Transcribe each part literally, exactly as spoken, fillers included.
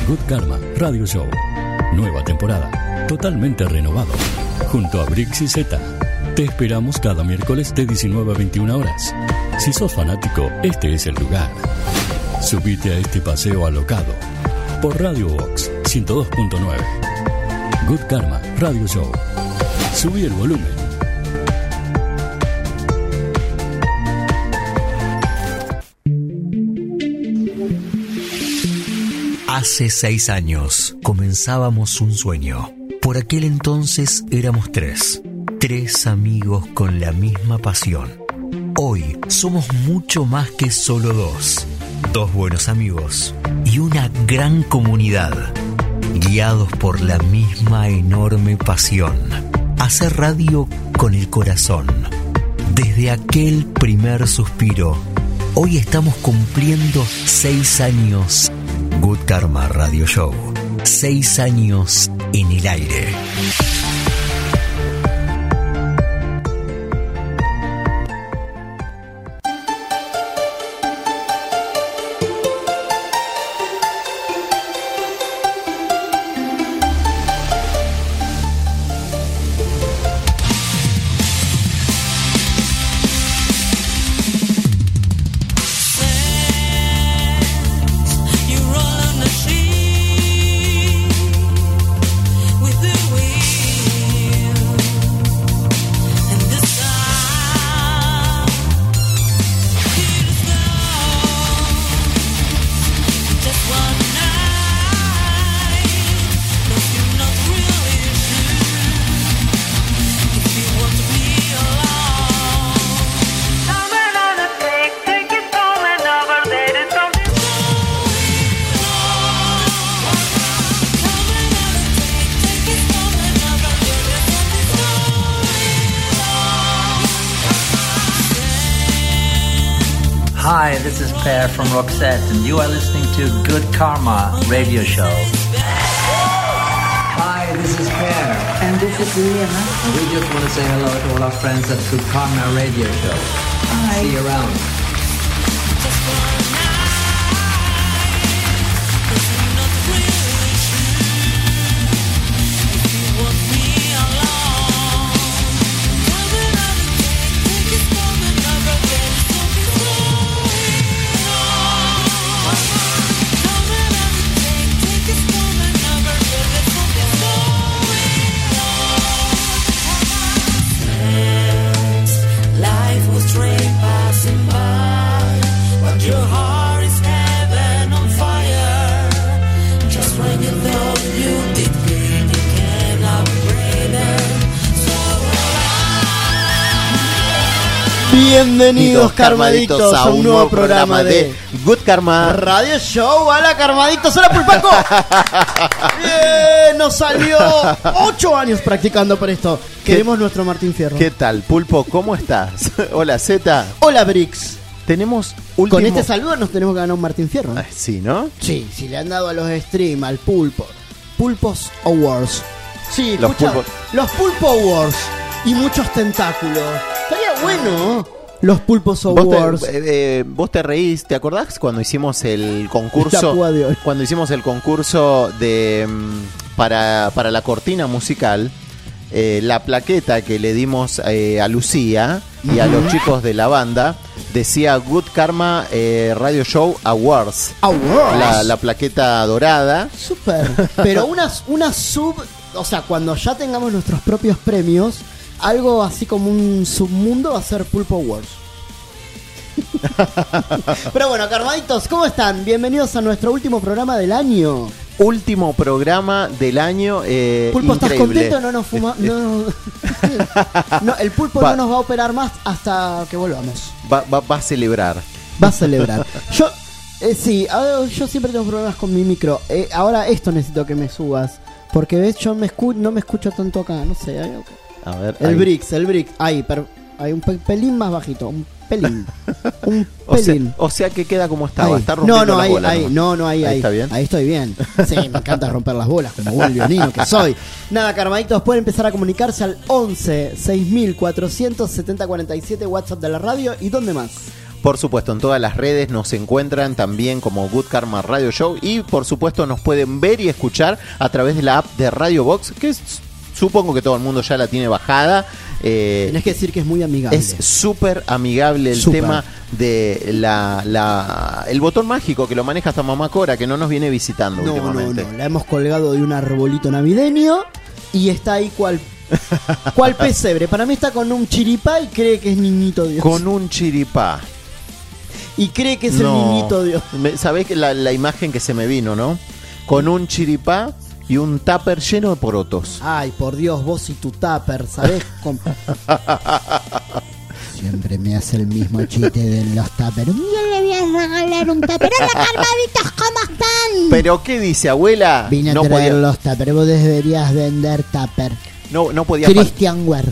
Good Karma Radio Show. Nueva temporada, totalmente renovado. Junto a Brix y Zeta. Te esperamos cada miércoles de diecinueve a veintiuna horas. Si sos fanático, este es el lugar. Subite a este paseo alocado por Radio Box ciento dos punto nueve. Good Karma Radio Show. Subí el volumen. Hace seis años comenzábamos un sueño. Por aquel entonces éramos tres. Tres amigos con la misma pasión. Hoy somos mucho más que solo dos. Dos buenos amigos y una gran comunidad. Guiados por la misma enorme pasión. Hacer radio con el corazón. Desde aquel primer suspiro, hoy estamos cumpliendo seis años. Good Karma Radio Show. Seis años en el aire. Hi, this is Per from Roxette, and you are listening to Good Karma Radio Show. Hi, this is Per. And this is Liliana. And we just want to say hello to all our friends at Good Karma Radio Show. Hi. See you around. Bienvenidos, Karmadictos, a un nuevo programa de Good Karma Radio Show. ¡Hola, Karmadictos! ¡Hola, Pulpaco! Bien, nos salió ocho años practicando por esto. Queremos nuestro Martín Fierro. ¿Qué tal, Pulpo? ¿Cómo estás? Hola, Zeta. Hola, Brix. Tenemos último... Con este saludo nos tenemos que ganar un Martín Fierro. Ah, sí, ¿no? Sí, si le han dado a los stream, al Pulpo. Pulpos Awards. Sí, los escucha, pulpos. Los Pulpo Awards. Y muchos tentáculos. Estaría bueno. Los Pulpos Awards. ¿Vos te, eh, vos te reís, ¿te acordás cuando hicimos el concurso? Cuando hicimos el concurso de para, para la cortina musical, eh, la plaqueta que le dimos eh, a Lucía y a los chicos de la banda decía Good Karma eh, Radio Show Awards. Awards. La, la plaqueta dorada. Súper. Pero una, una sub, o sea, cuando ya tengamos nuestros propios premios, algo así como un submundo va a ser Pulpo Awards. Pero bueno, Karmaditos, ¿cómo están? Bienvenidos a nuestro último programa del año. Último programa del año. Eh, Pulpo, ¿estás increíble. contento? No nos fuma, no, no, el Pulpo va. no nos va a operar más hasta que volvamos. Va, va, va a celebrar. Va a celebrar. Yo, eh, sí, ahora, yo siempre tengo problemas con mi micro. Eh, ahora esto necesito que me subas. Porque ves, yo me escu- no me escucho tanto acá. No sé. Hay, okay. A ver, el ahí. Brix, el Brix. Ahí, pero hay un pe- pelín más bajito. Un pelín. Un o, pelín. sea, o sea que queda como estaba. Ahí. Está rompiendo no, no, las ahí, bolas, ahí, ¿no? no, no, ahí, ahí. ahí. ¿Está bien? Ahí estoy bien. Sí, me encanta romper las bolas como buen leonino que soy. Nada, Karmaditos, pueden empezar a comunicarse al once seis mil cuatrocientos setenta cuarenta y siete WhatsApp de la radio. ¿Y dónde más? Por supuesto, en todas las redes nos encuentran también como Good Karma Radio Show y por supuesto nos pueden ver y escuchar a través de la app de Radio Box, que es, supongo que todo el mundo ya la tiene bajada. Eh, Tenés que decir que es muy amigable. Es súper amigable el super. tema de la, la el botón mágico que lo maneja hasta Mamá Cora, que no nos viene visitando no, últimamente. No, no, la hemos colgado de un arbolito navideño y está ahí cual... ¿Cuál pesebre? Para mí está con un chiripá y cree que es niñito Dios. Con un chiripá. Y cree que es no. el niñito Dios. ¿Sabés la, la imagen que se me vino, no? Con un chiripá y un tupper lleno de porotos. Ay, por Dios, vos y tu tupper, ¿sabés? Con... Siempre me hace el mismo chiste de los tuppers. Yo le voy a regalar un tupper. ¡Hola, Carmaditos! ¿Cómo están? ¿Pero qué dice, abuela? Vine a no traer podía... los tuppers. Vos deberías vender tupper. No, no podía... Christian Ware.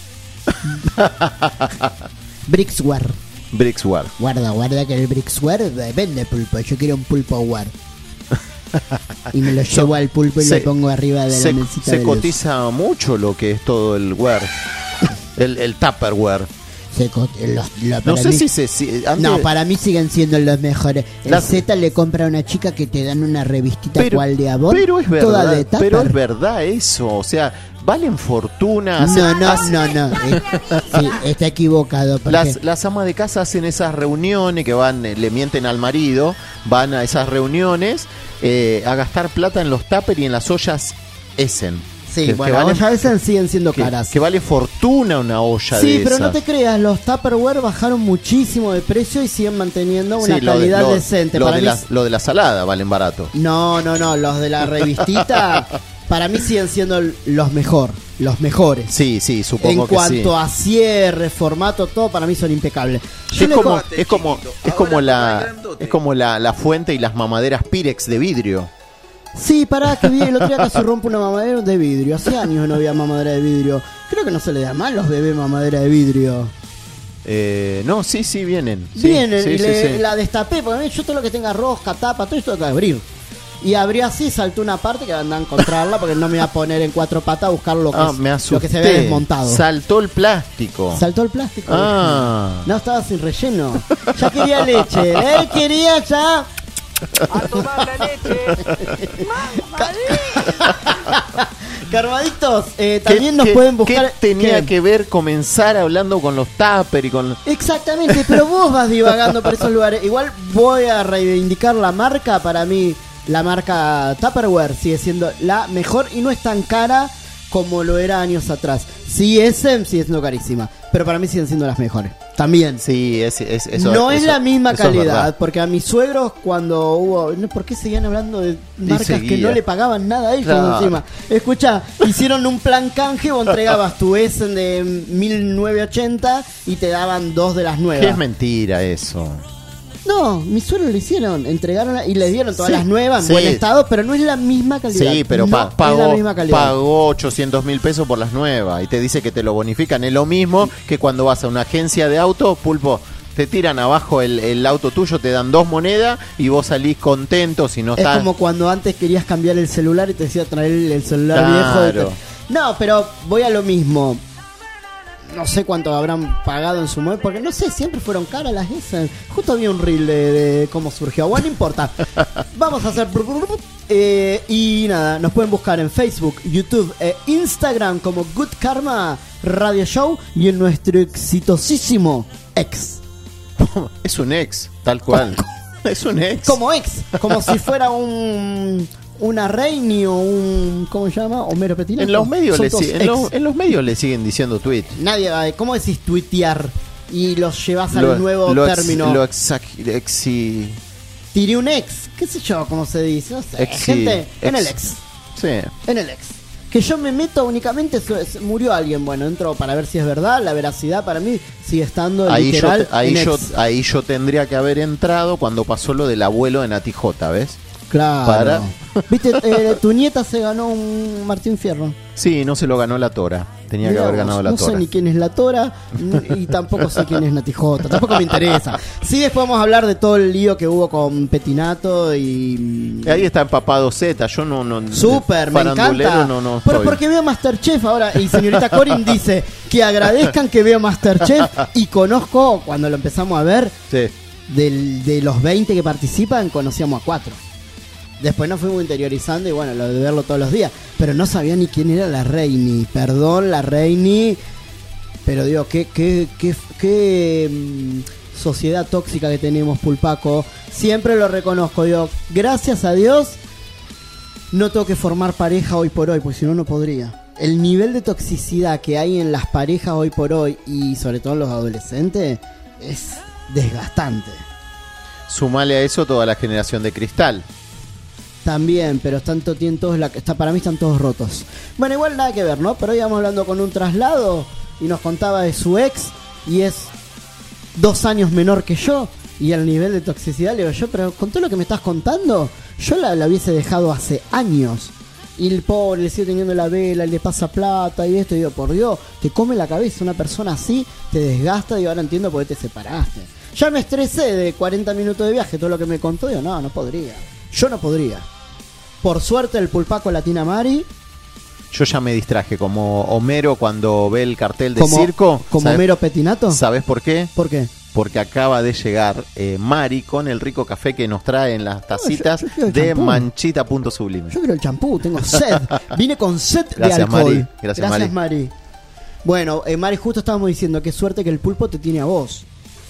Bricksware. Bricksware. Guarda, guarda que el Bricksware vende pulpo. Yo quiero un pulpo Ware. Y me lo llevo al pulpo y se, lo pongo arriba de se, la mesita. Se de cotiza luz. mucho lo que es todo el ware. el, el Tupperware. Se co- los, lo, no sé mí, si se... Si, antes... No, para mí siguen siendo los mejores. El Las... Z le compra a una chica que te dan una revistita pero, cual de Avon. Pero es verdad, toda de pero es verdad eso. O sea, valen fortuna. No, hacen, no, hacen... no, no. Eh, sí, está equivocado. Porque... Las, las amas de casa hacen esas reuniones que van, le mienten al marido, van a esas reuniones eh, a gastar plata en los tuppers y en las ollas Essen. Sí, que, bueno, que valen, ollas Essen siguen siendo que, caras. Que vale fortuna una olla sí, de Sí, pero esa. no te creas, los Tupperware bajaron muchísimo de precio y siguen manteniendo una sí, lo calidad de, lo, decente. Lo, para de mí la, lo de la salada valen barato. No, no, no, los de la revistita para mí siguen siendo los mejor, los mejores. Sí, sí, supongo en que sí. En cuanto a cierre, formato, todo para mí son impecables. Yo es, como, es como es como la es como la, la fuente y las mamaderas Pirex de vidrio. Sí, pará, que vi el otro día casi rompo una mamadera de vidrio. Hace años no había mamadera de vidrio. Creo que no se le da mal a los bebés mamadera de vidrio. Eh, no, sí, sí, vienen. Sí, vienen, sí, y sí, le, sí. la destapé, porque yo todo lo que tenga rosca, tapa, todo esto tengo que abrir. Y abrí así, saltó una parte que andaba a encontrarla, porque no me iba a poner en cuatro patas a buscar lo que, ah, es, me lo que se ve desmontado. Saltó el plástico. Saltó el plástico. Ah. No, estaba sin relleno. Ya quería leche. Él quería ya... A tomar la leche. Carmaditos, eh, también ¿Qué, nos qué, pueden buscar. ¿Qué tenía ¿qué? que ver comenzar hablando con los tupper y con... Exactamente, pero vos vas divagando por esos lugares. Igual voy a reivindicar la marca. Para mí, la marca Tupperware sigue siendo la mejor y no es tan cara como lo era años atrás. Sí, Essen sigue siendo carísima, pero para mí siguen siendo las mejores. También. Sí, es, es, eso, no es eso, la misma calidad, es porque a mis suegros cuando hubo... No, ¿por qué seguían hablando de marcas que no le pagaban nada a ellos claro. encima? Escucha, hicieron un plan canje, vos entregabas tu Essen de mil novecientos ochenta y te daban dos de las nuevas. ¿Qué es mentira eso? No, mis suegros lo hicieron, entregaron y les dieron todas sí, las nuevas en sí. buen estado, pero no es la misma calidad. Sí, pero no pa- pagó, es la misma calidad. pagó ochocientos mil pesos por las nuevas y te dice que te lo bonifican. Es lo mismo que cuando vas a una agencia de auto, pulpo, te tiran abajo el, el auto tuyo, te dan dos monedas y vos salís contento si no es estás... como cuando antes querías cambiar el celular y te decía traer el celular claro. viejo. De... No, pero voy a lo mismo. No sé cuánto habrán pagado en su momento, porque no sé, siempre fueron caras las esas. Justo había un reel de, de cómo surgió. Bueno, no importa. Vamos a hacer... Eh, y nada, nos pueden buscar en Facebook, YouTube e Instagram como Good Karma Radio Show y en nuestro exitosísimo ex. Es un ex, tal cual. Es un ex. Como ex, como si fuera un... una Reini o un... ¿cómo se llama? Homero Petinato. En los medios, le, si, en, lo, en los medios le siguen diciendo tweet. Nadie, ¿cómo decís tuitear? Y los llevas al lo, nuevo lo término. Ex, lo exi, exi... Tiré un ex, qué sé yo, cómo se dice. No sé, exi, gente, ex, en el ex. Sí. En el ex. Que yo me meto únicamente, murió alguien, bueno, entro para ver si es verdad, la veracidad para mí sigue estando ahí literal yo, ahí en yo, ex. ahí yo tendría que haber entrado cuando pasó lo del abuelo de Nati J, ¿ves? Claro. Para... Viste, eh, tu nieta se ganó un Martín Fierro. Sí, no se lo ganó la Tora. Tenía Mirá que haber vos, ganado la no Tora. No sé ni quién es la Tora y tampoco sé quién es Nati Jota. Tampoco me interesa. Sí, después vamos a hablar de todo el lío que hubo con Petinato y... Ahí está empapado Z. Yo no... no Súper, me encanta. No, no Pero porque veo Masterchef ahora. Y señorita Corin dice que agradezcan que veo Masterchef. Y conozco, cuando lo empezamos a ver, sí. del, de los veinte que participan, conocíamos a cuatro. Después nos fuimos interiorizando y bueno, lo de verlo todos los días. Pero no sabía ni quién era la Reini. Perdón, la Reini. Pero digo, qué, qué, qué, qué mmm, sociedad tóxica que tenemos, Pulpaco. Siempre lo reconozco. Digo, gracias a Dios no tengo que formar pareja hoy por hoy, porque si no, no podría. El nivel de toxicidad que hay en las parejas hoy por hoy y sobre todo en los adolescentes es desgastante. Sumale a eso toda la generación de cristal. También, pero están to- tienen todos la, está, para mí están todos rotos. Bueno, igual nada que ver, ¿no? Pero hoy íbamos hablando con un traslado y nos contaba de su ex y es dos años menor que yo. Y al nivel de toxicidad le digo yo, pero con todo lo que me estás contando, yo la, la hubiese dejado hace años. Y el pobre le sigue teniendo la vela y le pasa plata y esto. Y digo, por Dios, te come la cabeza una persona así, te desgasta y ahora entiendo por qué te separaste. Ya me estresé de cuarenta minutos de viaje, todo lo que me contó, digo, no, no podría. Yo no podría. Por suerte el Pulpaco Latina Mari. Yo ya me distraje como Homero cuando ve el cartel de como, circo. Como ¿sabes? Homero Petinato. ¿Sabes por qué? ¿Por qué? Porque acaba de llegar eh, Mari con el rico café que nos trae en las tacitas no, yo, yo de champú. Manchita Punto Sublime. Yo quiero el champú, tengo sed. Vine con sed Gracias, de alcohol. Mari. Gracias, Gracias Mari. Mari. Bueno, eh, Mari, justo estábamos diciendo qué suerte que el pulpo te tiene a vos.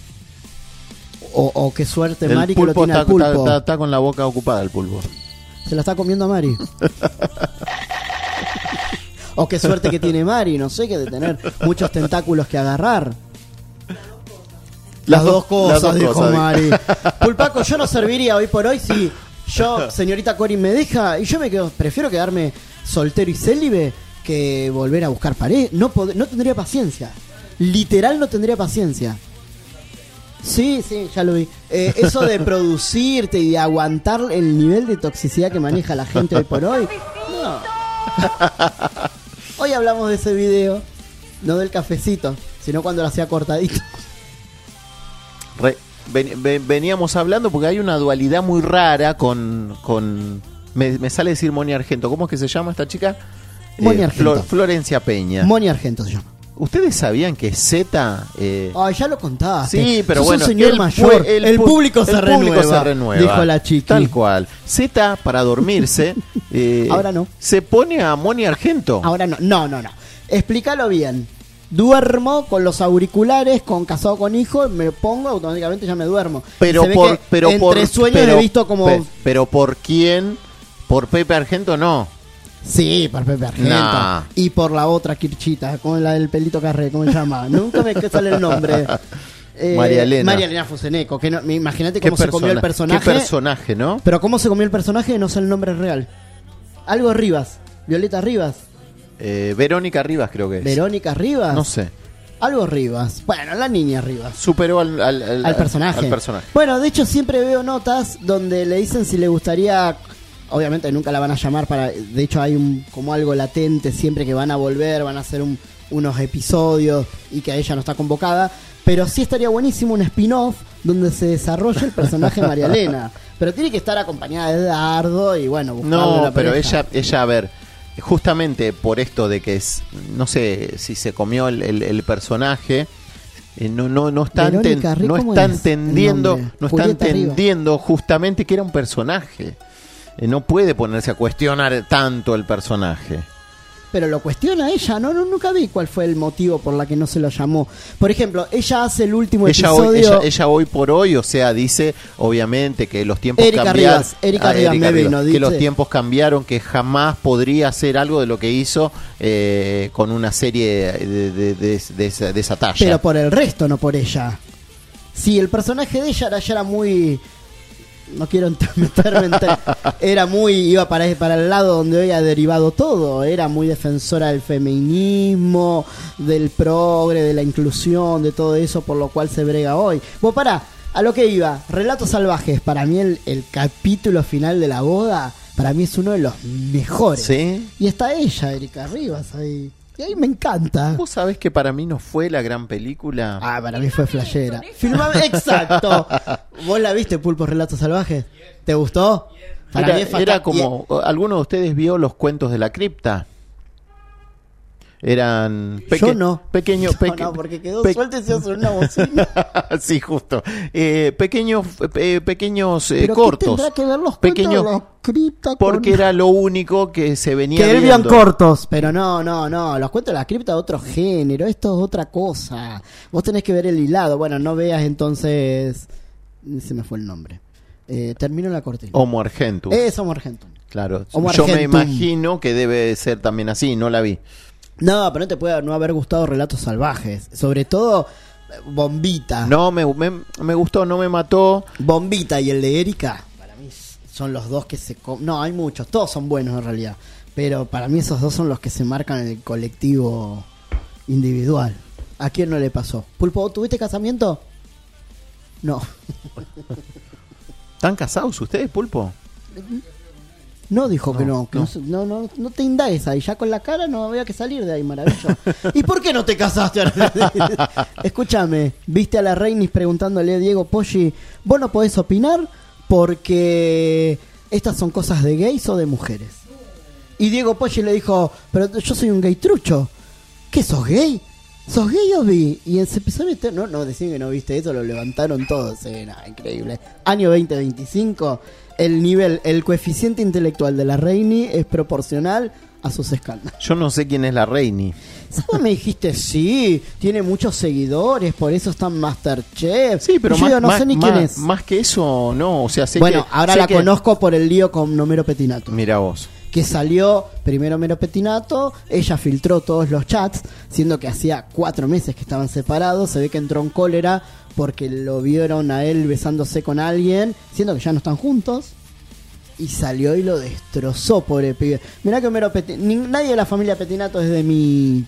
O, o qué suerte, El Mari, que lo pulpo tiene está, al pulpo. está, está, está con la boca ocupada el pulpo. Se la está comiendo a Mari. O qué suerte que tiene Mari, no sé, que de tener muchos tentáculos que agarrar. Las, las dos cosas, las dos dijo cosas, Mari. Pulpaco, yo no serviría hoy por hoy si yo, señorita Corin, me deja y yo me quedo, prefiero quedarme soltero y célibe que volver a buscar pared. No, pod- no tendría paciencia. Literal no tendría paciencia. Sí, sí, ya lo vi. Eh, eso de producirte y de aguantar el nivel de toxicidad que maneja la gente hoy por hoy. No. Hoy hablamos de ese video, no del cafecito, sino cuando lo hacía cortadito. Re, ven, ven, veníamos hablando porque hay una dualidad muy rara con... con me, me sale decir Moni Argento. ¿Cómo es que se llama esta chica? Moni eh, Argento. Flor, Florencia Peña. Moni Argento se llama. ¿Ustedes sabían que Z... Eh... Ay, ya lo contaste. Sí, pero Sos bueno. un señor el, mayor. El, el, público, el se, público renueva, se renueva. Dijo la chica. Tal cual. Z, para dormirse... eh, Ahora no. Se pone a Moni Argento. Ahora no. No, no, no. Explícalo bien. Duermo con los auriculares, con casado con hijo, me pongo, automáticamente ya me duermo. Pero se ve por... que Pero entre por, sueños pero, he visto como... Pe, pero ¿por quién? ¿Por Pepe Argento? No. Sí, por Pepe Argento. Nah. Y por la otra Kirchita, como la del pelito carré, ¿cómo se llama? Nunca me sale el nombre. Eh, María Elena. María Elena Fuseneco. Que no, imagínate cómo se persona, comió el personaje. Qué personaje, ¿no? Pero cómo se comió el personaje, no sé el nombre real. Algo Rivas. Violeta Rivas. Eh, Verónica Rivas creo que es. Verónica Rivas. No sé. Algo Rivas. Bueno, la niña Rivas. Superó al, al, al, al personaje. al personaje. Bueno, de hecho siempre veo notas donde le dicen si le gustaría... Obviamente nunca la van a llamar para... De hecho hay un como algo latente siempre que van a volver, van a hacer un, unos episodios y que a ella no está convocada. Pero sí estaría buenísimo un spin-off donde se desarrolle el personaje de María Elena. Pero tiene que estar acompañada de Dardo y bueno, buscarle No, una pero pareja. ella, ella, a ver, justamente por esto de que es... No sé si se comió el, el, el personaje... Eh, no, no, no está, Verónica, enten, no ¿cómo está es entendiendo, el nombre? no está Julieta entendiendo justamente que era un personaje. Eh, no puede ponerse a cuestionar tanto el personaje. Pero lo cuestiona ella, no, no nunca vi cuál fue el motivo por la que no se lo llamó. Por ejemplo, ella hace el último Ella episodio. hoy, ella, ella hoy por hoy, o sea, dice obviamente que los tiempos Erika cambiaron. Rivas, Erika Ah, Rivas me vino, que dice. los tiempos cambiaron, que jamás podría hacer algo de lo que hizo eh, con una serie de, de, de, de, esa, de esa talla. Pero por el resto, no por ella. Sí, el personaje de ella era, ya era muy... No quiero meterme en... te- Era muy... Iba para, para el lado donde hoy ha derivado todo. Era muy defensora del feminismo, del progre, de la inclusión, de todo eso, por lo cual se brega hoy. Vos pará, A lo que iba, Relatos Salvajes, para mí el, el capítulo final de la boda, para mí es uno de los mejores. ¿Sí? Y está ella, Erika Rivas, ahí. Y ahí me encanta. ¿Vos sabés que para mí no fue la gran película? Ah, para mí fue flashera. Filmame, exacto. ¿Vos la viste, Pulpo, Relatos Salvajes? ¿Te gustó? Para Era, mí es fatal. era como, ¿alguno de ustedes vio los cuentos de la cripta? Eran peque- Yo no. pequeños, No, peque- no, porque quedó pe- suelto y se hace una bocina. Sí, justo. Eh, pequeños, eh, pequeños eh, ¿Pero cortos. qué tendrá que ver los Pequeños, cuentos de la cripta con... porque era lo único que se venía que él viendo. vean cortos, pero no, no, no, los cuentos de la cripta de otro género, esto es otra cosa. Vos tenés que ver el hilado, bueno, no veas entonces, se me fue el nombre. Eh, termino la cortina. Homo Argentum. Es Homo Argentum. Claro. Homo Yo me Argentum. imagino que debe ser también así, no la vi. No, pero no te puede no haber gustado Relatos Salvajes, sobre todo eh, Bombita. No, me, me, me gustó, no me mató. Bombita y el de Erika, para mí son los dos que se... com- No, hay muchos, todos son buenos en realidad, pero para mí esos dos son los que se marcan en el colectivo individual. ¿A quién no le pasó? Pulpo, ¿vos tuviste casamiento? No. ¿Están casados ustedes, Pulpo? No dijo que no, que no. no, se- no, no, no te indagues ahí, ya con la cara no había que salir de ahí, maravilloso. ¿Y por qué no te casaste? Escúchame, viste a la Reinis preguntándole a Diego Poggi, vos no podés opinar porque estas son cosas de gays o de mujeres. Y Diego Poggi le dijo, pero yo soy un gay trucho. ¿Qué, sos gay? ¿Sos gay o vi? Y se empezó a meter, no, no, decían que no viste eso, lo levantaron todos, eh, no, increíble. Año veinte veinticinco, el nivel, el coeficiente intelectual de la Reini es proporcional a sus escándalos. Yo no sé quién es la Reini. ¿Sabes? Me dijiste, sí, tiene muchos seguidores, por eso está en Masterchef. Sí, pero Y yo más, digo, no más, sé ni más- quién es. más que eso, no. O sea, sé Bueno, que, ahora sé la que- conozco por el lío con Homero Petinato. Mira vos. Que salió primero Homero Petinato, ella filtró todos los chats, siendo que hacía cuatro meses que estaban separados, se ve que entró en cólera porque lo vieron a él besándose con alguien, siendo que ya no están juntos, y salió y lo destrozó, pobre pibe. Mirá que Homero Petinato, nadie de la familia Petinato es de mi...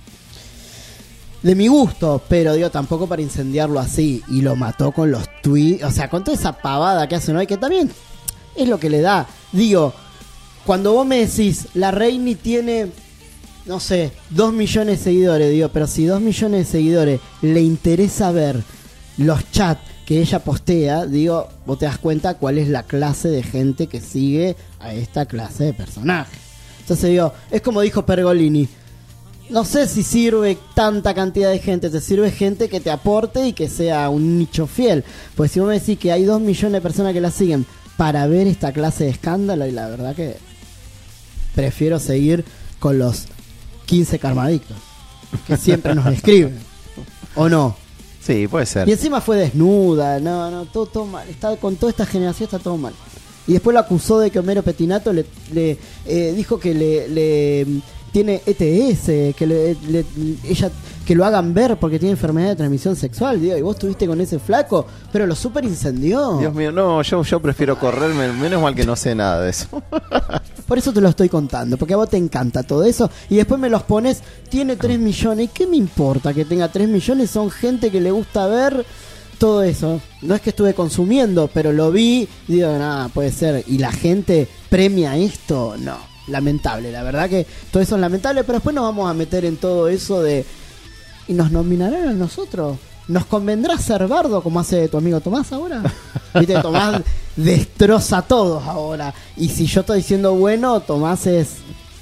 de mi gusto, pero digo, tampoco para incendiarlo así, y lo mató con los tweets, o sea, con toda esa pavada que hacen hoy, que también es lo que le da, digo... Cuando vos me decís, la Reini tiene, no sé, dos millones de seguidores, digo, pero si dos millones de seguidores le interesa ver los chats que ella postea, digo, vos te das cuenta cuál es la clase de gente que sigue a esta clase de personaje. Entonces digo, es como dijo Pergolini, no sé si sirve tanta cantidad de gente, te sirve gente que te aporte y que sea un nicho fiel. Pues si vos me decís que hay dos millones de personas que la siguen para ver esta clase de escándalo, y la verdad que... prefiero seguir con los quince karmadictos que siempre nos escriben, ¿o no? Sí, puede ser. Y encima fue desnuda, no, no, todo, todo mal. Está, con toda esta generación está todo mal. Y después lo acusó de que Homero Petinato le, le eh, dijo que le, le tiene E T S, que le, le- ella que lo hagan ver porque tiene enfermedad de transmisión sexual, digo, y vos estuviste con ese flaco, pero lo super incendió. Dios mío, no, yo, yo prefiero correrme, menos mal que no sé nada de eso. Por eso te lo estoy contando, porque a vos te encanta todo eso. Y después me los pones, tiene tres millones. ¿Y qué me importa que tenga tres millones? Son gente que le gusta ver todo eso. No es que estuve consumiendo, pero lo vi y digo, nada, puede ser. ¿Y la gente premia esto? No, lamentable. La verdad que todo eso es lamentable, pero después nos vamos a meter en todo eso de... ¿Y nos nominarán a nosotros? ¿Nos convendrá ser bardo como hace tu amigo Tomás ahora? Viste, Tomás destroza a todos ahora. Y si yo estoy diciendo bueno, Tomás es...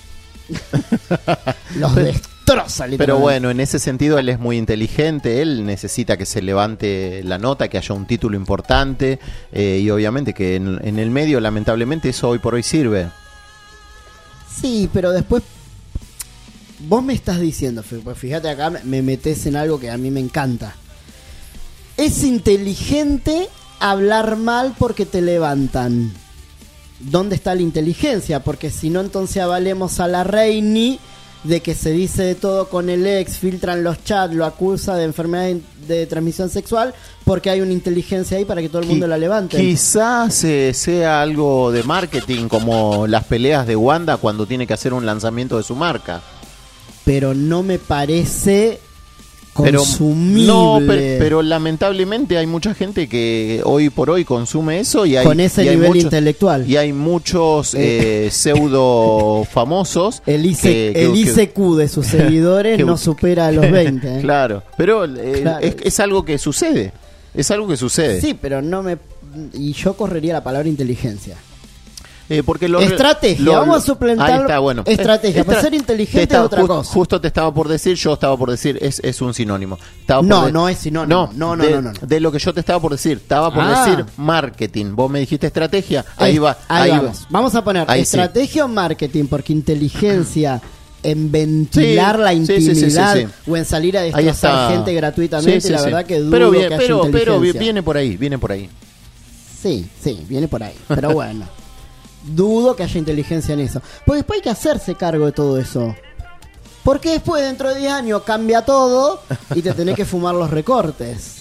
los destroza literalmente. Pero bueno, en ese sentido él es muy inteligente, él necesita que se levante la nota, que haya un título importante, eh, y obviamente que en, en el medio lamentablemente eso hoy por hoy sirve. Sí, pero después... Vos me estás diciendo, pues fíjate acá, me metés en algo que a mí me encanta. Es inteligente hablar mal porque te levantan. ¿Dónde está la inteligencia? Porque si no, entonces avalemos a la Reini de que se dice de todo con el ex, filtran los chats, lo acusa de enfermedad de transmisión sexual, porque hay una inteligencia ahí para que todo el mundo Qui- la levante. Quizás eh, sea algo de marketing, como las peleas de Wanda cuando tiene que hacer un lanzamiento de su marca. Pero no me parece consumible. Pero, no, pero, pero lamentablemente hay mucha gente que hoy por hoy consume eso y hay, con ese y hay nivel muchos, intelectual. Y hay muchos eh, pseudo famosos. El, I C, que, que, el I C Q de sus seguidores que, no supera a los veinte. ¿eh? Claro, pero eh, claro. Es, es algo que sucede. Es algo que sucede. Sí, pero no me... Y yo correría la palabra inteligencia. Eh, porque lo, estrategia, lo, vamos a suplantar. Ahí está, bueno. Estrategia, para ser inteligente estaba, es otra just, cosa. Justo te estaba por decir, yo estaba por decir, es, es un sinónimo. Estaba no, de, no es sinónimo. No, no, de, no, no, no. De lo que yo te estaba por decir, estaba por ah. decir marketing. Vos me dijiste estrategia, ahí es, va. Ahí, ahí vamos. Va. Vamos a poner ahí estrategia sí. o marketing, porque inteligencia en ventilar sí, la intimidad sí, sí, sí, sí. o en salir a destrozar gente gratuitamente, sí, sí, la verdad sí. que dudo pero bien, que pero, haya pero viene por ahí, viene por ahí. Sí, sí, viene por ahí. Pero bueno. Dudo que haya inteligencia en eso. Pues después hay que hacerse cargo de todo eso. Porque después, dentro de diez años, cambia todo y te tenés que fumar los recortes.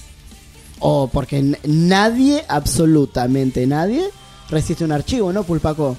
O porque nadie, absolutamente nadie, resiste un archivo, ¿no, Pulpaco?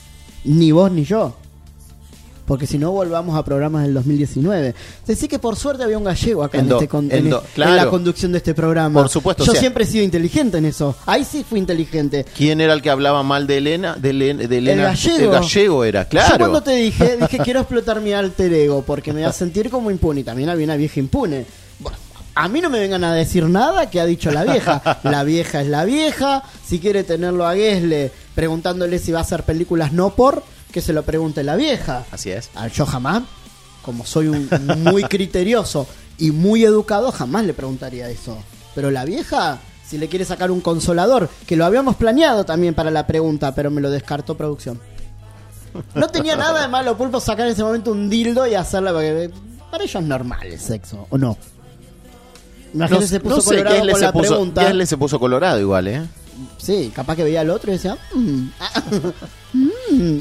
Ni vos ni yo. Porque si no, volvamos a programas del dos mil diecinueve. Decí que por suerte había un gallego acá en, en, do, este con, en, en, claro. en la conducción de este programa. Por supuesto. Yo o sea, siempre he sido inteligente en eso. Ahí sí fui inteligente. ¿Quién era el que hablaba mal de Elena? De, de Elena? El gallego. El gallego era, claro. Yo cuando te dije, dije quiero explotar mi alter ego porque me va a sentir como impune. Y también había una vieja impune. Bueno, a mí no me vengan a decir nada que ha dicho la vieja. La vieja es la vieja. Si quiere tenerlo a Guesle preguntándole si va a hacer películas no por... que se lo pregunte la vieja. Así es. Al yo jamás, como soy un muy criterioso y muy educado, jamás le preguntaría eso. Pero la vieja, si le quiere sacar un consolador, que lo habíamos planeado también para la pregunta, pero me lo descartó producción. No tenía nada de malo, Pulpo, sacar en ese momento un dildo y hacerla, porque para ella es normal el sexo, ¿o no? Imagínate, no, se puso no sé, colorado con se la puso, pregunta. Guesle se puso colorado igual, ¿eh? Sí, capaz que veía al otro y decía... Mm, ah, mm,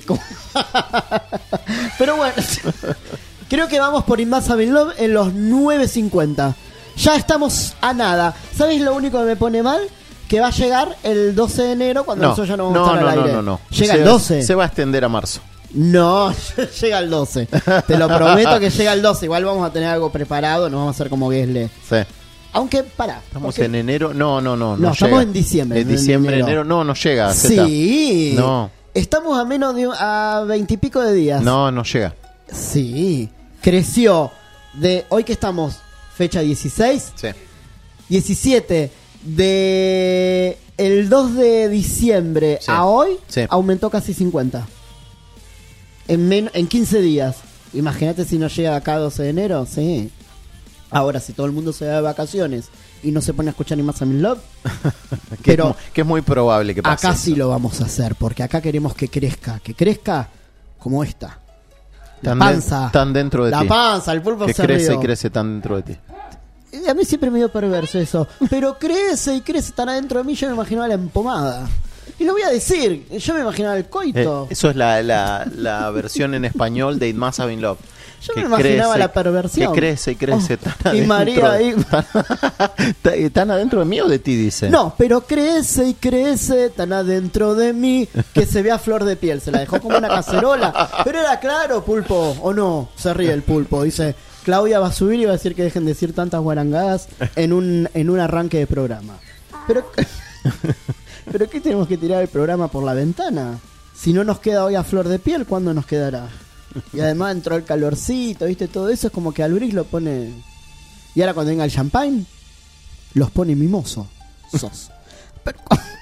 pero bueno, creo que vamos por Impossible Love en los nueve cincuenta. Ya estamos a nada. ¿Sabes lo único que me pone mal? Que va a llegar el doce de enero cuando no, nosotros ya no vamos no, a estar no, al aire. No, no, no. Llega se, el doce. Se va a extender a marzo. No, llega el doce. Te lo prometo que llega el doce. Igual vamos a tener algo preparado. No vamos a hacer como Guesle. Sí. Aunque, pará. Estamos porque... en enero. No, no, no. No, no estamos llega. en diciembre. En diciembre, enero. enero no, no llega. Zeta. Sí. No. Estamos a menos de a veintipico de días. No, no llega. Sí. Creció de hoy que estamos, fecha dieciséis. Sí. diecisiete. De el dos de diciembre sí. a hoy sí. aumentó casi cincuenta. En, men- en quince días. Imagínate si no llega acá doce de enero. Sí. Ahora, si todo el mundo se va de vacaciones y no se pone a escuchar ni más a mi love, que, pero es, que es muy probable que pase. Acá eso. sí lo vamos a hacer, porque acá queremos que crezca, que crezca como esta. La tan panza. De, tan dentro de la ti. La panza, el pulpo que se crece rió. y crece tan dentro de ti. A mí siempre me dio perverso eso. Pero crece y crece tan adentro de mí, yo me imaginaba la empomada. Y lo voy a decir, yo me imaginaba el coito. Eh, eso es la, la, la versión en español de It Must Have Been Love. Yo me imaginaba crece, la perversión. Que crece y crece oh, tan adentro. Y María y... tan, tan adentro de mí o de ti, dice. No, pero crece y crece tan adentro de mí que se ve a flor de piel. Se la dejó como una cacerola. Pero era claro, Pulpo, ¿o no? Se ríe el Pulpo. Dice, Claudia va a subir y va a decir que dejen de decir tantas guarangadas en un, en un arranque de programa. Pero... ¿Pero qué tenemos que tirar el programa por la ventana? Si no nos queda hoy a flor de piel, ¿cuándo nos quedará? Y además entró el calorcito, ¿viste? Todo eso es como que Albrix lo pone... Y ahora cuando venga el champagne, los pone mimoso. Sos. Pero...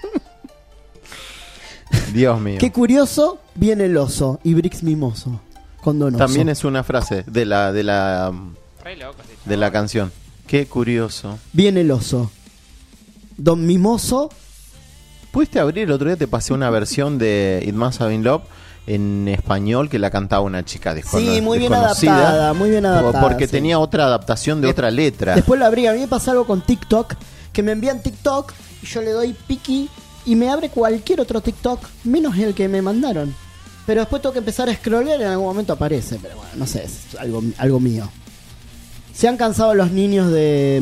Dios mío. Qué curioso, viene el oso y Brix mimoso. Con Donoso. También es una frase de la, de la, de la canción. Qué curioso. Viene el oso. Don Mimoso. ¿Pudiste abrir? El otro día te pasé una versión de It Must Have Been Love en español que la cantaba una chica desconocida. Sí, muy bien adaptada, muy bien adaptada. Porque sí. tenía otra adaptación de, de otra letra. Después la abrí. A mí me pasa algo con TikTok, que me envían TikTok y yo le doy piqui y me abre cualquier otro TikTok menos el que me mandaron. Pero después tengo que empezar a scrollear y en algún momento aparece. Pero bueno, no sé, es algo, algo mío. Se han cansado los niños de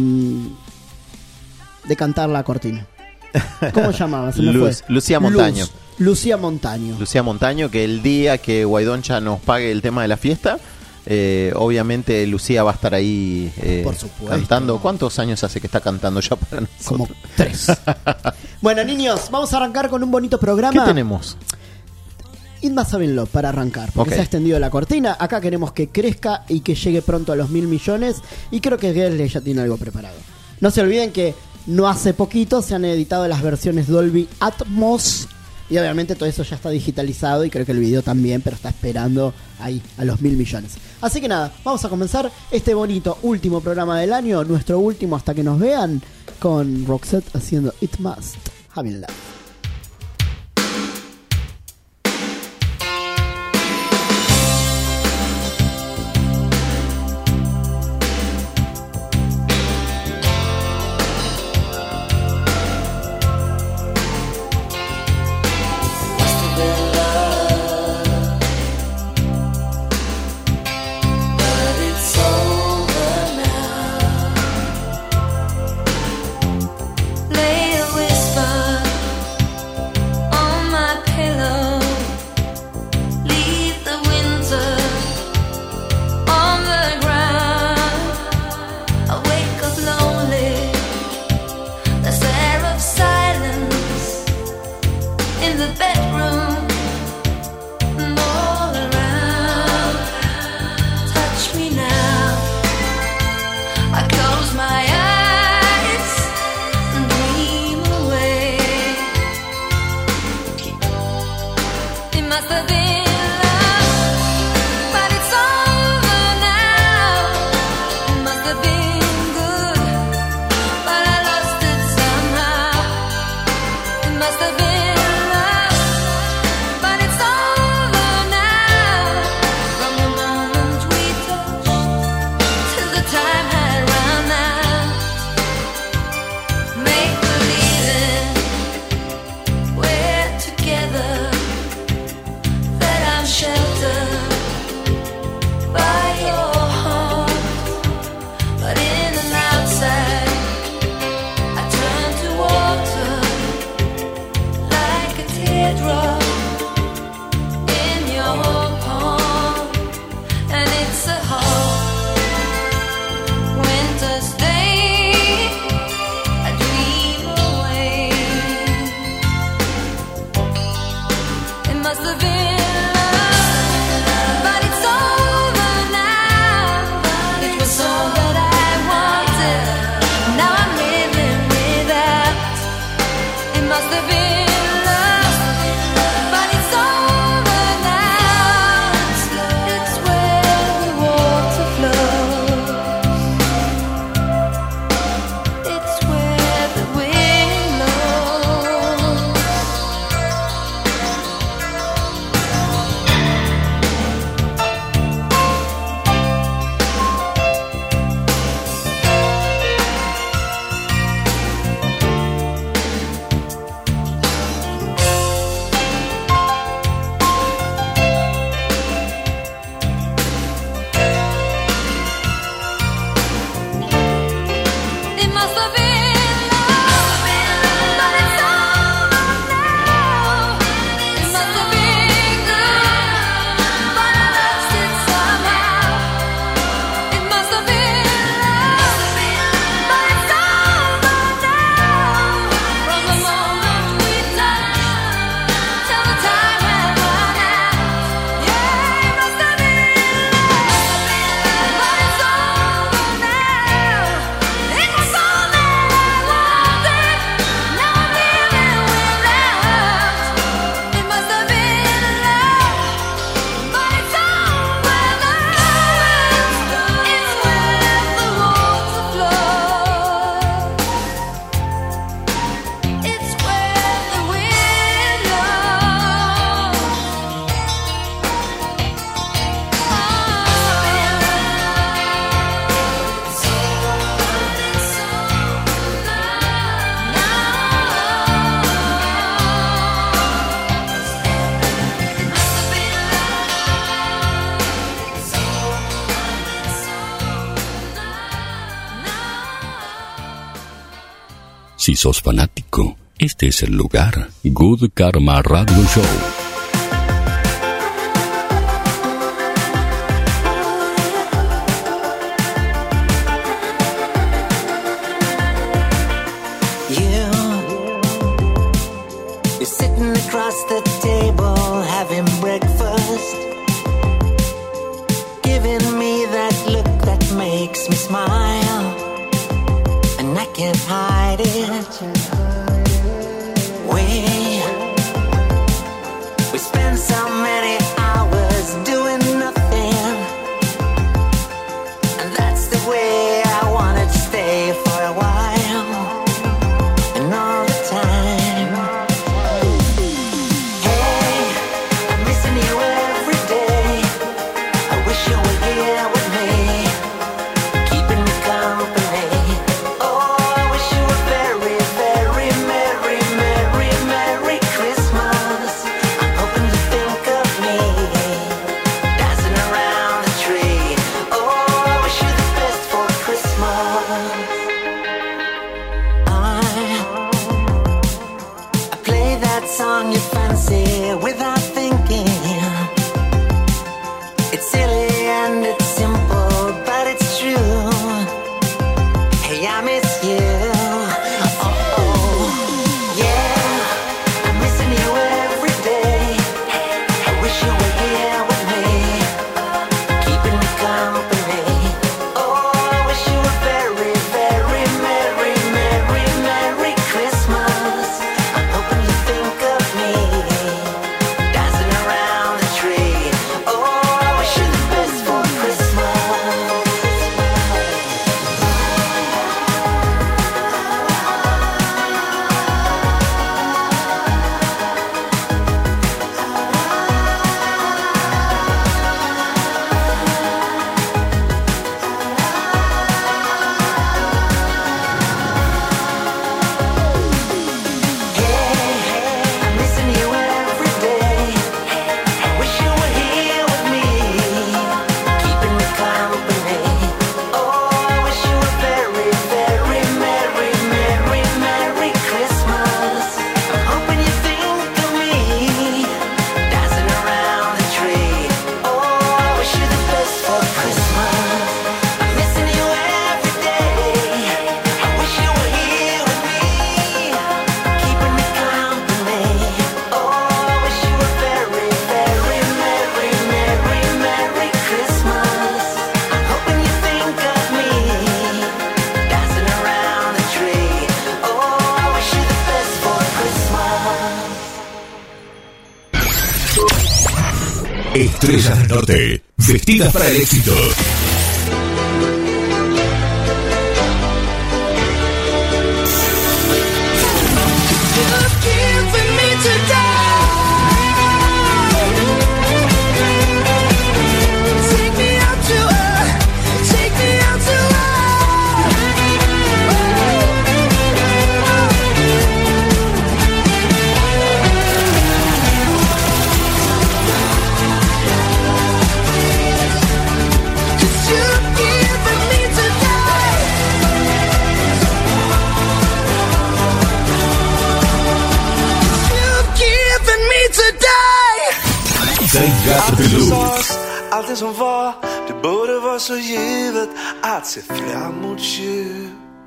de cantar la cortina. ¿Cómo se llamaba? Se me Luz, fue. Lucía Montaño. Luz, Lucía Montaño. Lucía Montaño, que el día que Guaidoncha nos pague el tema de la fiesta, Eh, obviamente Lucía va a estar ahí eh, Por supuesto. cantando. ¿Cuántos años hace que está cantando ya para nosotros? Como tres. Bueno, niños, vamos a arrancar con un bonito programa. ¿Qué tenemos? Inma Sábenlo para arrancar, porque Okay. se ha extendido la cortina. Acá queremos que crezca y que llegue pronto a los mil millones. Y creo que Gessle ya tiene algo preparado. No se olviden que no hace poquito se han editado las versiones Dolby Atmos. Y obviamente todo eso ya está digitalizado. Y creo que el video también, pero está esperando ahí a los mil millones. Así que nada, vamos a comenzar este bonito último programa del año. Nuestro último hasta que nos vean. Con Roxette haciendo It Must Have Been Love. Lay a whisper Si sos fanático, este es el lugar. Good Karma Radio Show. You're sitting across the table having breakfast, giving me that look that makes me smile, and I can't hide it. We, we spend so many hours doing nothing, and that's the way I wanted to stay for a while, and all the time. Hey, I'm missing you every day. I wish you were here with me, keeping me company. Oh, I wish you were very, very merry, merry, merry Christmas. I'm hoping you think of me, dancing around the tree. Oh, I wish you the best for Christmas. I, I play that song you fancy without thinking. It's silly and it's simple, but it's true. Hey, I miss you. Oh, oh, yeah. I'm missing you every day. I wish you were here with me, keeping me company. Oh, I wish you were very, very merry, merry, merry Christmas. I'm hoping you think of me, dancing around the tree. Oh, I wish you the best for Christmas. I'm missing you every day. I wish you were here with me, keeping me company. Oh, I wish you were very, very merry, merry, merry Christmas. I'm hoping you think of me, dancing around the tree. Oh, I wish you the best for Christmas. I'm missing you every day. I wish you were here with me, keeping me company. Oh, I wish you were very, very merry, merry, merry Christmas. I'm hoping you think of me, dancing around the tree. Oh, I wish you the best for Christmas. Estrellas del Norte, vestidas para el éxito. Allt som sades, allting som var, det borde vara så givet att se fram emot jul.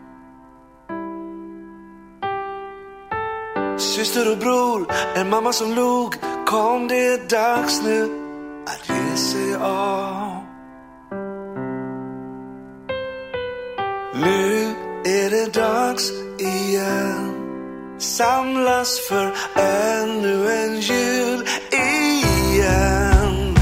Syster och bror, en mamma som log, kom det är dags nu att ge sig av. Nu är det dags igen, samlas för ännu en jul igen.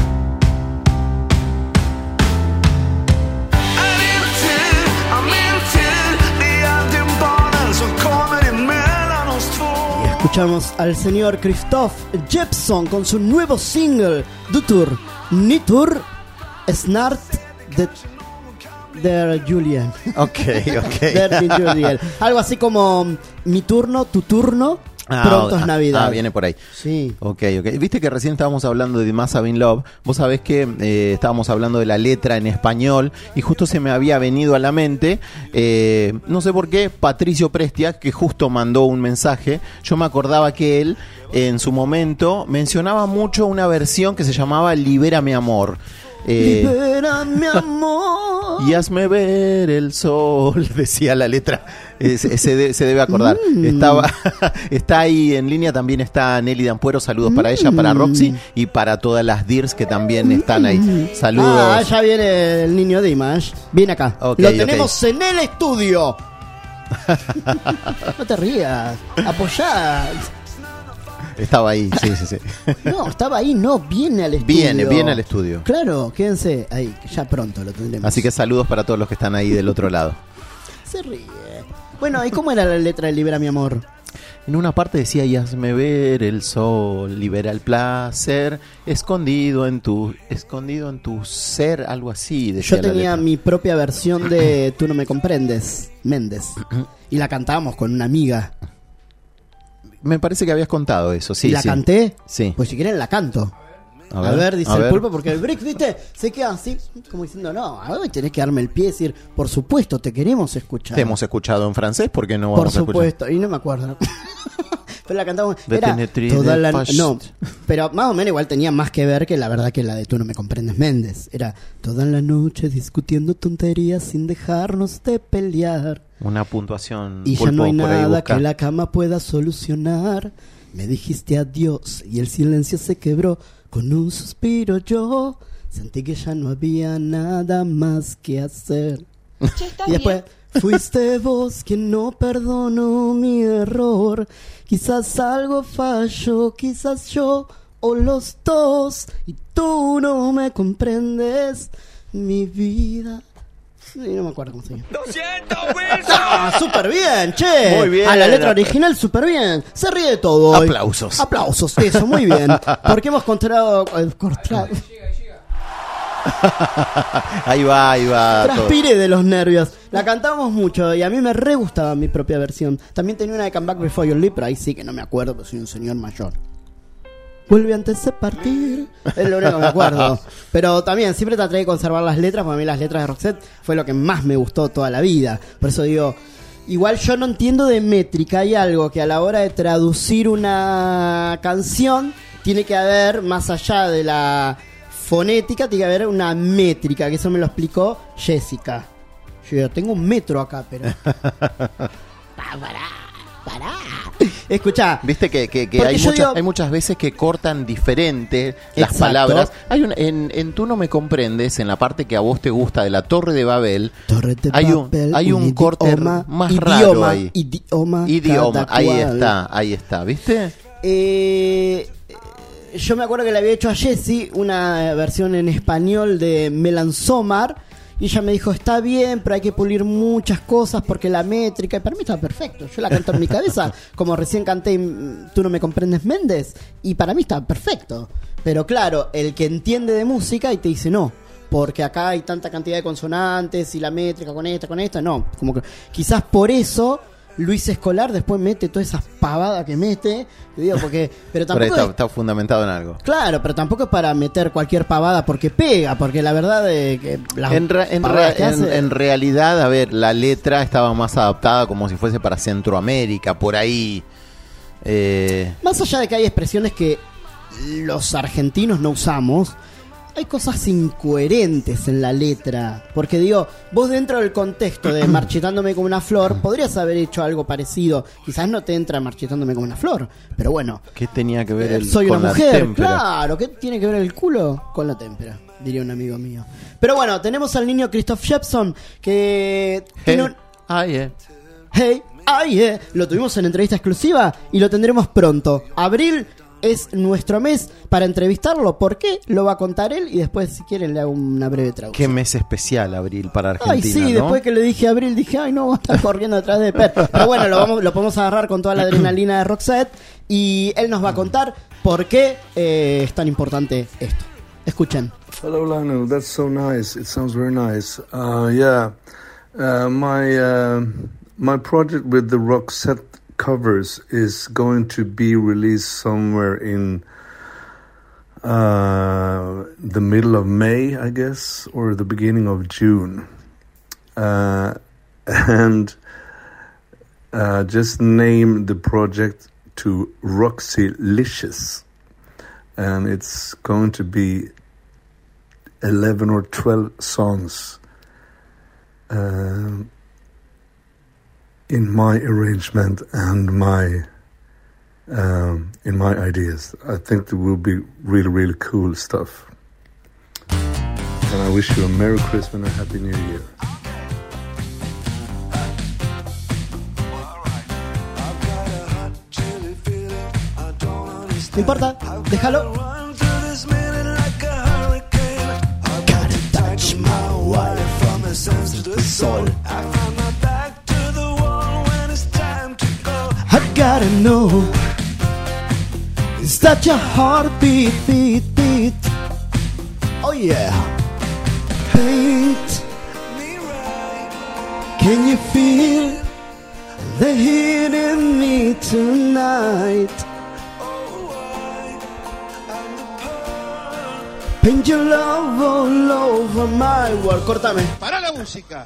Är din tur, ja min tur, det är alltid barnen som kommer emellan oss två. Y escuchamos al señor Christoph Jepson con su nuevo single, Du Tur, Ni Tur, Snart de Der Julien. Ok, ok. Der Julien. Algo así como mi turno, tu turno. Ah, Pronto es ah, Navidad. Ah, viene por ahí. Sí. Ok, ok. Viste que recién estábamos hablando de Must Have Been Love. Vos sabés que eh, estábamos hablando de la letra en español y justo se me había venido a la mente, eh, no sé por qué, Patricio Prestia, que justo mandó un mensaje. Yo me acordaba que él, en su momento, mencionaba mucho una versión que se llamaba Libérame Amor. Eh, Libera mi amor. Y hazme ver el sol, decía la letra. Eh, se, se, de, se debe acordar. Mm. Estaba, está ahí en línea, también está Nelly Dampuero. Saludos mm. para ella, para Roxy y para todas las D I R S que también están ahí. Saludos. Ah, ya viene el niño Dimash. Viene acá. Okay, Lo tenemos okay. en el estudio. No te rías. Apoyá. Estaba ahí, sí, sí, sí. No, estaba ahí, no, viene al estudio. Viene, viene al estudio. Claro, quédense ahí, ya pronto lo tendremos. Así que saludos para todos los que están ahí del otro lado. Se ríe. Bueno, ¿y cómo era la letra de Libera mi amor? En una parte decía, y hazme ver el sol, libera el placer, escondido en tu, escondido en tu ser, algo así. Decía Yo tenía la letra. mi propia versión de Tú no me comprendes, Méndez. Y la cantábamos con una amiga. Me parece que habías contado eso, sí. ¿Y la sí. canté? Sí. Pues si quieren la canto. A A ver, ver, dice a el ver. pulpo, porque el Brix, viste, se queda así, como diciendo, no, hoy tenés que darme el pie y decir, por supuesto, te queremos escuchar. Te hemos escuchado en francés, ¿por qué no Por vamos a escuchar? supuesto, y no me acuerdo. Pero la cantamos, De era Tenetri toda de la, Past. no, pero más o menos igual tenía más que ver que la verdad que la de Tú no me comprendes, Méndez. Era toda la noche discutiendo tonterías sin dejarnos de pelear. Una puntuación. Y ya Pulpo, no hay por ahí nada busca. que la cama pueda solucionar. Me dijiste adiós y el silencio se quebró. Con un suspiro yo sentí que ya no había nada más que hacer. Y después fuiste vos quien no perdonó mi error. Quizás algo falló, quizás yo o los dos. Y tú no me comprendes, mi vida. Sí, no me acuerdo cómo se llama. ¡Ah, súper bien, che! Muy bien. A la letra original, súper bien. Se ríe de todo hoy. Aplausos. Aplausos, eso, muy bien. Porque hemos encontrado... eh, cortado- Ahí va, ahí va. todo. Transpire de los nervios. La cantamos mucho y a mí me re gustaba mi propia versión. También tenía una de Come Back Before You Leave, pero ahí sí que no me acuerdo, porque soy un señor mayor. Vuelve antes de partir. Es lo único que me acuerdo. Pero también siempre traté de conservar las letras, porque a mí las letras de Roxette fue lo que más me gustó toda la vida. Por eso digo, igual yo no entiendo de métrica. Hay algo que a la hora de traducir una canción tiene que haber, más allá de la fonética, tiene que haber una métrica, que eso me lo explicó Jessica. Yo digo, tengo un metro acá, pero... Pará, pará. Escuchá. Viste que, que, que Porque hay, yo muchas, digo- hay muchas veces que cortan diferente las Exacto. palabras. Hay un, en, en Tú no me comprendes, en la parte que a vos te gusta de la Torre de Babel, Torre de hay un, papel, hay un, un corte idioma, más idioma, raro ahí. Idioma, Idioma, cada ahí cual. está, ahí está, ¿viste? Eh, yo me acuerdo que le había hecho a Jessie una versión en español de Melansomar. Y ella me dijo, está bien, pero hay que pulir muchas cosas porque la métrica... Y para mí estaba perfecto. Yo la canto en mi cabeza, como recién canté mm, Tú no me comprendes, Méndez. Y para mí estaba perfecto. Pero claro, el que entiende de música y te dice no. Porque acá hay tanta cantidad de consonantes y la métrica con esta, con esta. No, como que quizás por eso... Luis Escolar después mete todas esas pavadas que mete, te digo, porque, pero Por ahí tampoco está, es- está fundamentado en algo. claro, pero tampoco es para meter cualquier pavada porque pega, porque la verdad es que las En, re- en, pavadas re- que en- hace- en realidad, a ver, la letra estaba más adaptada como si fuese para Centroamérica, por ahí. Eh, más allá de que hay expresiones que los argentinos no usamos, hay cosas incoherentes en la letra, porque digo, vos dentro del contexto de Marchitándome como una flor, podrías haber hecho algo parecido, quizás no te entra Marchitándome como una flor, pero bueno, ¿Qué tenía que ver Eh, el, soy con una la mujer, témpera? claro, ¿qué tiene que ver el culo con la témpera? Diría un amigo mío. Pero bueno, tenemos al niño Christoph Jepson, que tiene un... Ah, yeah. Hey, ay, eh. Lo tuvimos en entrevista exclusiva y lo tendremos pronto. Abril es nuestro mes para entrevistarlo. ¿Por qué? Lo va a contar él y después, si quieren, le hago una breve traducción. Qué mes especial, Abril, para Argentina, Ay, sí, ¿no? después que le dije a Abril, dije, ay, no, va a estar corriendo detrás de Per. Pero bueno, lo, vamos, lo podemos agarrar con toda la adrenalina de Roxette y él nos va a contar por qué eh, es tan importante esto. Escuchen. Hello, Lionel. That's so nice. It sounds very nice. Uh, yeah, uh, my uh, my project with the Roxette covers is going to be released somewhere in uh, the middle of May, I guess, or the beginning of June. Uh, and uh, just name the project to Roxylicious. And it's going to be eleven or twelve songs uh, in my arrangement and my um, in my ideas. I think it will be really, really cool stuff. And I wish you a Merry Christmas and a Happy New Year. No importa, déjalo. I gotta know, is that your heartbeat, beat, beat? Oh yeah. Paint. Can you feel the heat in me tonight? Paint your love all over my world. Córtame. Para la música.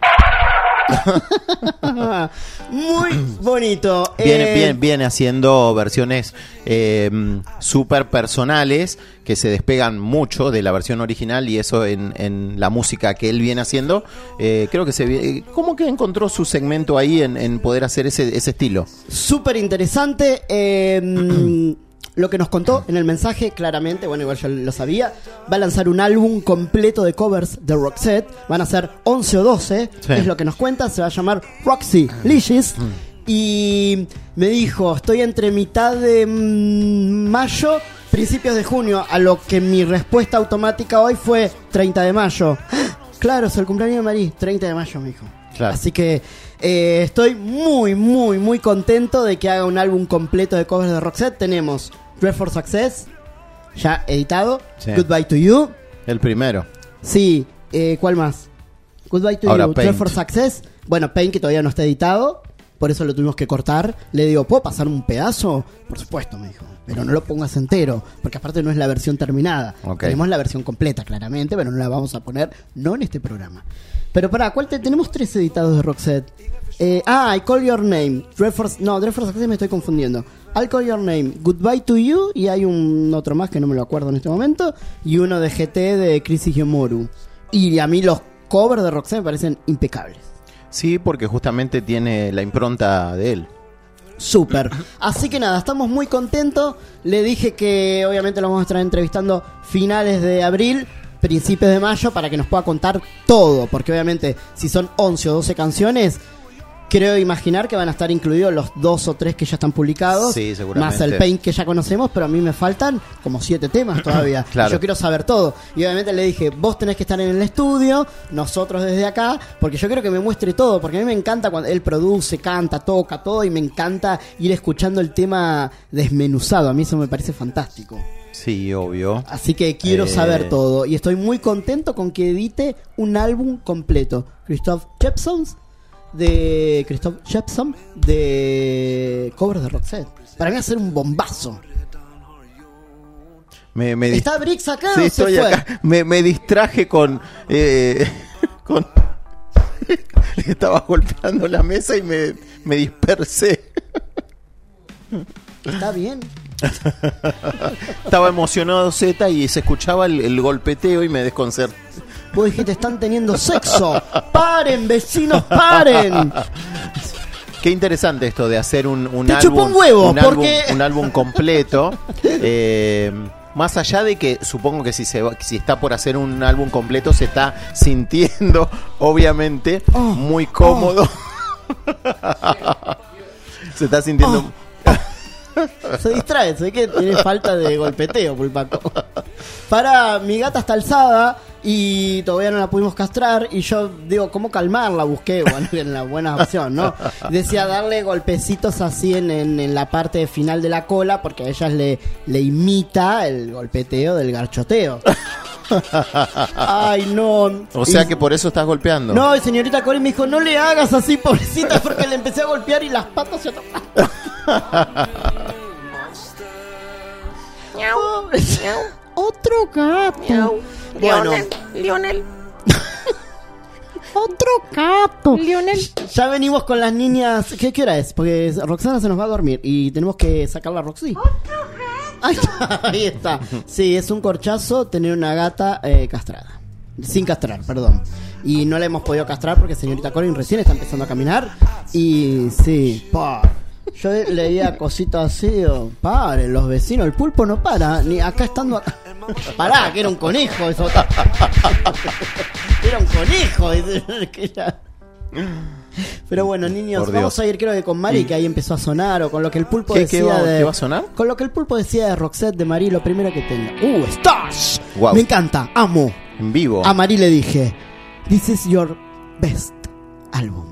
Muy bonito. Viene, eh, viene, viene haciendo versiones eh, súper personales que se despegan mucho de la versión original, y eso en, en la música que él viene haciendo, eh, creo que se eh, como que encontró su segmento ahí en, en poder hacer ese, ese estilo. Súper interesante. Eh, lo que nos contó en el mensaje, claramente, bueno, igual yo lo sabía, va a lanzar un álbum completo de covers de Roxette. Van a ser once o doce, sí. Es lo que nos cuenta. Se va a llamar Roxy Licious. Y me dijo, estoy entre mitad de mm, mayo, principios de junio, a lo que mi respuesta automática hoy fue treinta de mayo. Claro, es el cumpleaños de Marí, treinta de mayo, me dijo. Claro. Así que eh, estoy muy, muy, muy contento de que haga un álbum completo de covers de Roxette. Tenemos Dress for Success, ya editado. Sí. Goodbye to You. El primero. Sí, eh, ¿cuál más? Goodbye to Ahora You, Paint. Dress for Success. Bueno, Paint, que todavía no está editado, por eso lo tuvimos que cortar. Le digo, ¿puedo pasar un pedazo? Por supuesto, me dijo, pero no lo pongas entero, porque aparte no es la versión terminada. Okay. Tenemos la versión completa, claramente, pero no la vamos a poner, no en este programa. Pero para, ¿cuál te, tenemos tres editados de Roxette? Eh, ah, I Call Your Name. Dress for, no, Dress for Success me estoy confundiendo. I Call Your Name, Goodbye to You, y hay un otro más que no me lo acuerdo en este momento, y uno de G T de Chris Higemoru. Y a mí los covers de Roxette me parecen impecables. Sí, porque justamente tiene la impronta de él. Súper. Así que nada, estamos muy contentos. Le dije que obviamente lo vamos a estar entrevistando finales de abril, principios de mayo, para que nos pueda contar todo. Porque obviamente si son once o doce canciones, creo imaginar que van a estar incluidos los dos o tres que ya están publicados. Sí, seguramente. Más el Paint que ya conocemos, pero a mí me faltan como siete temas todavía. Claro. Yo quiero saber todo. Y obviamente le dije, vos tenés que estar en el estudio, nosotros desde acá, porque yo quiero que me muestre todo. Porque a mí me encanta cuando él produce, canta, toca, todo. Y me encanta ir escuchando el tema desmenuzado. A mí eso me parece fantástico. Sí, obvio. Así que quiero Eh, saber todo. Y estoy muy contento con que edite un álbum completo. Christoph Jepson de Christoph Jepson de covers de Roxette. Para mí va a ser un bombazo. Me, me dis- ¿Está Brix acá Sí, o se estoy fue? acá. Me, me distraje con... Eh, con estaba golpeando la mesa y me, me dispersé. ¿Está bien? Estaba emocionado Z y se escuchaba el, el golpeteo y me desconcerté. Vos dijiste, están teniendo sexo. ¡Paren, vecinos, paren! Qué interesante esto de hacer un, un Te álbum, chupó un huevo, un álbum, porque- un álbum completo. eh, más allá de que supongo que si se va- si está por hacer un álbum completo se está sintiendo obviamente Oh, muy cómodo. Se está sintiendo. Se distrae, se ve que tiene falta de golpeteo, Pulpaco. Para, mi gata está alzada y todavía no la pudimos castrar. Y yo digo, ¿cómo calmarla? Busqué, bueno, en la buena opción, ¿no? Decía darle golpecitos así en, en, en la parte final de la cola, porque a ellas le, le imita el golpeteo del garchoteo. Ay, no. O sea Y- que por eso estás golpeando. No, y señorita Cori me dijo, no le hagas así, pobrecita, porque le empecé a golpear y las patas se atraparon. Pobre. Otro gato. Bueno, Lionel. otro gato. Lionel. Ya venimos con las niñas. ¿Qué, qué hora es? Porque Roxana se nos va a dormir y tenemos que sacar la Roxy. Ahí está, ahí está. Sí, es un corchazo tener una gata eh, castrada. Sin castrar, perdón. Y no la hemos podido castrar porque señorita Corin recién está empezando a caminar. Y sí, pa. Yo leía cositas así, o, pare, los vecinos, el pulpo no para, ni acá estando acá. Pará, que era un conejo eso. Era un conejo. Que era... Pero bueno, niños, vamos a ir creo que con Mari, que ahí empezó a sonar, o con lo que el pulpo ¿Qué, decía qué va, de... ¿Qué va a sonar? Con lo que el pulpo decía de Roxette, de Mari, lo primero que tenga. ¡Uh, Stars! Wow. Me encanta, amo. En vivo. A Mari le dije, this is your best album.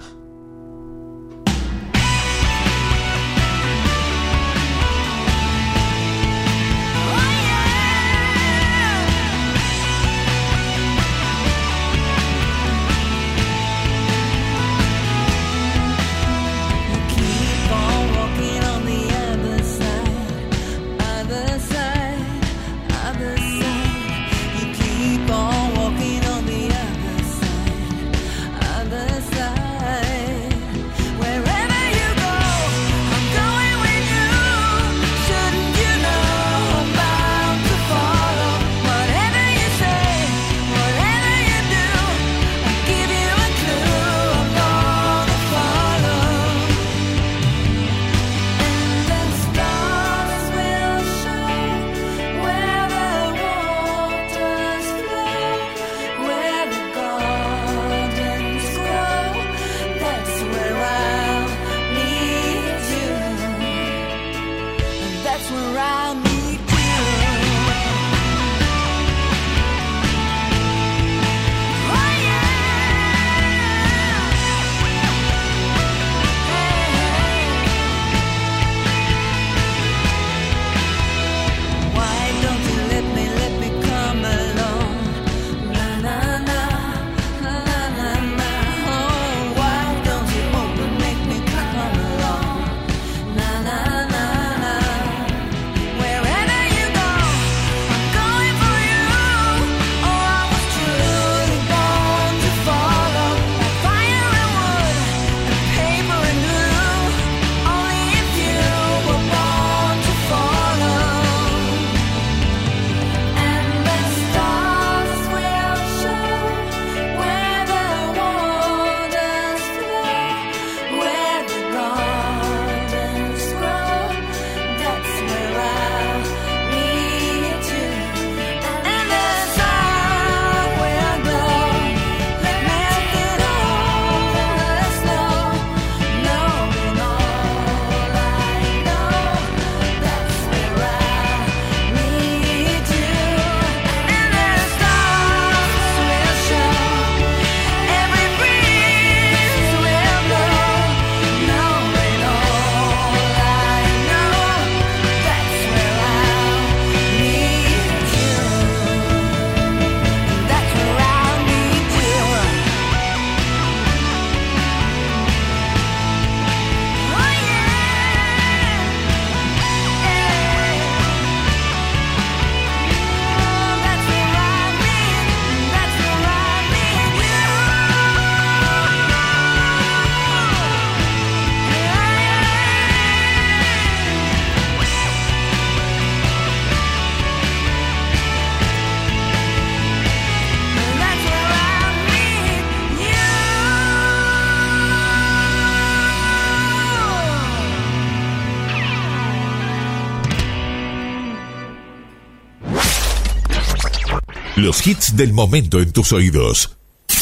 Los hits del momento en tus oídos.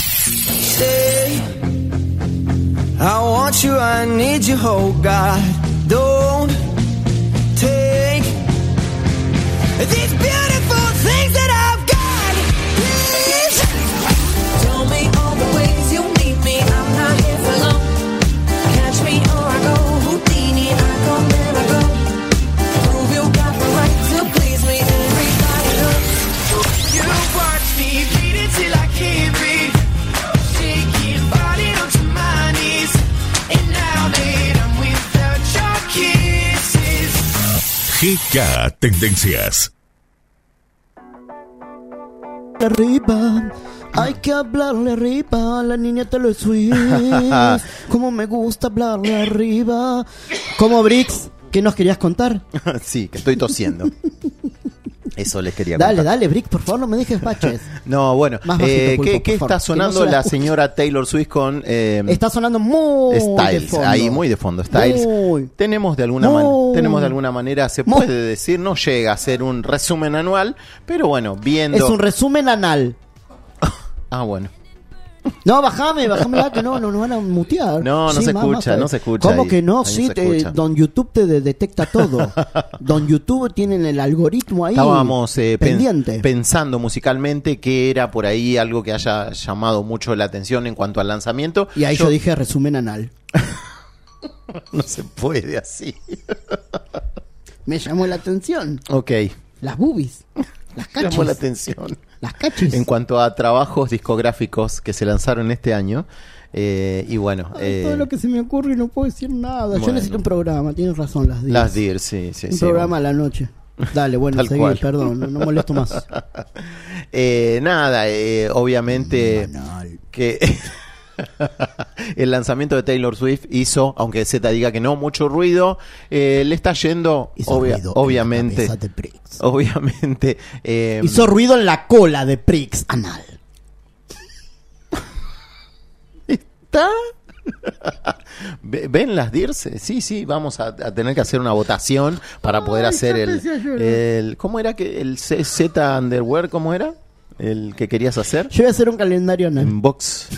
Stay. I want you, I need you, oh God. Don't take these beautiful things that I've got. Please. Tell me all the ways you need me. I'm not here for long. Catch me or I go Houdini. I come and I go. Prove you got the right to please me. Everybody knows. You watch me beat it till I can't breathe. Shaking body onto my knees. And now that I'm without your kisses. G K Tendencias. Arriba, hay que hablarle arriba. La niña te lo Swiss. Como me gusta hablarle arriba. Como Brix, ¿Qué nos querías contar? Sí, que estoy tosiendo. Eso les quería Dale, contar. dale, Brick, por favor, no me dejes baches. No, bueno, Más bajito, eh, Pulpo, ¿qué, por qué favor, está sonando que no se la la escuche. señora Taylor Swift con eh, Está sonando muy de Styles? fondo. Ahí, muy de fondo, Styles. Muy. Tenemos de alguna Muy. man- tenemos de alguna manera, se Muy. puede decir, no llega a ser un resumen anual, pero bueno, viendo. Es un resumen anal. Ah, bueno. No, bajame, bajame la que no, no nos van a mutear. No, no se más, escucha, más, no se escucha ¿Cómo ahí. que no? Ahí Sí, no se te- escucha. don YouTube te de- detecta todo. Don YouTube tienen el algoritmo ahí Estábamos eh, pen- pendiente. pensando musicalmente que era por ahí algo que haya llamado mucho la atención en cuanto al lanzamiento. Y ahí yo, dije resumen anal. No se puede así. Me llamó la atención. Ok. Las boobies. Las cachis. Llamó la atención. Las cachis. En cuanto a trabajos discográficos que se lanzaron este año. eh, y bueno. Ay, eh, todo lo que se me ocurre y no puedo decir nada. Yo bueno. necesito un programa, tienes razón, las diez. Las D I R, sí, sí. Un sí, programa bueno. a la noche. Dale, bueno, Tal seguí, cual. perdón, no, no molesto más. Eh, nada, eh, obviamente que el lanzamiento de Taylor Swift hizo, aunque Z diga que no, mucho ruido. Eh, le está yendo, Hizo obvia- ruido en la obviamente, cabeza de Prix. obviamente. eh, Hizo ruido en la cola de Prix anal. ¿Está? Ve- ¿Ven las D I R S? Sí, sí, vamos a, a tener que hacer una votación para poder Ay, hacer ya el, empecé a llorar. el... ¿Cómo era que el C- Z Underwear? ¿Cómo era? ¿El que querías hacer? Yo voy a hacer un calendario anal. Unbox.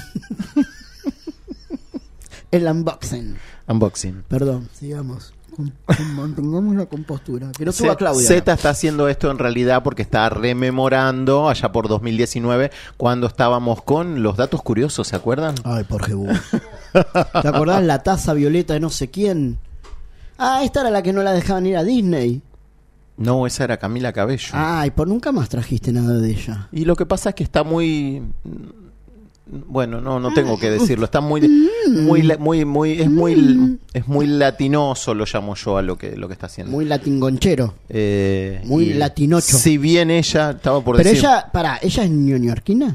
El unboxing. Unboxing. Perdón, sigamos. Con- con- Mantengamos la compostura. Que no suba Z- Claudia. Z está haciendo esto en realidad porque está rememorando allá por dos mil diecinueve cuando estábamos con los datos curiosos, ¿se acuerdan? Ay, por Jebú. ¿Te acordás la taza violeta de no sé quién? Ah, esta era la que no la dejaban ir a Disney. No, esa era Camila Cabello. Ay, por nunca más trajiste nada de ella. Y lo que pasa es que está muy... Bueno, no, no tengo que decirlo. Está muy, muy, la- muy, muy, es muy, es muy latinoso, lo llamo yo a lo que, lo que está haciendo. Muy latingonchero. Eh, Muy y latinocho. Si bien ella estaba por Pero decir, ella, pará, ¿ella es neoyorquina?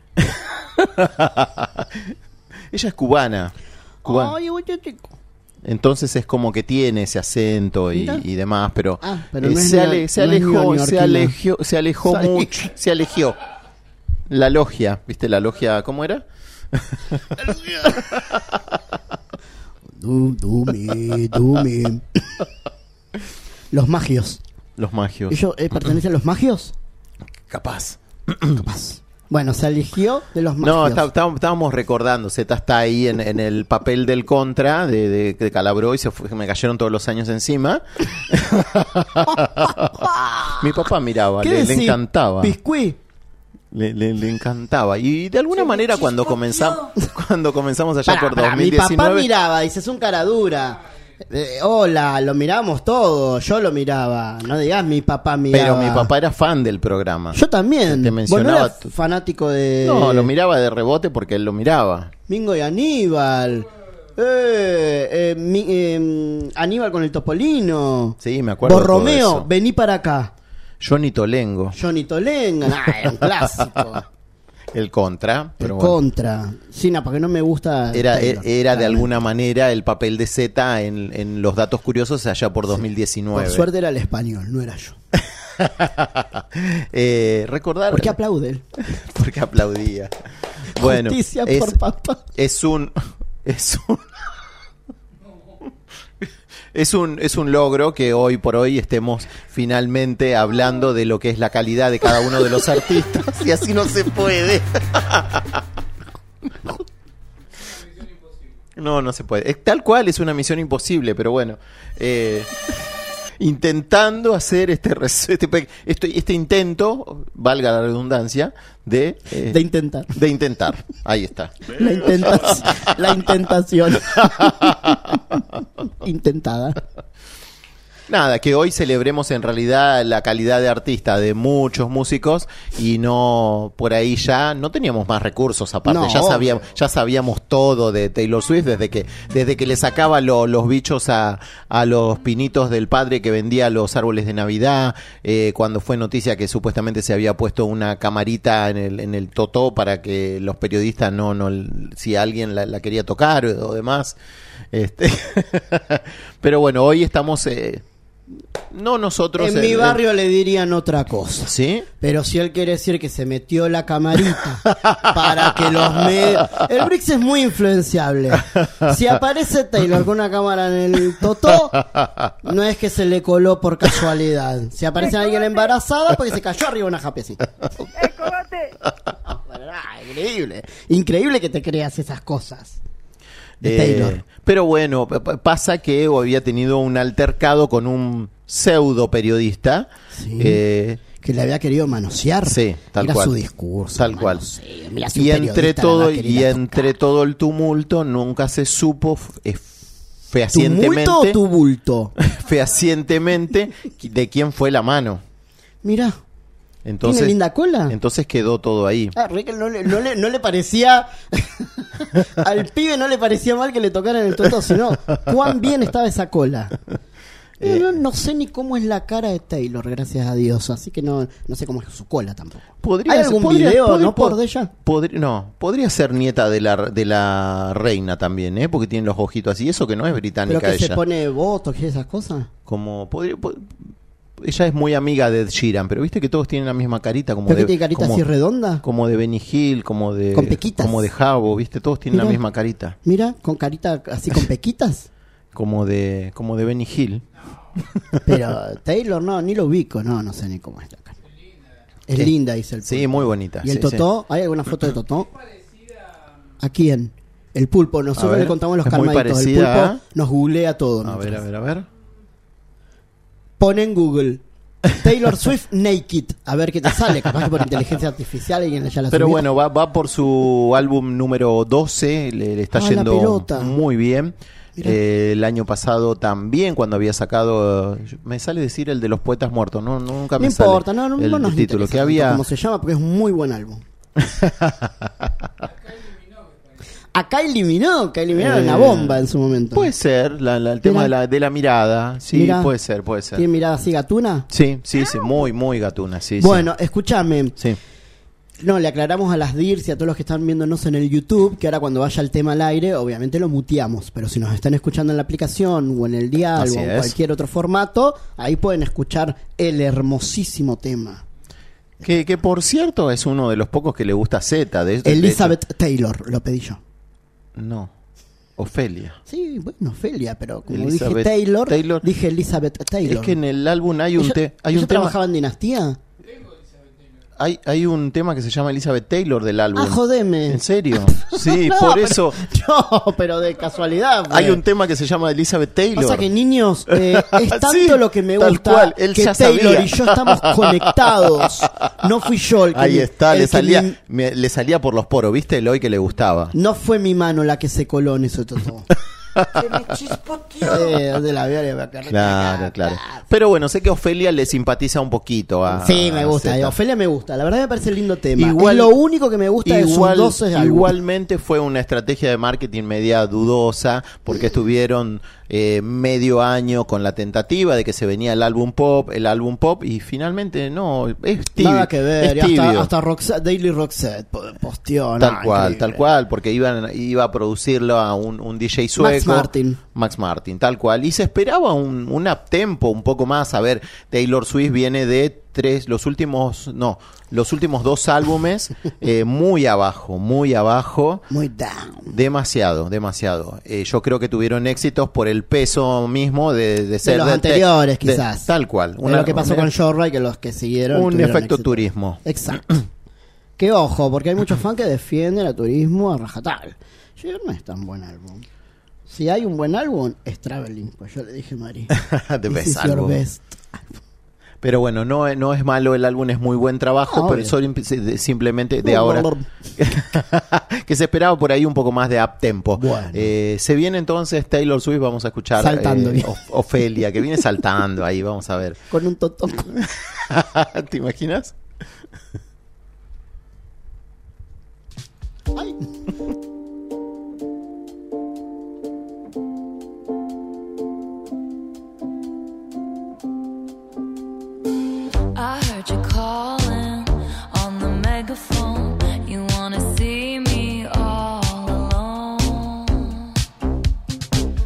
ella es cubana, cubana. Ay, oye, chico. Entonces es como que tiene ese acento y, Mira. y demás, pero, Ah, pero eh, no es se, neo- ale- se no es alejó, se neoyorquina. alejó, se alejó Sale- mucho, se alejó. La logia, ¿viste la logia? ¿Cómo era? Du, dumi, dumi. Los magios. Los magios. ¿Ellos eh, pertenecen a los magios? Capaz. Capaz. Bueno, se eligió de los magios. No, está- está- estábamos recordando, Z está ahí en, en el papel del contra de, de, de Calabró y se fue, me cayeron todos los años encima. Mi papá miraba, ¿Qué le, le decís? encantaba. Biscuit. Le, le- le encantaba. Y de alguna manera cuando comenzamos cuando comenzamos allá Pará, por pará, mi papá dos mil diecinueve, miraba, dice, es un cara dura. Eh, hola, lo miramos todos, yo lo miraba. No digas mi papá miraba. pero mi papá era fan del programa. Yo también. Te Vos mencionaba no eras tu- fanático de... No, lo miraba de rebote porque él lo miraba. Mingo y Aníbal. Eh, eh, mi- eh, Aníbal con el Topolino. Sí, me acuerdo. de todo Borromeo, eso. vení para acá. Johnny Tolengo, Johnny Tolenga, nah, era un clásico. el contra, El pero bueno. contra. Sí, no, porque no me gusta. Era, Taylor, era de claramente. alguna manera el papel de Z en, en los datos curiosos allá por dos mil diecinueve. Por suerte era el español, no era yo. eh, recordar. ¿Por qué aplaude él? Porque aplaudía. Bueno, Justicia es, por papá. es un. Es un. Es un, es un logro que hoy por hoy estemos finalmente hablando de lo que es la calidad de cada uno de los artistas y así no se puede. No, no se puede. Es, tal cual es una misión imposible, pero bueno. Eh, intentando hacer este, res- este, pe- este, este intento, valga la redundancia, de... eh, De intentar. de intentar. Ahí está. La, intentas- la intentación. Intentada. Nada, que hoy celebremos en realidad la calidad de artista de muchos músicos y no, por ahí ya no teníamos más recursos aparte, No, ya obvio. sabíamos, ya sabíamos todo de Taylor Swift desde que, desde que le sacaba lo- los bichos a, a los pinitos del padre que vendía los árboles de Navidad, eh, cuando fue noticia que supuestamente se había puesto una camarita en el, en el totó para que los periodistas no, no, si alguien la, la quería tocar o demás. Este, pero bueno, hoy estamos... Eh, no nosotros... En el, mi barrio el... le dirían otra cosa. ¿Sí? Pero si él quiere decir que se metió la camarita para que los medios... El Brix es muy influenciable. Si aparece Taylor con una cámara en el totó, no es que se le coló por casualidad. Si aparece alguien embarazada, porque se cayó arriba una japecita. Increíble. Increíble que te creas esas cosas. De Taylor. Eh, pero bueno, p- pasa que había tenido un altercado con un pseudo periodista. Sí. Eh, que le había querido manosear. Sí, tal Era cual. su discurso. Tal cual. Manoseo. Mira, si y un entre periodista todo la va a querer y tocar. entre todo el tumulto nunca se supo eh, fehacientemente ¿Tumulto o tumulto? fehacientemente de quién fue la mano. Mira. Entonces, ¿Tiene linda cola? Entonces quedó todo ahí. Ah, Rick no le, no le, no le parecía... Al pibe no le parecía mal que le tocaran el totó, sino cuán bien estaba esa cola. Eh, no, no sé ni cómo es la cara de Taylor, gracias a Dios. Así que no, no sé cómo es su cola tampoco. ¿Podría ¿Hay ser- algún podría- video, podría- no, por de ella? Podría, no, podría ser nieta de la de la reina también, ¿eh? Porque tiene los ojitos así. Eso que no es ¿Pero británica que se ella. pone botox y esas cosas? Como podría, po- ella es muy amiga de Ed Sheeran, pero viste que todos tienen la misma carita, como ¿Pero de que tiene carita como, así redonda? como de Benny Hill, como de Con pequitas. como de Jabo, viste, todos tienen Mira. la misma carita, Mira, con carita así con pequitas. como de como de Benny Hill. Pero Taylor no, ni lo ubico, no, no sé ni cómo es la cara. Es Sí. linda, dice el pulpo. Sí, muy bonita. ¿Y el sí, Totó? ¿Hay alguna foto de Totó? ¿A quién? El pulpo. A Nosotros ver, le contamos los es muy calmaditos. El parecida pulpo a- nos googlea todo. sí. A ver, a ver, a ver. Pone en Google Taylor Swift Naked. A ver qué te sale. Capaz que por inteligencia artificial alguien ya la Pero subió. bueno, va, va por su álbum número doce, le, le está Ah, la yendo pelota. muy bien. Mirá. Eh, el año pasado también, cuando había sacado, eh, me sale decir el de los poetas muertos, no nunca No me sale importa, no, no, el, no nos el título interesa que tanto había. cómo se llama, porque es un muy buen álbum. Acá eliminó, que eliminaron Eh, una bomba en su momento. Puede ser, la, la- el tema Mirá. de la, de la mirada, sí, Mirá. puede ser, puede ser. ¿Tiene mirada así gatuna? Sí, sí, sí, muy, muy gatuna, sí. Bueno, escúchame. sí. No, le aclaramos a las D I R S y a todos los que están viéndonos en el YouTube que ahora cuando vaya el tema al aire, obviamente lo muteamos. Pero si nos están escuchando en la aplicación o en el dial Así o en es. cualquier otro formato, ahí pueden escuchar el hermosísimo tema. Que, que por cierto es uno de los pocos que le gusta a Z. De, de- Elizabeth Taylor, lo pedí yo. de- no, Ofelia. Sí, bueno, Ofelia, pero como Elizabeth dije Taylor, Taylor. dije Elizabeth Taylor. Es que en el álbum hay un, ¿Ella, te- hay ella un tema. trabajaba en Dinastía? Hay, hay un tema que se llama Elizabeth Taylor del álbum. Ah, jodeme. ¿En serio? Sí, No, por pero- eso. No, pero de casualidad. Hay pues. un tema que se llama Elizabeth Taylor. Pasa que, niños, eh, es tanto Sí, lo que me tal gusta cual, él que ya Taylor sabía. y yo estamos conectados. No fui yo el que Ahí me- está, el le que salía, me- me- le salía por los poros, ¿viste? El hoy que le gustaba. No fue mi mano la que se coló en eso todo. Se me chispoteó. Eh, de la vida, de la- Claro, claro. Pero bueno, sé que Ofelia le simpatiza un poquito a. Sí, me gusta. a eh, Zeta. Ofelia me gusta. La verdad me parece lindo tema. Igual- es lo único que me gusta de sus Igual, doce álbumes. igualmente fue una estrategia de marketing media dudosa porque estuvieron eh, medio año con la tentativa de que se venía el álbum pop, el álbum pop y finalmente no, es tibio. Nada que ver. es y hasta tibio. hasta Roxette- Daily Roxette po- posteó. Tal no, cual, increíble. tal cual, porque iban, iba a producirlo a un, un D J sueco. Max Martin. Max Martin, tal cual. Y se esperaba un, un uptempo un poco más. A ver, Taylor Swift viene de tres, los últimos, no, los últimos dos álbumes eh, muy abajo, muy abajo. Muy down. Demasiado, demasiado. Eh, yo creo que tuvieron éxitos por el peso mismo de, de ser De los del- anteriores, de- quizás. tal cual. De lo que pasó con Joyride, que los que siguieron. un tuvieron efecto éxito. turismo. Exacto. Que ojo, porque hay muchos fans que defienden a Turismo a rajatal. Yo digo, no es tan buen álbum. Si hay un buen álbum, es Traveling. Pues yo le dije a Mari. The This best is your album. best. Pero bueno, no, no es malo, el álbum es muy buen trabajo, Ah, pero obvio. solo imp- de- simplemente de ahora que se esperaba por ahí un poco más de uptempo. Bueno. Eh, se viene entonces Taylor Swift, vamos a escuchar Saltando eh, bien. Of- Ofelia, que viene saltando ahí, vamos a ver. Con un totón. ¿Te imaginas? Ay. I heard you calling on the megaphone. You wanna see me all alone.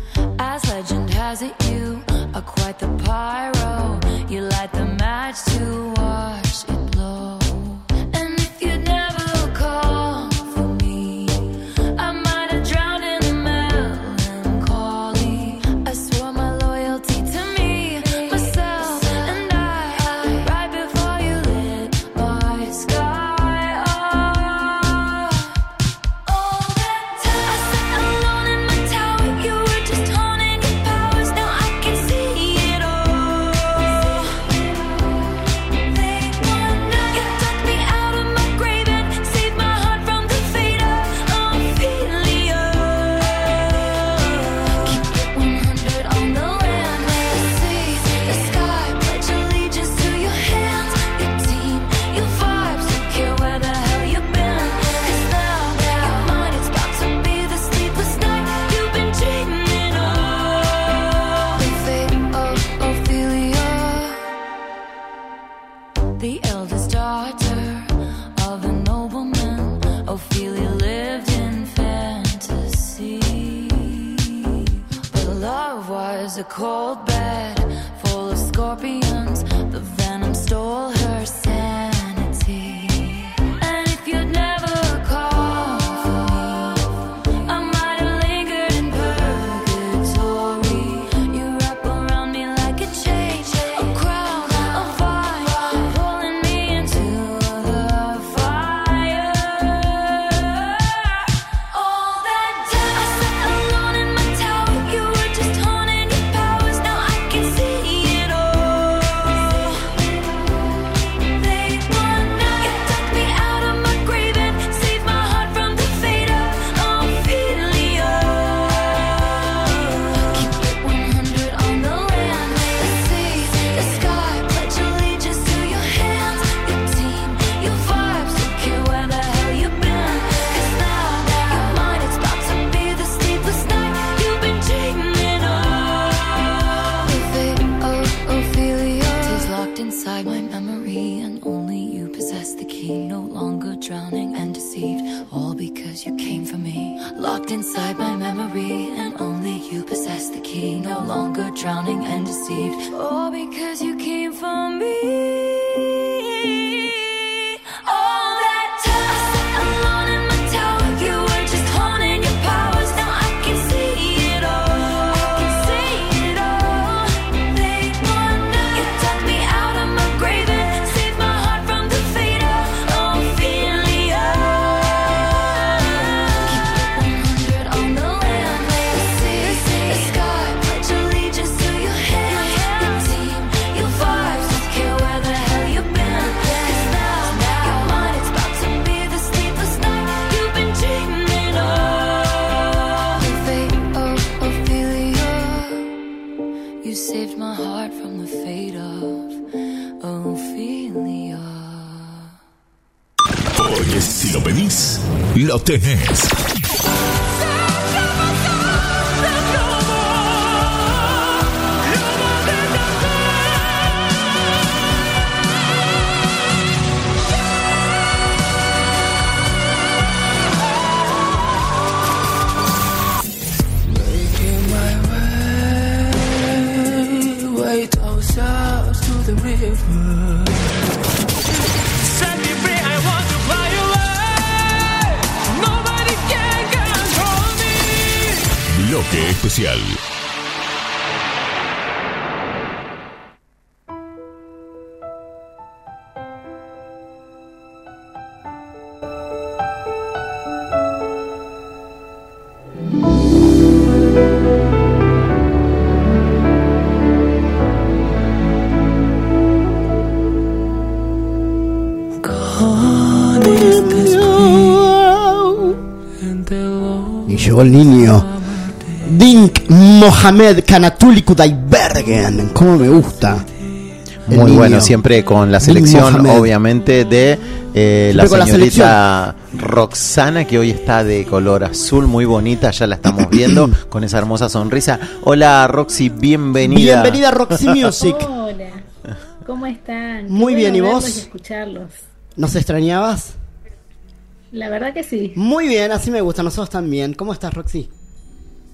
pyro. You light the match to watch it blow. And if you'd never call for me, I might have drowned in the melancholy. I swore my loyalty to me, myself, and I, right before you lit my sky up. All that time I sat alone in my tower, you were just honing your powers. Now I can see it all. Late one night, you took me out of my grave and saved my heart from the fate of Ophelia. Keep it one hundred on the land, the sea, the sky. Pledge allegiance to your hands, your team, your vibes. Don't care where the hell you've been, 'cause now your mind is about to be the sleepless night you've been dreaming of. The fate of Ophelia, the eldest daughter of a nobleman. Ophelia lived in fantasy, but love was a cold bed full of scorpions. The venom stole her sanity. And if you'd never call for me, I might have lingered in purgatory. You wrap around me like a chain, a crown, a vine, pulling me into the fire. All that time I sat alone in my tower, you were just honing your powers. Now I can see it all. Late one night, you took me out of my grave and saved my heart from the fate of Ophelia. Keep it one hundred on the land, the sea, the sky. Pledge allegiance to your hands, your team, your vibes. Don't care where the hell you've been, 'cause now your mind is about to be the sleepless night you've been dreaming of. The fate of Ophelia is locked inside my memory, and only you possess the key. No longer drowning and deceived, all because you came for me. Locked inside my memory, and only you possess the key. No longer drowning and deceived, all because you came for me. All that time I sat alone in my tower, you were just honing your powers. Now I can see it all. I can see it all. Late one night, you took me out of my grave and saved my heart from the fate of Ophelia. Keep it one hundred on the land, the sea, the sky. Pledge allegiance to your hands, your team, your vibes. Don't care where the hell you've been, 'cause now your mind is about to be the sleepless night you've been dreaming of. The fate of Ophelia, you saved my heart from the fate of Ophelia. Oye, si lo pedís, lo tenés. Making my way, way down south to the river. Set me free, I want to fly away. Nobody can control me. Bloque especial. Y llegó el niño Dink Mohamed Kanatuli Kudaibergen. ¿Cómo me gusta? El Muy niño. bueno, siempre con la Dink selección, Mohamed. obviamente, de eh, la Siempre con la señorita Roxana, que hoy está de color azul, muy bonita, ya la estamos viendo, con esa hermosa sonrisa. Hola Roxy, bienvenida. Bienvenida a Roxy Music. Hola, ¿cómo están? Qué Muy bien, bueno ¿y vos? verlos y escucharlos. ¿Nos extrañabas? La verdad que sí. Muy bien, así me gusta, nosotros también. ¿Cómo estás, Roxy?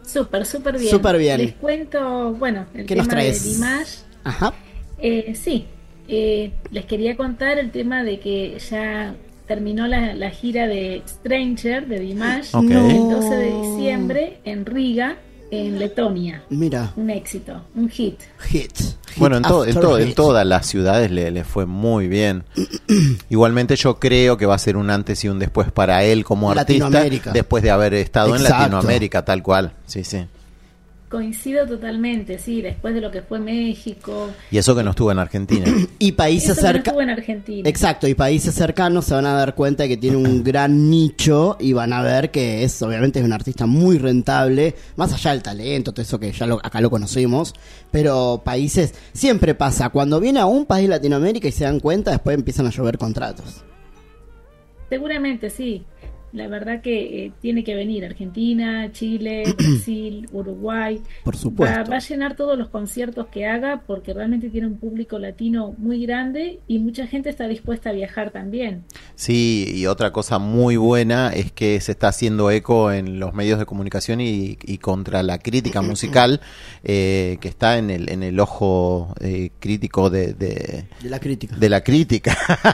Súper, súper bien. Súper bien. Les cuento, bueno, el ¿Qué nos tema de traes? Dimash. Ajá. Eh, sí, eh, les quería contar el tema de que ya terminó la, la gira de Stranger de Dimash Ok. el doce de diciembre en Riga, en Letonia. Mira, Un éxito, un hit. hit. Bueno, en, to- en, after to- en hit. todas las ciudades le, le fue muy bien. Igualmente yo creo que va a ser un antes y un después para él como artista, Latinoamérica. después de haber estado en Exacto. Latinoamérica, tal cual. Sí, sí. Coincido totalmente, sí, después de lo que fue México. Y eso que no estuvo en Argentina. Y países Eso que no cerca. estuvo en Argentina. Exacto, y países cercanos se van a dar cuenta de que tiene un gran nicho y van a ver que es, obviamente, es un artista muy rentable, más allá del talento, todo eso que ya lo- acá lo conocemos, pero países, siempre pasa, cuando viene a un país de Latinoamérica y se dan cuenta, después empiezan a llover contratos. Seguramente sí. La verdad que eh, tiene que venir Argentina, Chile, Brasil, Uruguay. Por supuesto. Va, va a llenar todos los conciertos que haga porque realmente tiene un público latino muy grande y mucha gente está dispuesta a viajar también. Sí, y otra cosa muy buena es que se está haciendo eco en los medios de comunicación y, y contra la crítica musical eh, que está en el, en el ojo eh, crítico de, de, De la crítica. de la crítica.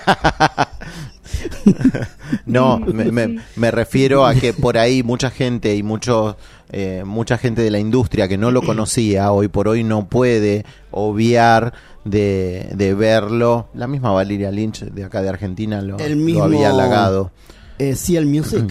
No, me, me, me refiero a que por ahí mucha gente y mucho, eh, mucha gente de la industria que no lo conocía hoy por hoy no puede obviar de, de verlo. La misma Valeria Lynch de acá de Argentina lo, El mismo, lo había halagado. Eh, sí, el music.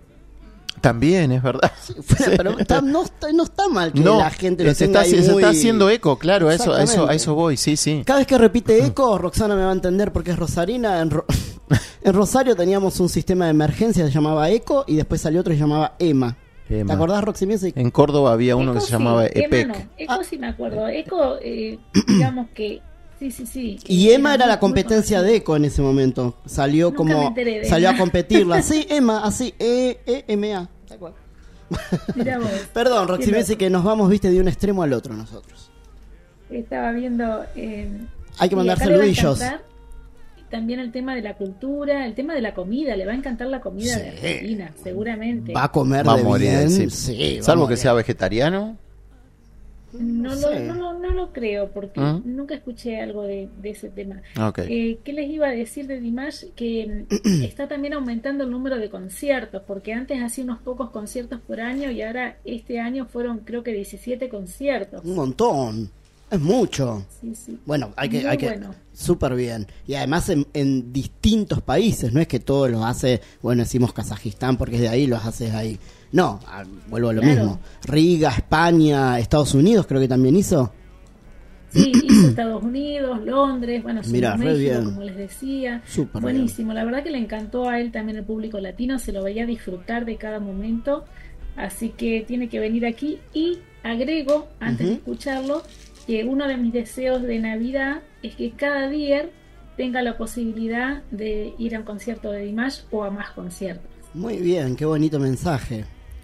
También, es verdad. Pero está- no, está, no está mal que No, la gente lo se tenga está, ahí se muy- está haciendo eco, claro, a eso, a eso, a Exactamente. eso voy, sí, sí. Cada vez que repite eco, Roxana me va a entender porque es rosarina. En, Ro- en Rosario teníamos un sistema de emergencia que se llamaba eco y después salió otro que se llamaba EMA. Emma. ¿Te acordás, Roxy Music? En Córdoba había uno Eco que se sí, llamaba Emma EPEC. no, Eco sí me acuerdo. Eco, eh, digamos que sí, sí, sí. Y Emma era muy- la competencia muy de Eco en ese momento. Salió Nunca me como. enteré de Salió Emma. a competirla. Sí, Emma, así. E, E, M, A. Tal cual. Mirá vos. Perdón, Roxy Qué Music, que nos vamos, viste, de un extremo al otro nosotros. Estaba viendo. Eh, Hay que y mandar acá le va a saludillos. encantar también el tema de la cultura, el tema de la comida. Le va a encantar la comida de Argentina, seguramente. Va a comer Va a de morir, bien. sí. Sí, va a Salvo que morir. sea vegetariano. No, No lo, sé. no, lo- no lo creo, porque ¿Mm? nunca escuché algo de, de ese tema. Ok. Eh, ¿Qué les iba a decir de Dimash? Que mm, está también aumentando el número de conciertos, porque antes hacía unos pocos conciertos por año y ahora este año fueron creo que diecisiete conciertos. Un montón. Es mucho. Sí, sí. Bueno, hay que, Muy hay que, bueno. súper bien. Y además en, en distintos países, no es que todos los hace, bueno, decimos Kazajistán porque es de ahí, los haces ahí. No, ah, vuelvo a lo Claro. mismo. Riga, España, Estados Unidos creo que también hizo. Sí, hizo Estados Unidos, Londres, bueno, sí, Mirá, re México, bien. como les decía. Súper Buenísimo, la verdad que le encantó a él también el público latino, se lo veía disfrutar de cada momento, así que tiene que venir aquí. Y agrego, antes de Ujú. escucharlo, que uno de mis deseos de Navidad es que cada día tenga la posibilidad de ir a un concierto de Dimash o a más conciertos. Muy bien, qué bonito mensaje.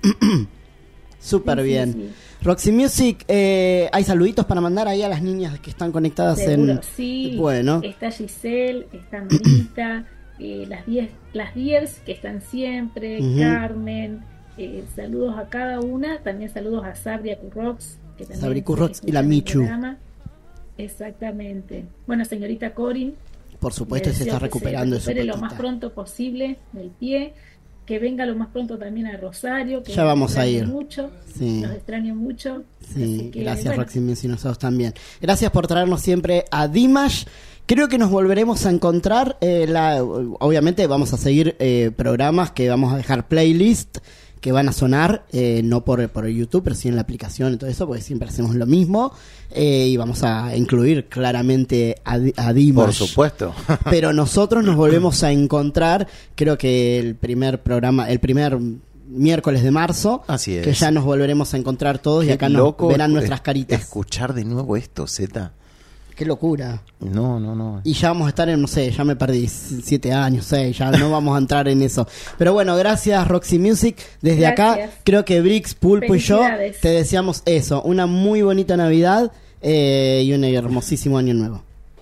Súper Sí, sí, bien. sí. Roxy Music, eh, ¿hay saluditos para mandar ahí a las niñas que están conectadas Seguro, en... sí. Bueno, Está Giselle, está Marita, eh, las diez, las diez que están siempre, Ujú. Carmen, eh, saludos a cada una, también saludos a Sabria Currox, que también Sabri Currox escuchan y la el Michu. programa. Exactamente. Bueno, señorita Corin, por supuesto, le se deseo está que se recuperando de su recupere lo más patita. pronto posible del pie, que venga lo más pronto también a Rosario, que Ya los vamos a extraño ir. mucho, Sí. los extraño mucho. Sí, Así que, gracias bueno, Roxy Music y nosotros también. Gracias por traernos siempre a Dimash. Creo que nos volveremos a encontrar. eh, la, obviamente vamos a seguir eh, programas que vamos a dejar playlist que van a sonar, eh, no por, por YouTube, pero sí en la aplicación y todo eso, porque siempre hacemos lo mismo. eh, y vamos a incluir claramente a, Di- a Dimash. Por supuesto. Pero nosotros nos volvemos a encontrar, creo que el primer programa, el primer miércoles de marzo, Así es. que ya nos volveremos a encontrar todos y Qué acá nos loco verán es- nuestras caritas. Escuchar de nuevo esto, Z. Qué locura. No, no, no. Y ya vamos a estar en, no sé, ya me perdí, siete años, seis, ya no vamos a entrar en eso. Pero bueno, gracias Roxy Music. Desde acá, Gracias. creo que Brix, Pulpo y yo Felicidades. te deseamos eso, una muy bonita Navidad eh, y un hermosísimo año nuevo.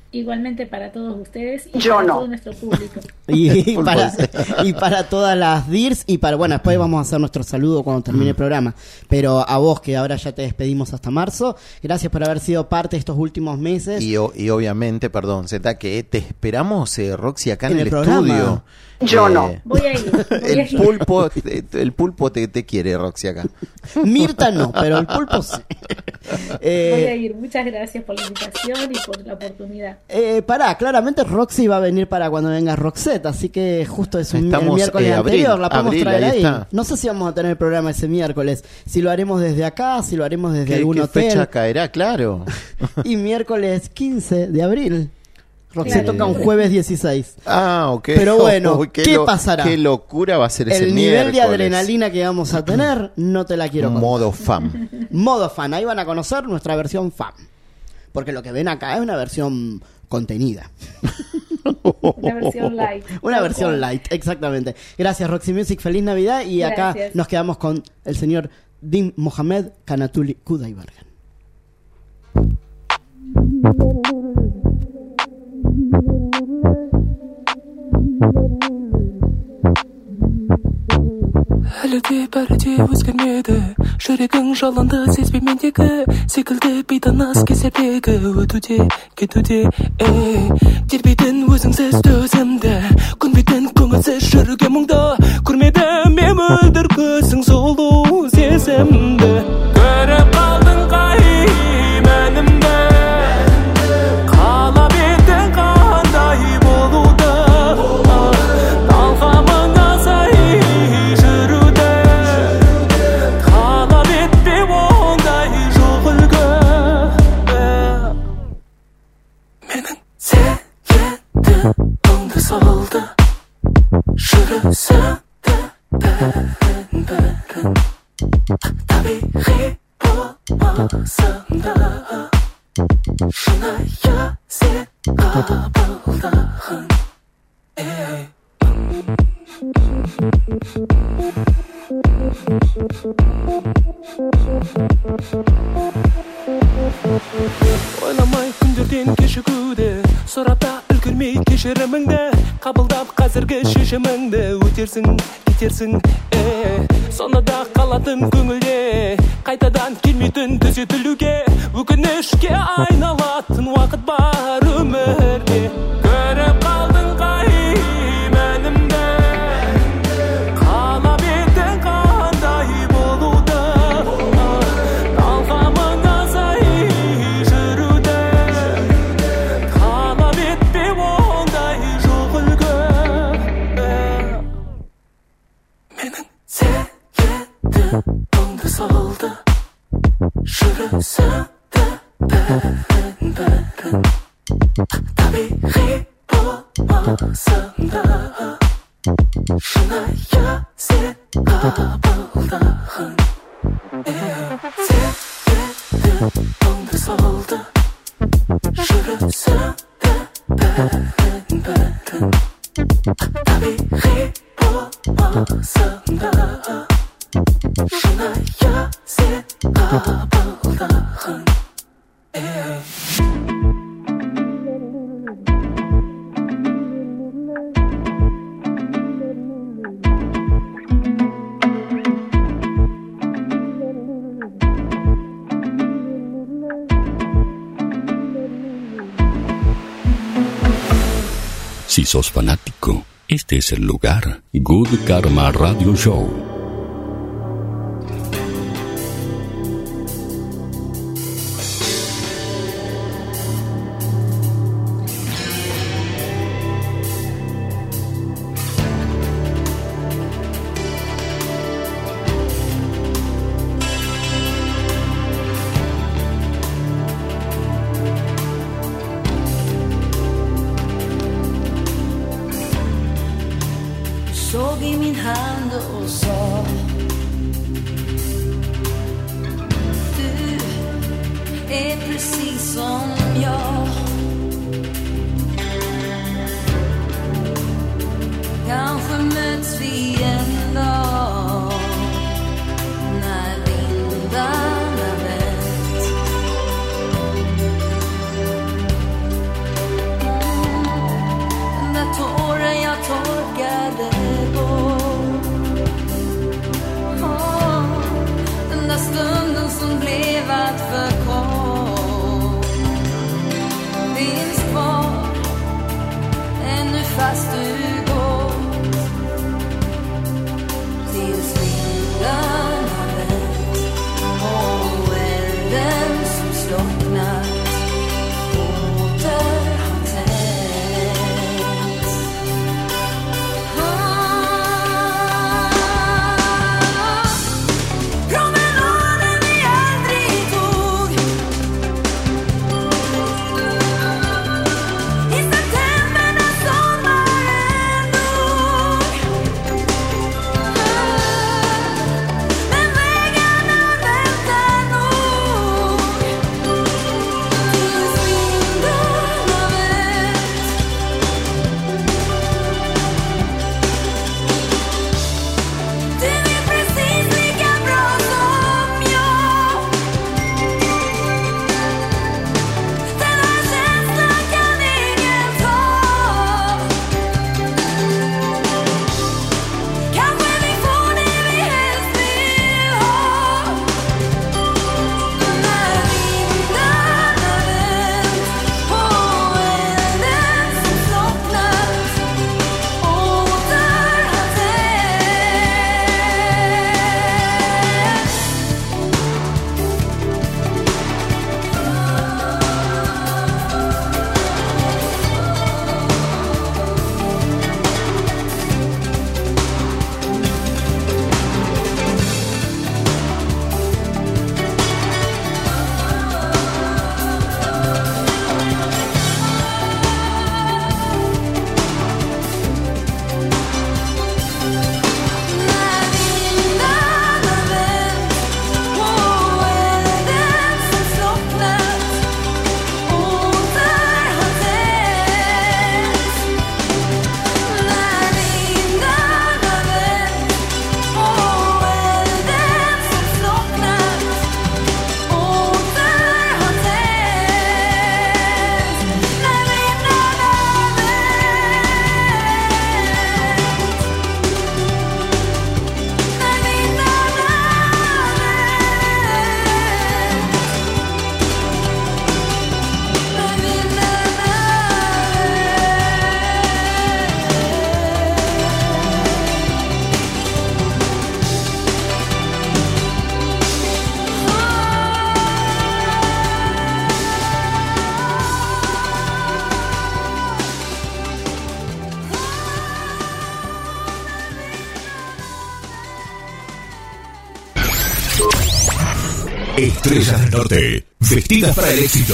Igualmente para todos ustedes y Yo para no. todo nuestro público. Y para, y para todas las D I R S y para, bueno, después vamos a hacer nuestro saludo cuando termine el programa, pero a vos que ahora ya te despedimos hasta marzo, gracias por haber sido parte de estos últimos meses. Y, o- y obviamente, perdón, Z, que te esperamos, eh, Roxy, acá en, En el, el programa. estudio. Yo no. Voy a ir. Voy a El ir. pulpo, te- el pulpo te, te quiere, Roxy, acá. Mirta no, pero el pulpo sí. Eh, Voy a ir. Muchas gracias por la invitación y por la oportunidad. Eh, pará, claramente Roxy va a venir para cuando venga Roxette, así que justo es un, el Estamos, miércoles eh, abril, anterior, la podemos abril, traer ahí ahí. está. No sé si vamos a tener el programa ese miércoles, si lo haremos desde acá, si lo haremos desde ¿Qué, algún qué hotel. fecha caerá? Claro. Y miércoles quince de abril. Roxette Claro. toca un jueves dieciséis. Ah, ok. Pero bueno, Uy, ¿qué lo- pasará? Qué locura va a ser ese El nivel de miércoles. adrenalina que vamos a tener, no te la quiero contar. Modo fan. Modo fan, ahí van a conocer nuestra versión fan. Porque lo que ven acá es una versión contenida. Una versión light. Una versión light, exactamente. Gracias Roxy Music, feliz Navidad y acá Gracias. nos quedamos con el señor Din Mohamed Kanatuli Kudaibergen. әлі де бәрі де өзгермеді, жүрегің жалынды сезбей мендегі секілді бейтаныс кезердегі өтуде кетуде ей тербейтін өзіңсіз төзімді, көнбейтін көңілсіз жүруге мұңды, көрмедім мен мөлдір көзің сұлу сезімді, көріп қалдың қай мәнімді, қалап едің қандай болуды, талғамыңа сай жүруді, қалап етпе ондай жоқ үлгі, менің сүйетінімді салды, жүрісімді бәрін бәрін табиғи болмасында шынайы сен қабылдаған ей ойламай күндерден кешігуді сұрап та үлгермей кешіріміңді қабылдап қазіргі шешіміңді өтерсің кетерсің э сонда да қалатын көңілде қайтадан келмейтін түзетілуге өкінішке айналатын уақыт бар өмірде көріп қалдың қай мәнімді қалап едің қандай болуды талғамыңа сай жүруді қалап етпе ондай жоқ үлгі менің сүйетінімді салды жүрісімді бәрін бәрін табиғи болмасында шынайы сен қабылдаған сүйетінімді салды жүрісімді бәрін бәрін табиғи болмасында шынайы сен қабылдаған Si sos fanático, este es el lugar. Good Karma Radio Show. Såg i min hand och sa du är precis som jag. Kanske möts vi en dag när vindarna vänt. Estrellas del Norte, vestidas para el éxito.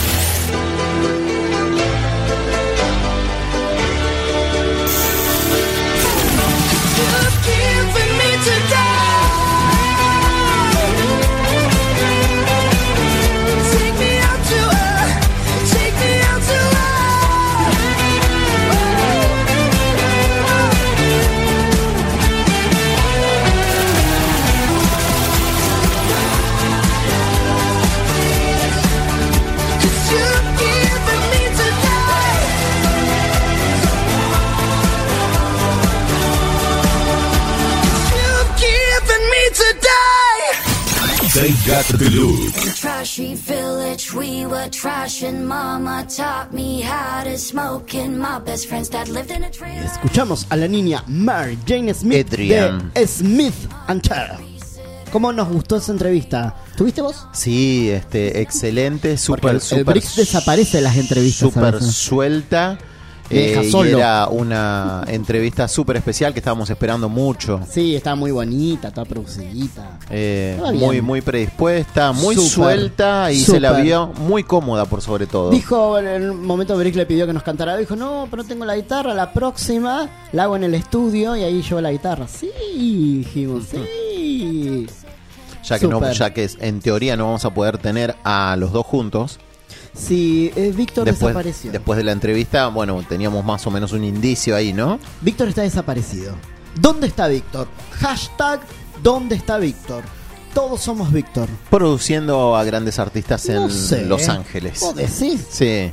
They got the look. In a trashy village, we were trashing. Mama taught me how to smoke, and my best friend's dad lived in a trailer. Escuchamos a la niña Mary Jane Smith Adrian. de Smith and Tell. ¿Cómo nos gustó esa entrevista? ¿Tuviste vos? Sí, este, excelente, súper, el súper. Brix desaparece en las entrevistas. Súper suelta. Deja Eh, y solo. era una entrevista súper especial que estábamos esperando mucho. Sí, estaba muy bonita, toda producidita. Eh, Estaba bien. muy, muy predispuesta, muy Súper, suelta y súper. se la vio muy cómoda por sobre todo. Dijo, en un momento Brick le pidió que nos cantara. Dijo, no, pero no tengo la guitarra, la próxima la hago en el estudio y ahí llevo la guitarra. Sí, dijimos, sí. ya que no, Súper. ya que en teoría no vamos a poder tener a los dos juntos. Sí, eh, Víctor Después, desapareció. después de la entrevista, bueno, teníamos más o menos un indicio ahí, ¿no? Víctor está desaparecido. ¿Dónde está Víctor? Hashtag ¿dónde está Víctor? Todos somos Víctor. Produciendo a grandes artistas en No sé. Los Ángeles. ¿Vos decís? Sí.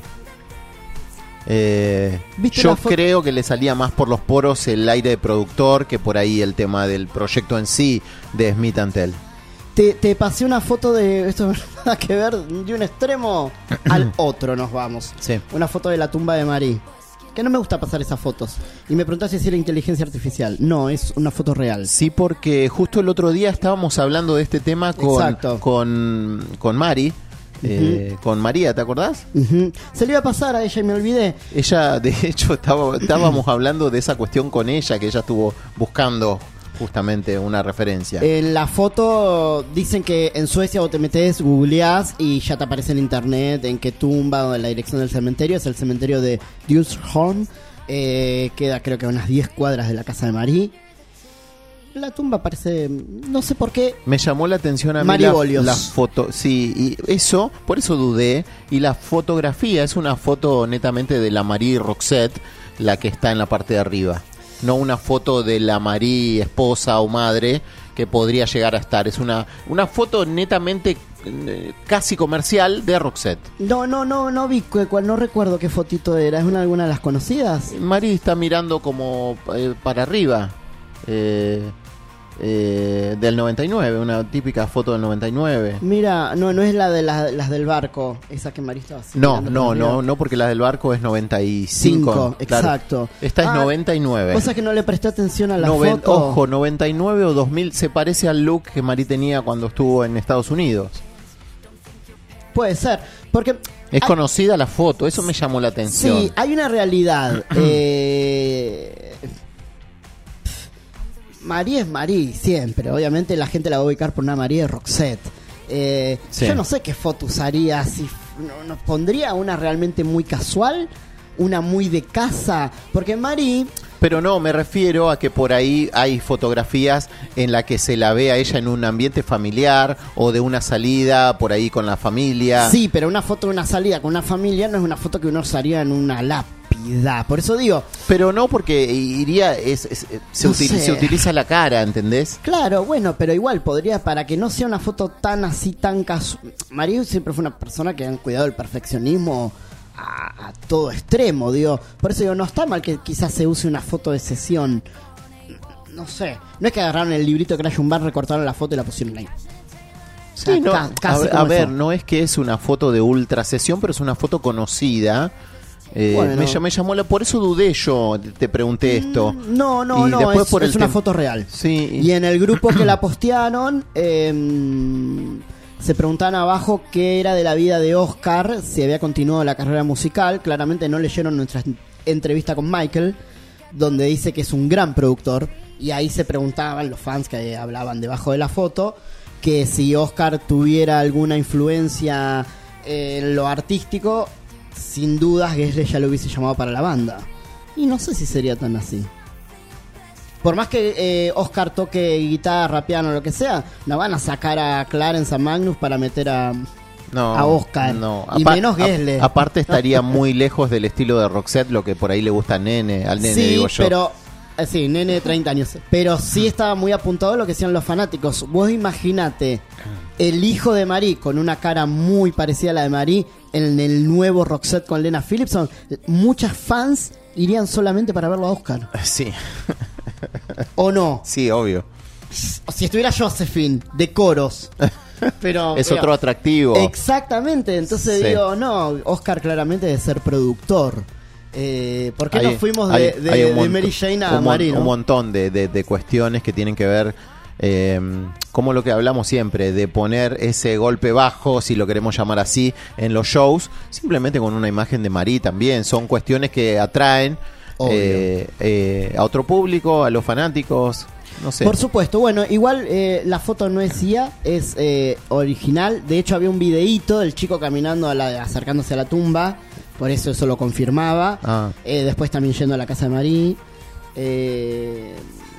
Eh, ¿Viste yo la foto? creo que le salía más por los poros el aire de productor que por ahí el tema del proyecto en sí de Smith and Tell. Te, te pasé una foto de... Esto no tiene nada que ver, de un extremo al otro nos vamos. Sí. Una foto de la tumba de Marie. Que no me gusta pasar esas fotos. Y me preguntaste si era inteligencia artificial. No, es una foto real. Sí, porque justo el otro día estábamos hablando de este tema con, Exacto. con, con Mari, eh, Ujú. con María, ¿te acordás? Ujú. Se le iba a pasar a ella y me olvidé. Ella, de hecho, estaba, estábamos hablando de esa cuestión con ella, que ella estuvo buscando justamente una referencia. En la foto dicen que en Suecia vos te metés, googleás y ya te aparece en internet en qué tumba o en la dirección del cementerio. Es el cementerio de Djursholm. Eh, queda creo que a unas diez cuadras de la casa de Marie. La tumba parece... No sé por qué... Me llamó la atención a mí Marie la, Bolios. la foto, sí, y eso, por eso dudé, y la fotografía es una foto netamente de la Marie Roxette, la que está en la parte de arriba, no una foto de la Marie esposa o madre que podría llegar a estar, es una, una foto netamente eh, casi comercial de Roxette. No, no, no, no vi cu- cuál, no recuerdo qué fotito era. ¿Es una alguna de las conocidas? Marie está mirando como eh, para arriba. Eh, eh, del noventa y nueve, una típica foto del noventa y nueve. Mira, no, no es la de la- las del barco, esa que Marie estaba así No, mirando no, para arriba. no, no, porque la del barco es noventa y cinco. Cinco, claro. exacto. Esta es Ah, noventa y nueve. Cosa que no le presté atención a la Noven- foto. Ojo, noventa y nueve o dos mil se parece al look que Marie tenía cuando estuvo en Estados Unidos. Puede ser, porque Es hay- conocida la foto, eso me llamó la atención. sí, hay una realidad. eh, Marie es Marie siempre. Obviamente la gente la va a ubicar por una Marie Roxette. Eh, Sí. Yo no sé qué foto usaría. Si no- nos pondría una realmente muy casual, una muy de casa, porque Marie... Pero no, me refiero a que por ahí hay fotografías en la que se la ve a ella en un ambiente familiar o de una salida por ahí con la familia. Sí, pero una foto de una salida con una familia no es una foto que uno usaría en una lápida. Por eso digo, Pero no porque iría, es, es- se, No util- sé. se utiliza la cara, ¿entendés? claro, bueno, pero igual podría, para que no sea una foto tan así, tan casual. María siempre fue una persona que han cuidado el perfeccionismo a, a todo extremo, digo. Por eso digo, no está mal que quizás se use una foto de sesión. No sé, no es que agarraron el librito de Crash un Bar, recortaron la foto y la pusieron ahí. O sea, Sí, no, ca- casi a, como a ver, eso. no es que es una foto de ultra sesión, pero es una foto conocida. Eh, Bueno. me, llam- me llamó la, por eso dudé yo, te- te pregunté esto. No, no, Y no, después es, por el es una tem- foto real. Sí. Y en el grupo que la postearon, eh, se preguntaban abajo qué era de la vida de Oscar, si había continuado la carrera musical. Claramente no leyeron nuestra entrevista con Michael, donde dice que es un gran productor. Y ahí se preguntaban los fans que hablaban debajo de la foto, que si Oscar tuviera alguna influencia en lo artístico, sin dudas Gessle ya lo hubiese llamado para la banda. Y no sé si sería tan así. Por más que eh, Oscar toque guitarra, piano, lo que sea, no van a sacar a Clarence, a Magnus para meter a, no, a Oscar. No. Y Apar- menos Gessle. a- aparte estaría muy lejos del estilo de Roxette, lo que por ahí le gusta a Nene, al Nene Sí, digo yo. pero... eh, sí, Nene de treinta años. Pero sí estaba muy apuntado a lo que decían los fanáticos. Vos imaginate el hijo de Marie con una cara muy parecida a la de Marie en el nuevo Roxette con Lena Philipson. Muchas fans irían solamente para verlo a Oscar. Sí. ¿O no? Sí, obvio. Si estuviera Josephine de coros. Pero Es pero- otro atractivo. Exactamente. Entonces Sí. digo, no, Oscar claramente debe ser productor. Eh, ¿Por qué Hay- nos fuimos hay- de, de- hay un de mont- Mary Jane a un, mon- Marie, no? un montón de, de- de cuestiones que tienen que ver, eh, como lo que hablamos siempre, de poner ese golpe bajo, si lo queremos llamar así, en los shows, simplemente con una imagen de Marie también. Son cuestiones que atraen eh, eh, a otro público, a los fanáticos. No sé. Por supuesto, bueno, igual eh, la foto no es I A, es eh, original. De hecho, había un videíto del chico caminando, a la, acercándose a la tumba. Por eso eso lo confirmaba. Ah. Eh, después también yendo a la casa de Marie. Eh,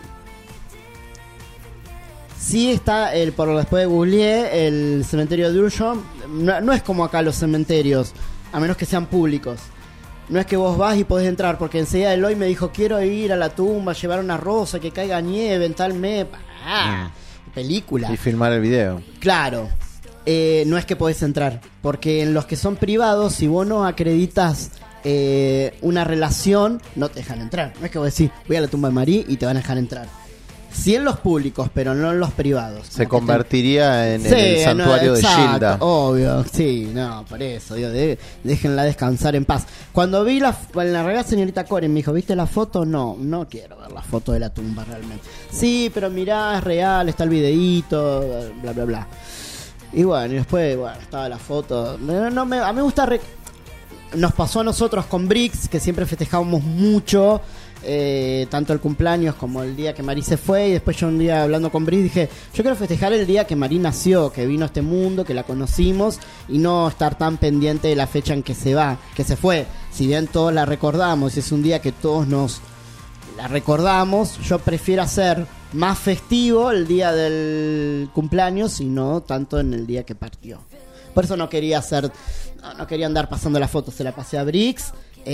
sí está, el, por lo después de googleé, el cementerio de Durham. No, no es como acá los cementerios, a menos que sean públicos. No es que vos vas y podés entrar, porque enseguida Eloy me dijo, quiero ir a la tumba, llevar una rosa, que caiga nieve en tal mes. Ah, película. Y filmar el video. Claro, eh, no es que podés entrar, porque en los que son privados, si vos no acreditas eh, una relación, no te dejan entrar. No es que vos decís, voy a la tumba de Marie y te van a dejar entrar. Sí en los públicos, pero no en los privados. Se convertiría en, Sí, en el santuario no, de exacto, Gilda. Obvio, sí, no, por eso, digo, de- déjenla descansar en paz. Cuando vi la, en la realidad, señorita Coren me dijo, ¿viste la foto? No, no quiero ver la foto de la tumba realmente. Sí, pero mirá, es real, está el videíto, bla, bla, bla. Y bueno, y después, bueno, estaba la foto. No, no me, a mí me gusta... re- Nos pasó a nosotros con Brix, que siempre festejábamos mucho, eh, tanto el cumpleaños como el día que Marie se fue. Y después yo un día hablando con Brix dije, yo quiero festejar el día que Marie nació, que vino a este mundo, que la conocimos, y no estar tan pendiente de la fecha en que se va, que se fue. Si bien todos la recordamos, es un día que todos nos la recordamos, yo prefiero hacer más festivo el día del cumpleaños y no tanto en el día que partió. Por eso no quería hacer, no, no quería andar pasando la foto, se la pasé a Brix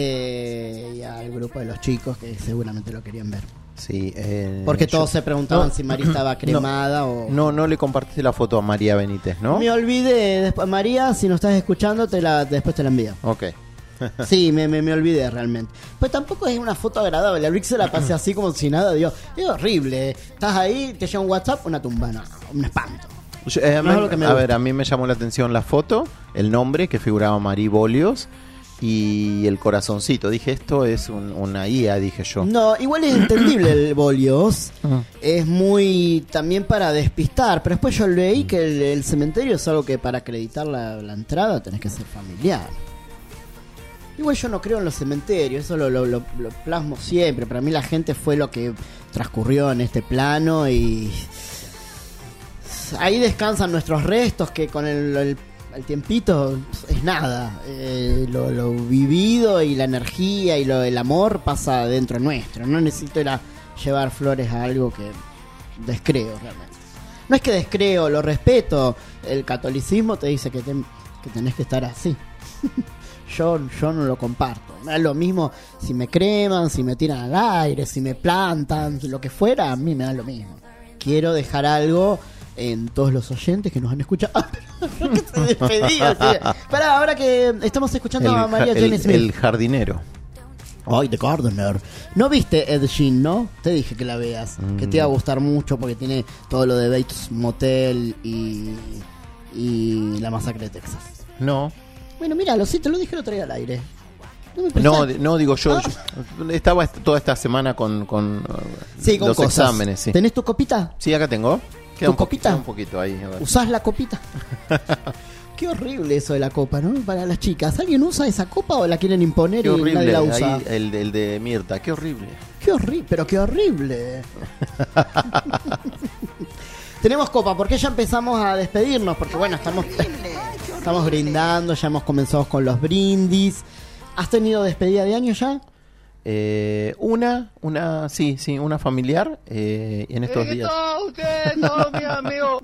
eh, y al grupo de los chicos que seguramente lo querían ver. Sí, eh, Porque yo- todos se preguntaban no, si María estaba cremada no, o... No, no le compartiste la foto a María Benítez, ¿no? Me olvidé, después, María, si no estás escuchando, te la, después te la envío. Ok. Sí, me, me, me olvidé realmente. Pues tampoco es una foto agradable. A Brix se la pasé así como si nada. Digo, es horrible. Estás ahí, te llega un WhatsApp, una tumba, no, un espanto. Yo, eh, a, No mí- es lo que me a gusta. ver, a mí me llamó la atención la foto, el nombre que figuraba Marie Bolios y el corazoncito. Dije, esto es un- una I A, dije yo. No, igual es entendible el Bolios. Es muy también para despistar. Pero después yo leí que el, el cementerio es algo que para acreditar la, la entrada tenés que ser familiar. Igual yo no creo en los cementerios, eso lo, lo, lo, lo plasmo siempre. Para mí la gente fue lo que transcurrió en este plano y ahí descansan nuestros restos que con el, el, el tiempito es nada. Eh, lo, lo vivido y la energía y lo, el amor pasa dentro nuestro. No necesito ir a llevar flores a algo que descreo realmente. No es que descreo, lo respeto. El catolicismo te dice que, ten- que tenés que estar así. Yo, yo no lo comparto. Es lo mismo si me creman, si me tiran al aire, si me plantan, lo que fuera, a mí me da lo mismo. Quiero dejar algo en todos los oyentes que nos han escuchado. ¿Por qué se despedía? Pará, ahora que estamos escuchando El, a María ja- Jane el- Smith. el jardinero. Ay, The Gardener. ¿No viste Ed Sheeran, no? Te dije que la veas. Mm. Que te iba a gustar mucho porque tiene todo lo de Bates Motel y, y La Masacre de Texas. No. Bueno, míralo, sí, te lo dije el otro día al aire. No, me No, pensaste. no digo yo, Ah. yo estaba est- toda esta semana con, con uh, Sí, con los cosas. exámenes. Sí. ¿Tenés tu copita? Sí, acá tengo. Queda ¿Tu un po- copita? queda un poquito ahí. A ver. ¿Usás la copita? Qué horrible eso de la copa, ¿no? Para las chicas. ¿Alguien usa esa copa o la quieren imponer Qué y nadie horrible. la usa? Ahí, el, el de Mirta, qué horrible. Qué horrible, pero qué horrible. Tenemos copa, porque ya empezamos a despedirnos, porque bueno, estamos, estamos brindando, ya hemos comenzado con los brindis. ¿Has tenido despedida de año ya? Eh, una, una, sí, sí, una familiar eh, en estos días. Ustedes son mis amigos.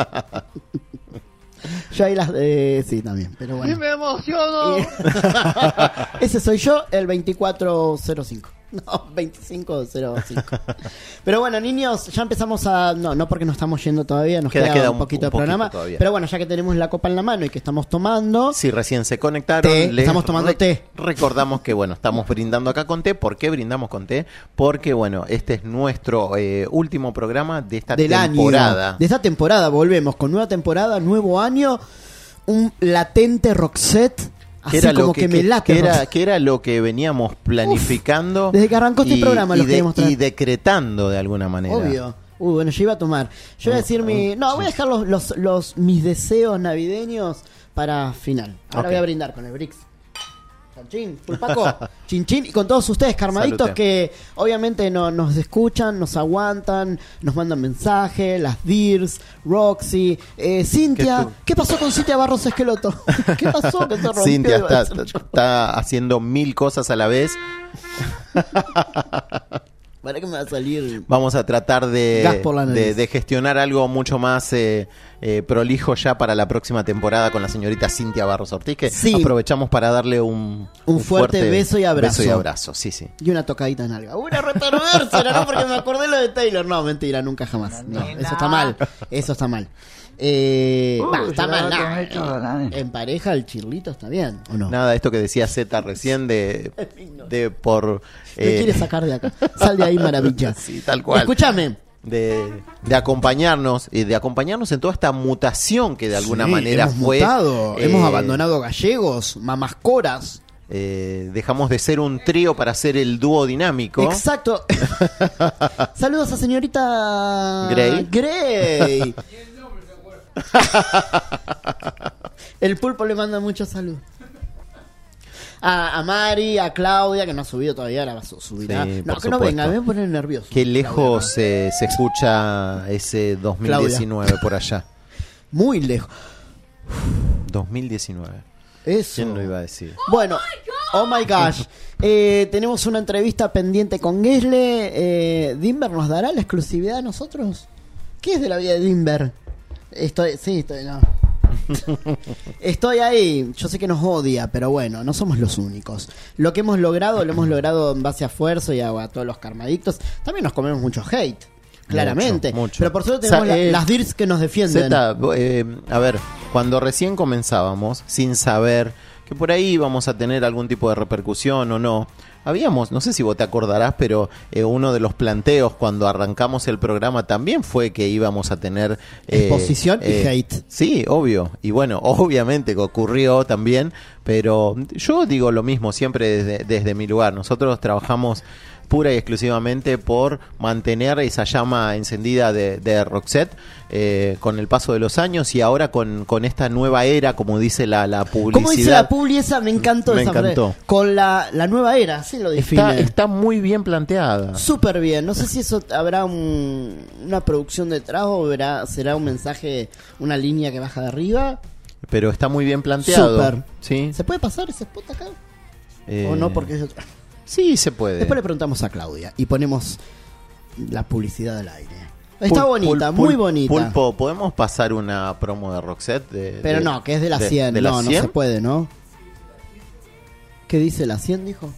Yo ahí las... Eh, sí, también, pero bueno. Y me emociono. Ese soy yo, el veinticuatro cero cinco. No, veinticinco cero cinco. Pero bueno, niños, ya empezamos a... No, no porque nos estamos yendo todavía, nos queda, Queda- queda un un- poquito un de programa. poquito todavía. Pero bueno, ya que tenemos la copa en la mano y que estamos tomando... Si recién se conectaron, Té, les estamos tomando té. Recordamos que, bueno, estamos brindando acá con té. ¿Por qué brindamos con té? Porque, bueno, este es nuestro eh, último programa de esta del temporada. año. De esta temporada, volvemos con nueva temporada, nuevo año, un latente Roxette. Así Que era, como lo que, que, me que- late. que era, Roxette. que era lo que veníamos planificando. desde que arrancó este programa lo y, queríamos traer. y decretando de alguna manera. Obvio. Uy, bueno, yo iba a tomar. Yo voy a decir mi... No, voy a dejar los, los, los- mis deseos navideños para final. Ahora Ok. voy a brindar con el Brix. Chin, Pulpaco, chin chin, y con todos ustedes, karmadictos, Salute. que obviamente no, nos escuchan, nos aguantan, nos mandan mensajes, las Dirs, Roxy, eh, Cintia. ¿Qué tú? ¿Qué pasó con Cintia Barros Esqueloto? ¿Qué pasó? Que se rompió. Cintia Iba a está, decir yo. está haciendo mil cosas a la vez. ¿Para qué me va a salir? Vamos a tratar de, Gas por la nariz. de, de gestionar algo mucho más eh, eh, prolijo ya para la próxima temporada con la señorita Cintia Barros Ortiz, que Sí. aprovechamos para darle un, Un fuerte beso y abrazo. beso y abrazo, sí, sí. Y una tocadita en alga. Una retornársela, ¿no? Porque me acordé lo de Taylor. No, mentira, nunca jamás. No, eso está mal. Eso está mal. Eh, Uy, va, está yo mal. creo que nah, has hecho, eh, Dani. en pareja el chirlito está bien, ¿o no? Nada, esto que decía Z recién de, de por... Me eh, quiere sacar de acá. Sal de ahí, maravilla. Sí, tal cual. Escúchame. De, de acompañarnos y de acompañarnos en toda esta mutación que de alguna Sí, manera hemos fue. mutado, eh, hemos abandonado gallegos, mamascoras. eh, dejamos de ser un trío para ser el dúo dinámico. Exacto. Saludos a señorita Grey. Grey. El pulpo le manda mucho salud. A, a Mari, a Claudia, que no ha subido todavía, la va a su- subirá. Sí, no, por que no supuesto. venga, me voy a poner nervioso. Qué lejos eh, se escucha ese dos mil diecinueve por allá. Muy lejos. dos mil diecinueve. Eso. ¿Quién lo iba a decir? Bueno, oh my gosh. Eh, tenemos una entrevista pendiente con Gesle. Eh, ¿Dimber nos dará la exclusividad a nosotros? ¿Qué es de la vida de Dimber? Estoy, sí, estoy, no. Estoy ahí. Yo sé que nos odia, pero bueno, no somos los únicos. Lo que hemos logrado, lo hemos logrado en base a esfuerzo y a, a todos los karmadictos. También nos comemos mucho hate, claramente. Mucho, mucho. Pero por suerte tenemos O sea, la- eh, las D I R S que nos defienden. Zeta, eh, a ver, cuando recién comenzábamos, sin saber que por ahí íbamos a tener algún tipo de repercusión o no, habíamos, no sé si vos te acordarás, pero eh, uno de los planteos cuando arrancamos el programa también fue que íbamos a tener... eh, Exposición y hate. Sí, obvio. Y bueno, obviamente que ocurrió también, pero yo digo lo mismo siempre desde, desde mi lugar. Nosotros trabajamos pura y exclusivamente por mantener esa llama encendida de, de Roxette eh, con el paso de los años y ahora con, con esta nueva era, como dice la, la publicidad. ¿Cómo dice la publi esa? Me encantó Me esa frase. encantó. Con la, la nueva era, así lo define. Está, está muy bien planteada. Súper bien. No sé si eso habrá un- una producción detrás o verá, será un mensaje, una línea que baja de arriba. Pero está muy bien planteado. Súper. ¿Sí? ¿Se puede pasar ese spot acá? Eh, ¿O no? Porque es otra. Sí, se puede. Después le preguntamos a Claudia y ponemos la publicidad al aire. Está Pul- bonita, pul- muy pul- bonita. Pulpo, ¿podemos pasar una promo de Roxette? De- Pero de- no, que es de la de- cien. de la no, no cien? se puede, ¿no? ¿Qué dice la cien, dijo?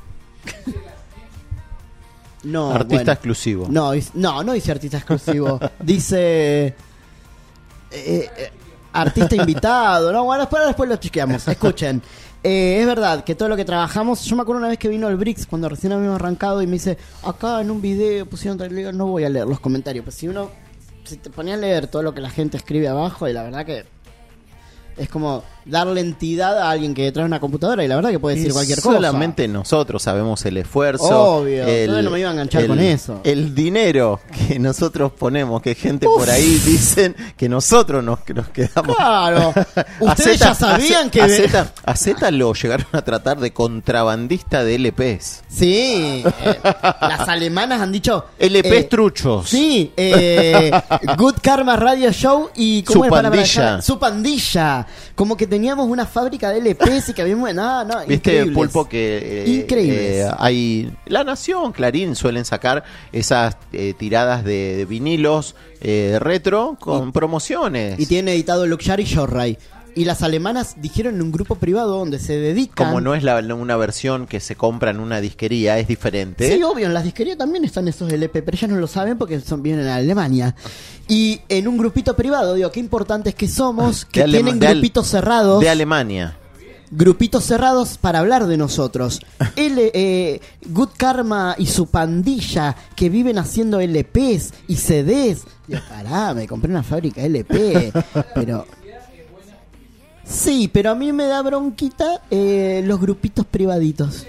No, Artista bueno. exclusivo. No, dice- no, no dice artista exclusivo. Dice eh, eh, artista invitado. No, bueno, después, después lo chequeamos. Escuchen. Eh, es verdad que todo lo que trabajamos. Yo me acuerdo una vez que vino el Brix cuando recién habíamos arrancado y me dice: acá en un video pusieron tal. Le digo, no voy a leer los comentarios. Pues si uno. Si te ponía a leer todo lo que la gente escribe abajo, y la verdad que. Es como. darle entidad a alguien que trae una computadora y la verdad que puede decir Y cualquier cosa. Solamente nosotros sabemos el esfuerzo. Obvio, el, yo no me iba a enganchar el- con eso. El dinero que nosotros ponemos, que gente por ahí dicen que nosotros nos, que nos quedamos. Claro. A Ustedes Zeta- ya sabían a que... A Zeta, a Zeta lo llegaron a tratar de contrabandista de L Pes. Sí, eh, las alemanas han dicho... L Pes eh, truchos. Sí, eh, Good Karma Radio Show y... ¿cómo Su es para- para- pandilla. Su pandilla. Como que teníamos una fábrica de L Ps y que habíamos... No, no, Viste, increíbles. Pulpo, que eh, Increíbles. eh, hay La Nación, Clarín suelen sacar esas eh, tiradas de, de vinilos eh, retro con promociones. Y tiene editado Luxury y Shorray. Y las alemanas dijeron en un grupo privado donde se dedican... Como no es la, una versión que se compra en una disquería, es diferente. Sí, obvio, en las disquerías también están esos L P, pero ellas no lo saben porque son, vienen a Alemania. Y en un grupito privado, digo, qué importantes que somos, que De Alema- tienen de Al- grupitos cerrados. De Alemania. Grupitos cerrados para hablar de nosotros. L, eh, Good Karma y su pandilla que viven haciendo L Ps y C Ds. Digo, pará, me compré una fábrica L P, pero... Sí, pero a mí me da bronquita eh, los grupitos privaditos.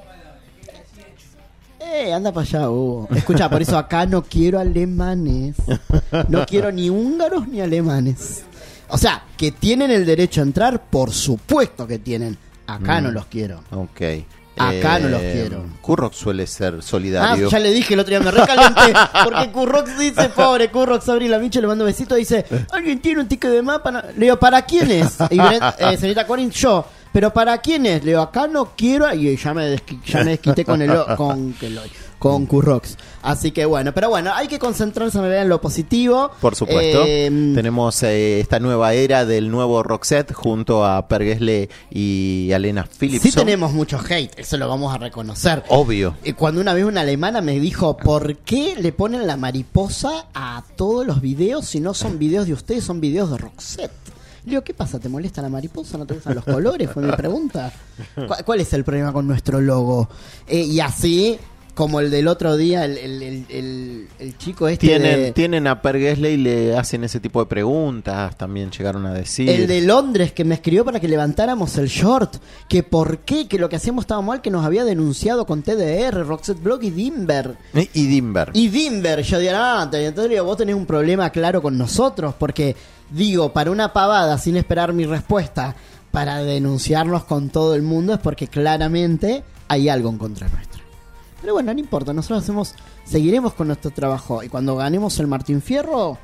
Eh, anda para allá, Hugo. Escucha, por eso acá no quiero alemanes. No quiero ni húngaros ni alemanes. O sea, que tienen el derecho a entrar, por supuesto que tienen. Acá Mm. no los quiero. Ok. Acá no los Eh, quiero. Kurrock suele ser Ah, solidario. ya le dije el otro día, me recalenté. Porque Currox dice, pobre Currox, Sabri la Micho le mando besitos. Dice, ¿alguien tiene un ticket de mapa? No. Le digo, ¿para quién es? Y Brent, eh, señorita Corin, yo. ¿Pero para quién es? Le digo, acá no quiero. Y ya me, desqui- ya me desquité con el o- con, que lo- con Currox. Así que bueno, pero bueno, hay que concentrarse en lo positivo. Por supuesto. Eh, Tenemos eh, esta nueva era del nuevo Roxette junto a Per Gessle y Alena Philipson. Sí tenemos mucho hate, eso lo vamos a reconocer. Obvio. Eh, Cuando una vez una alemana me dijo, ¿por qué le ponen la mariposa a todos los videos si no son videos de ustedes, son videos de Roxette? Le digo, ¿qué pasa? ¿Te molesta la mariposa? ¿No te gustan los colores? Fue mi pregunta. ¿Cuál, cuál es el problema con nuestro logo? Eh, y así, como el del otro día, el, el, el, el, el chico este Tienen, de- tienen a Per Gessle y le hacen ese tipo de preguntas. También llegaron a decir. El de Londres que me escribió para que levantáramos el short. Que por qué, que lo que hacíamos estaba mal, que nos había denunciado con T D R, Roxette Blog y Dimber. Y y Dimber. Y Dimber, yo digo, ah, te- entonces digo, vos tenés un problema claro con nosotros, porque digo, para una pavada, sin esperar mi respuesta, para denunciarnos con todo el mundo, es porque claramente hay algo en contra nuestra. Pero bueno, no importa, nosotros hacemos, seguiremos con nuestro trabajo, y cuando ganemos el Martín Fierro,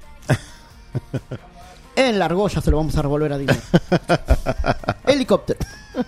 en la argolla se lo vamos a revolver a Dimber. Helicóptero.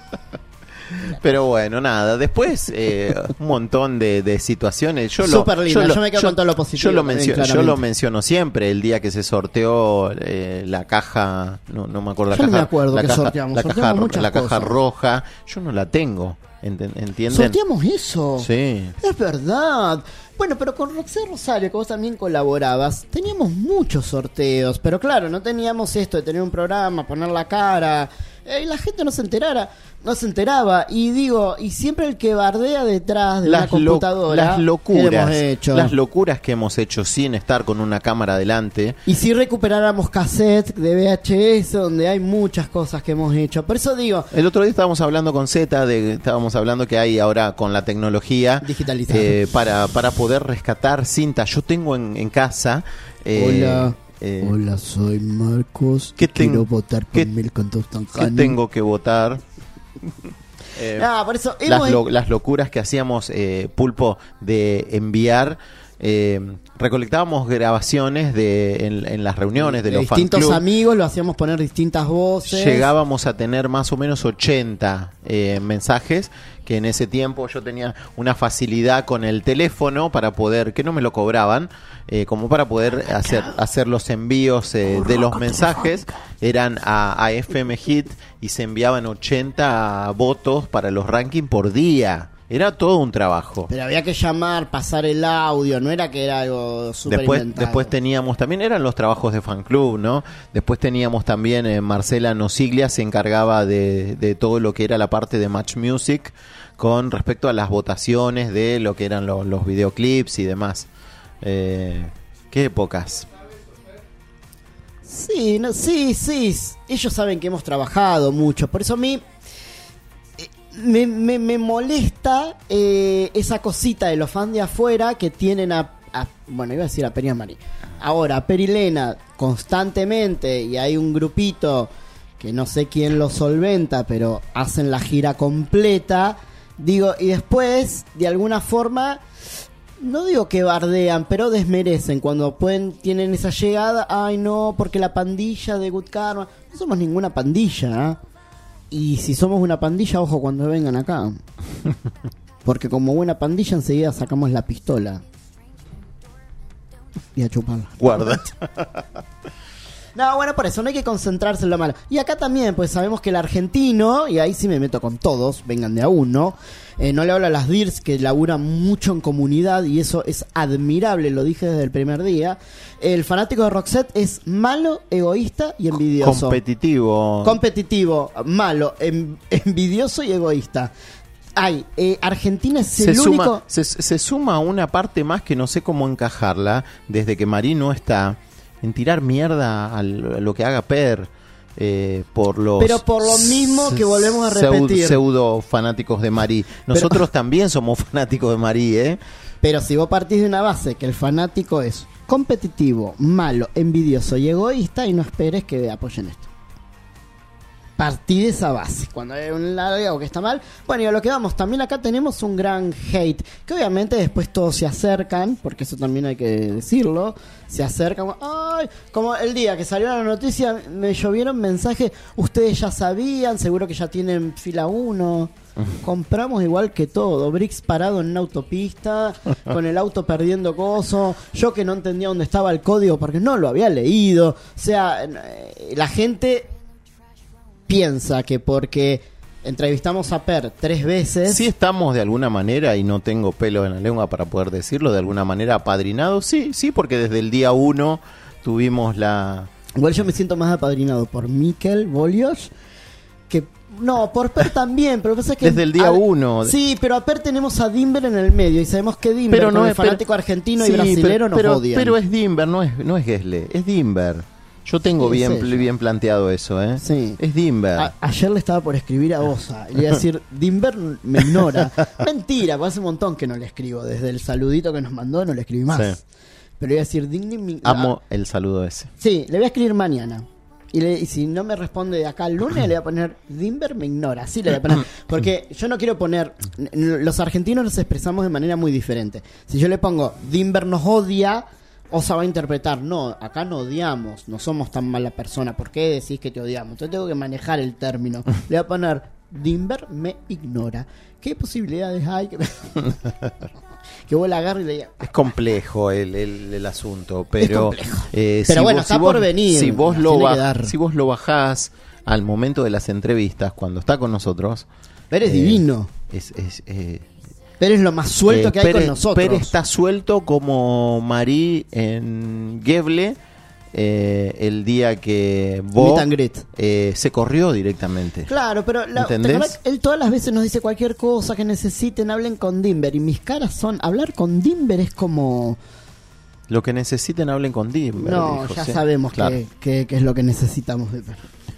Pero bueno, nada, después eh, un montón de, de situaciones. Yo lo, Súper linda, lo- yo me quedo con todo lo positivo Yo lo, también, mencio- yo claramente. lo menciono siempre, el día que se sorteó eh, la caja, no, no me acuerdo, la Yo no caja, me acuerdo la qué caja, sorteamos, la sorteamos caja, muchas la caja cosas. roja, yo no la tengo, ent- ¿entienden? Sorteamos eso. Sí. Es verdad. Bueno, pero con Roxette Rosario, que vos también colaborabas, teníamos muchos sorteos. Pero claro, no teníamos esto de tener un programa, poner la cara. Eh, y la gente no se enterara, no se enteraba. Y digo, y siempre el que bardea detrás de una Las, lo- computadora. las ¿qué locuras, hemos hecho? las locuras que hemos hecho sin estar con una cámara adelante. Y si recuperáramos cassette de V H S, donde hay muchas cosas que hemos hecho. Por eso digo, El otro día estábamos hablando con Z, de, estábamos hablando que hay ahora con la tecnología digitalizado. eh, para, para poder rescatar cintas. Yo tengo en, en casa. eh, Hola. eh, Hola, soy Marcos. ¿qué Quiero tengo- votar por qué- Milton ¿qué Tostanjani. tengo que votar? Eh, Ah, por eso hemos las, lo- las locuras que hacíamos, eh, Pulpo, de enviar. Eh, recolectábamos grabaciones de en, en las reuniones de, de los distintos fanclub. amigos, lo hacíamos poner distintas voces. Llegábamos a tener más o menos ochenta eh, mensajes, que en ese tiempo yo tenía una facilidad con el teléfono para poder, que no me lo cobraban, eh, como para poder hacer, hacer los envíos eh, de los mensajes. Eran a, a F M Hit y se enviaban ochenta votos para los rankings por día. Era todo un trabajo. Pero había que llamar, pasar el audio, no era que era algo súper Después, inventado. después teníamos, también eran los trabajos de fan club, ¿no? Después teníamos también, eh, Marcela Nosiglia se encargaba de, de todo lo que era la parte de Match Music con respecto a las votaciones de lo que eran lo- los videoclips y demás. Eh, ¿Qué épocas? Sí, no, sí, sí. Ellos saben que hemos trabajado mucho. Por eso a mí eh, me, me, me molesta eh, esa cosita de los fans de afuera que tienen a, a bueno, iba a decir a Peri y a Mari. Ahora, a Peri y Lena constantemente, y hay un grupito que no sé quién lo solventa, pero hacen la gira completa. Digo, y después, de alguna forma, no digo que bardean, pero desmerecen cuando pueden, tienen esa llegada. Ay, no, porque la pandilla de Good Karma. No somos ninguna pandilla, ¿eh? Y si somos una pandilla, ojo cuando vengan acá. Porque como buena pandilla enseguida sacamos la pistola y a chuparla. Guarda. No, bueno, por eso no hay que concentrarse en lo malo. Y acá también, pues sabemos que el argentino, y ahí sí me meto con todos, vengan de a uno, eh, no le hablo a las D I R S que laburan mucho en comunidad y eso es admirable, lo dije desde el primer día. El fanático de Roxette es malo, egoísta y envidioso. Competitivo. Competitivo, malo, en, envidioso y egoísta. Ay, eh, Argentina es el se único... Suma, se, se suma una parte más que no sé cómo encajarla, desde que Marí no está, en tirar mierda a lo que haga Per, eh, por los... Pero por lo mismo que volvemos a repetir. Pseudo fanáticos de Marí. Nosotros pero, también somos fanáticos de Marí, ¿eh? Pero si vos partís de una base que el fanático es competitivo, malo, envidioso y egoísta, y no esperes que apoyen esto. Partí de esa base. Cuando hay un lado algo que está mal. Bueno, y a lo que vamos, también acá tenemos un gran hate. Que obviamente después todos se acercan, porque eso también hay que decirlo. Se acercan. Ay, como el día que salió la noticia, me llovieron mensajes. Ustedes ya sabían, seguro que ya tienen fila uno. Compramos igual que todo. Brix parado en una autopista, con el auto perdiendo coso. Yo que no entendía dónde estaba el código porque no lo había leído. O sea, la gente piensa que porque entrevistamos a Per tres veces... Sí estamos de alguna manera, y no tengo pelo en la lengua para poder decirlo, de alguna manera apadrinados. Sí, sí, porque desde el día uno tuvimos la... Igual yo me siento más apadrinado por Mikel Bolios que... No, por Per también, pero pasa que... Desde el día a, uno. Sí, pero a Per tenemos a Dimber en el medio, y sabemos que Dimber, pero no con es, el fanático pero, argentino sí, y brasilero pero, nos pero, odian. Pero es Dimber, no es, no es Gessle, es Dimber. Yo tengo Sí, bien, es ella. bien planteado eso, ¿eh? Sí. Es Dimber. A- ayer le estaba por escribir a Osa. Le iba a decir, Dimber me ignora. Mentira, pues hace un montón que no le escribo. Desde el saludito que nos mandó no le escribí más. Sí. Pero le iba a decir, Dimber me ignora. Amo el saludo ese. Sí, le voy a escribir mañana. Y, le- y si no me responde de acá al lunes, le voy a poner, Dimber me ignora. Así le voy a poner. Porque yo no quiero poner... n- Los argentinos nos expresamos de manera muy diferente. Si yo le pongo, Dimber nos odia... Osa va a interpretar, no, acá no odiamos, no somos tan mala persona, ¿por qué decís que te odiamos? Entonces tengo que manejar el término. Le voy a poner, Dimber me ignora. ¿Qué posibilidades hay que, que vos la agarres y le digas? Es complejo el, el, el asunto, pero... Es complejo. eh, Pero si bueno, vos, está si vos- por venir, Si vos, nos lo tiene que baj- dar. si vos lo bajás al momento de las entrevistas, cuando está con nosotros... Per es divino. Es... es eh, Per es lo más suelto Eh, que hay Per- con nosotros. Per está suelto como Marí en Geble, eh, el día que Bo Meet and greet. eh, se corrió directamente. Claro, pero la, ¿te ¿Entendés? acordás? Él todas las veces nos dice cualquier cosa que necesiten, hablen con Dimber. Y mis caras son, hablar con Dimber es como... Lo que necesiten hablen con Dimber. No, dijo, ya sí. sabemos Claro. que, que- que es lo que necesitamos de Per.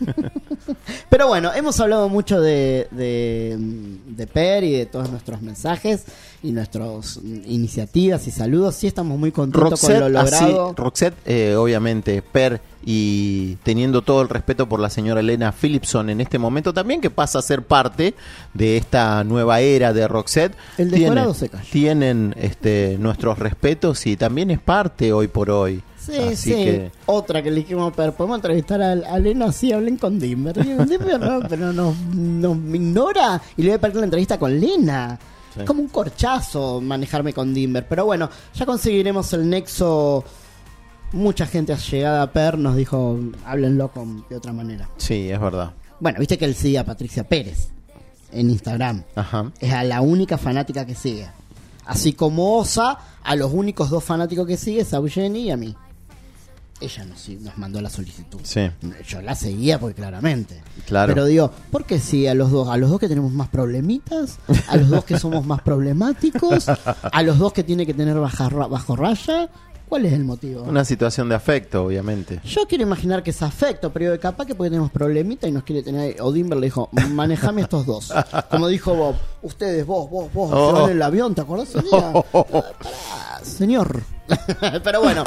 Pero bueno, hemos hablado mucho de, de, de Per y de todos nuestros mensajes y nuestras iniciativas y saludos. Sí, estamos muy contentos con lo así, logrado. Roxette, eh, obviamente, Per, y teniendo todo el respeto por la señora Elena Philipson en este momento también, que pasa a ser parte de esta nueva era de Roxette. El Tiene- decorado se cayó. Tienen este, nuestros respetos y también es parte hoy por hoy. Sí, Así sí. que Otra que le dijimos, Per, ¿podemos entrevistar a, a Elena? Sí, hablen con Dimber. Digo, Dimber no, pero no, no me ignora. Y le voy a pedir la entrevista con Lena. Sí. Es como un corchazo manejarme con Dimber. Pero bueno, ya conseguiremos el nexo. Mucha gente llegada a Per nos dijo, háblenlo con, de otra manera. sí, es verdad. Bueno, viste que él sigue a Patricia Pérez en Instagram. Ajá. Es a la única fanática que sigue. Así como Osa, a los únicos dos fanáticos que sigue es a Eugenie y a mí. Ella nos, nos mandó la solicitud. Sí. Yo la seguía porque claramente. Claro. Pero digo, ¿por qué sí a los dos? A los dos que tenemos más problemitas, a los dos que somos más problemáticos, a los dos que tiene que tener baja, ra- bajo raya, ¿Cuál es el motivo? Una situación de afecto, obviamente. Yo quiero imaginar que es afecto, pero capaz que porque tenemos problemita y nos quiere tener. O Dimber le dijo, manejame estos dos. Como dijo Bob, ustedes, vos, vos, vos, Oh. se van en el avión, ¿te acordás ese día? Pará, señor. Pero bueno.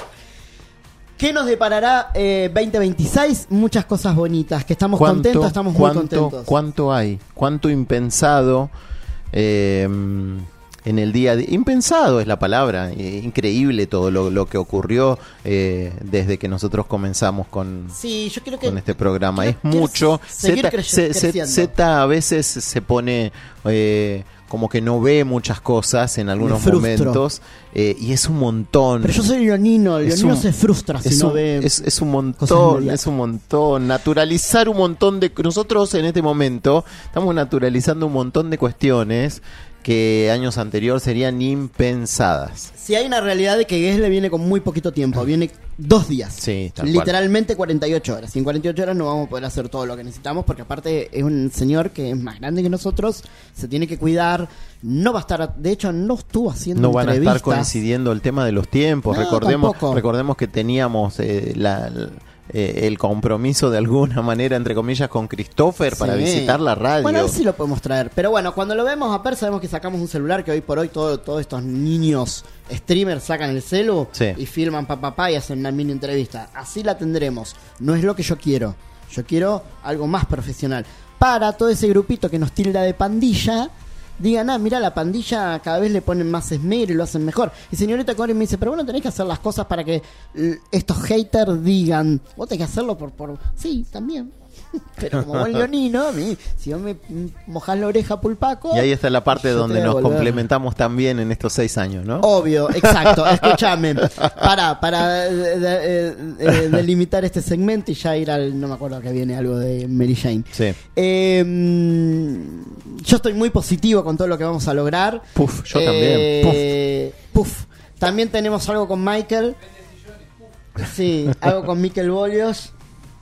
¿Qué nos deparará eh, veinte veintiséis? Muchas cosas bonitas, que estamos ¿Cuánto- contentos, estamos muy cuánto- contentos. ¿Cuánto hay? ¿Cuánto impensado eh, en el día a día? Impensado es la palabra. eh, increíble todo lo, lo que ocurrió eh, desde que nosotros comenzamos con, Sí, yo creo que con este programa. quiero- es mucho. quiero seguir Z, creye- Z- creciendo. Z a veces se pone eh, como que no ve muchas cosas en algunos frustro. momentos eh, y es un montón. Pero yo soy leonino, el Es leonino un- se frustra si es no un, ve. es, es un cosas montón, inmediatas. es un montón. Naturalizar un montón de... Nosotros en este momento estamos naturalizando un montón de cuestiones que años anteriores serían impensadas. Si hay una realidad de que Gessle viene con muy poquito tiempo, viene dos días. Sí, tal cual. Literalmente cuarenta y ocho horas. Y en cuarenta y ocho horas no vamos a poder hacer todo lo que necesitamos porque aparte es un señor que es más grande que nosotros, se tiene que cuidar, no va a estar, de hecho no estuvo haciendo No van a entrevistas. estar coincidiendo el tema de los tiempos. No, recordemos, tampoco. recordemos que teníamos eh, la, la- eh, el compromiso de alguna manera, entre comillas, con Christopher para Sí. visitar la radio. Bueno, a ver si lo podemos traer. Pero bueno, cuando lo vemos a Per sabemos que sacamos un celular que hoy por hoy todo, todos estos niños streamers sacan el celu Sí. y filman pa, pa, pa, y hacen una mini entrevista. Así la tendremos. No es lo que yo quiero. Yo quiero algo más profesional. Para todo ese grupito que nos tilda de pandilla, digan, ah, mira, la pandilla cada vez le ponen más esmero y lo hacen mejor. Y señorita Cori me dice, pero bueno, tenés que hacer las cosas para que l- estos haters digan, vos tenés que hacerlo por... por... Sí, también. Pero como buen leonino, a mí, si vos me mm, mojás la oreja pulpaco... Y ahí está la parte yo te donde voy a nos volver. complementamos también en estos seis años, ¿no? Obvio, exacto, escúchame. Para, para eh, de- eh, eh, delimitar este segmento y ya ir al... No me acuerdo que viene algo de Mary Jane. Sí. Eh, mm, yo estoy muy positivo con todo lo que vamos a lograr. Puf, yo Eh, Puf. También tenemos algo con Michael. Sí, algo con Michael Bolios.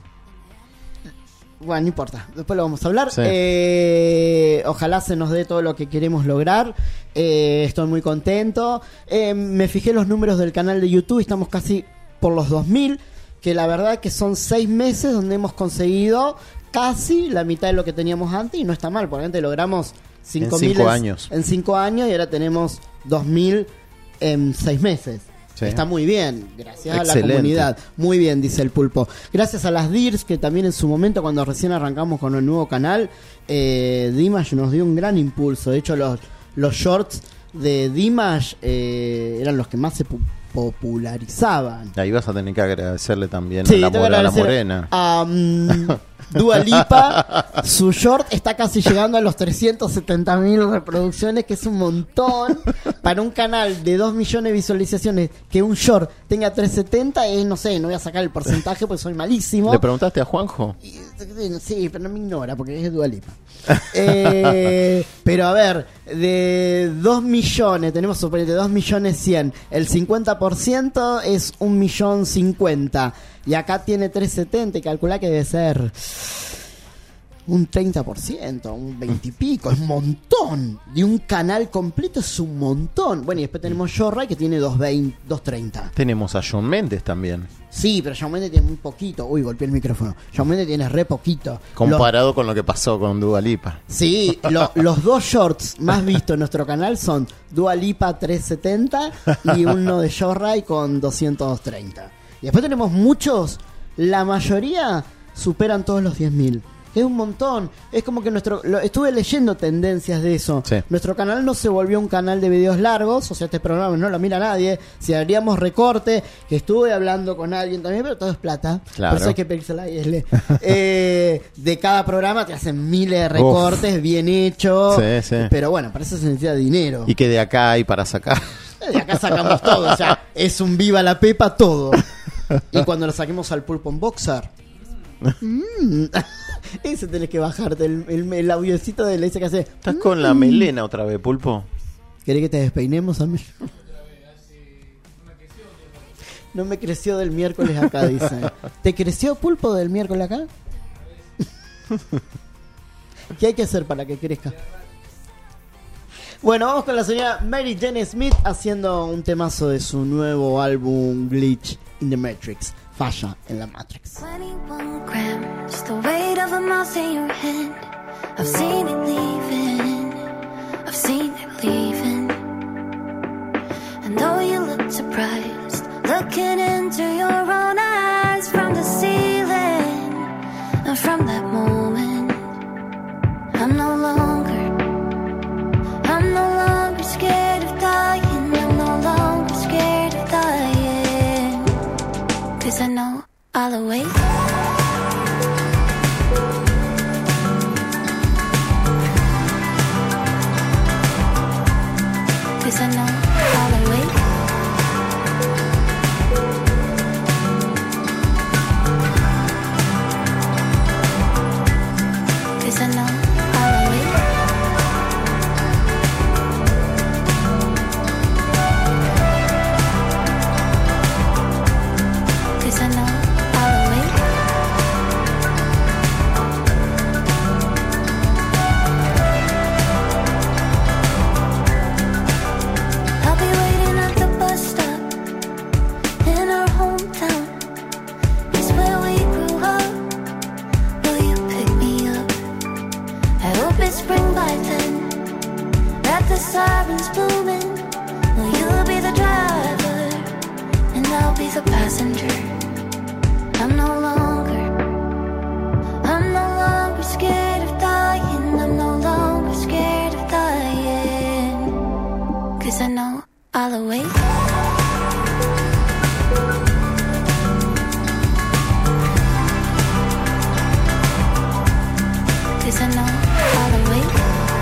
Bueno, no importa, después lo vamos a hablar. Sí. Eh, ojalá se nos dé todo lo que queremos lograr. Eh, estoy muy contento. Eh, me fijé los números del canal de YouTube, estamos casi por los dos mil, que la verdad que son seis meses donde hemos conseguido casi la mitad de lo que teníamos antes y no está mal, porque antes logramos cinco mil En cinco años. en cinco años y ahora tenemos dos mil en seis meses. Sí. Está muy bien, gracias a la Excelente. comunidad. Muy bien, dice el Pulpo. Gracias a las D I R S que también en su momento, cuando recién arrancamos con el nuevo canal, eh, Dimash nos dio un gran impulso. De hecho, los, los shorts de Dimash eh, eran los que más se pu- popularizaban. Ahí vas a tener que agradecerle también Sí, a, la, tengo que mora- a la agradecer morena. a, mm, Dua Lipa. Su short está casi llegando a los trescientos setenta mil reproducciones, que es un montón. Para un canal de dos millones de visualizaciones, que un short tenga trescientos setenta, es, no sé, no voy a sacar el porcentaje porque soy malísimo. ¿Le preguntaste a Juanjo? Sí, pero no me ignora porque es Dua Lipa. Eh, pero a ver, de dos millones, tenemos suponete dos millones cien, el cincuenta por ciento es un millón cincuenta. Y acá tiene trescientos setenta y calcula que debe ser un treinta por ciento, un veinte y pico, es un montón. De un canal completo es un montón. Bueno, y después tenemos Jorray que tiene doscientos veinte, doscientos treinta. Tenemos a John Méndez también. Sí, pero Shawn Mendes tiene muy poquito. Uy, golpeé el micrófono. Shawn Mendes tiene re poquito. Comparado con lo que pasó con Dua Lipa. Sí, lo- los dos shorts más vistos en nuestro canal son Dua Lipa trescientos setenta y uno de Jorray con doscientos treinta. Y después tenemos muchos, la mayoría superan todos los diez mil. Es un montón. Es como que nuestro... lo- estuve leyendo tendencias de eso. Sí. Nuestro canal no se volvió un canal de videos largos. O sea, este programa no lo mira nadie. Si haríamos recorte, que estuve hablando con alguien también, pero todo es plata. Claro. Por eso hay que pedírsela a I S L. eh, de cada programa te hacen miles de recortes, Uf. bien hechos. Sí, sí. Pero bueno, para eso se necesita dinero. Y que de acá hay para sacar. De acá sacamos todo. O sea, es un viva la pepa todo. Y cuando lo saquemos al Pulpo en Boxer... Mm. Ese tenés que bajarte el, el, el audiocito de ese que hace. Estás con la melena otra vez, Pulpo. ¿Querés que te despeinemos a mí? No me creció del miércoles acá, dice. ¿Te creció, Pulpo, del miércoles acá? ¿Qué hay que hacer para que crezca? Bueno, vamos con la señora Mary Jane Smith haciendo un temazo de su nuevo álbum Glitch in the Matrix. Falla en la Matrix. twenty-one grams, the weight of a mouse in your hand. I've seen it leaving, I've seen it leaving. And though you look surprised, looking into your own eyes from the ceiling, and from that moment, I'm no longer, I'm no longer scared of dying, I'm no longer scared of dying. Cause I know I'll awake. Cause I know I'll awake. Cause I know I'll awake. Cause I know I'll awake. I'll be waiting at the bus stop in our hometown. It's where we grew up. Will you pick me up? I hope it's spring by then, that the sirens booming. Will you be the driver and I'll be the passenger? I'm no longer, I'm no longer scared of dying. I'm no longer scared of dying. Cause I know I'll awake. Cause I know I'll awake.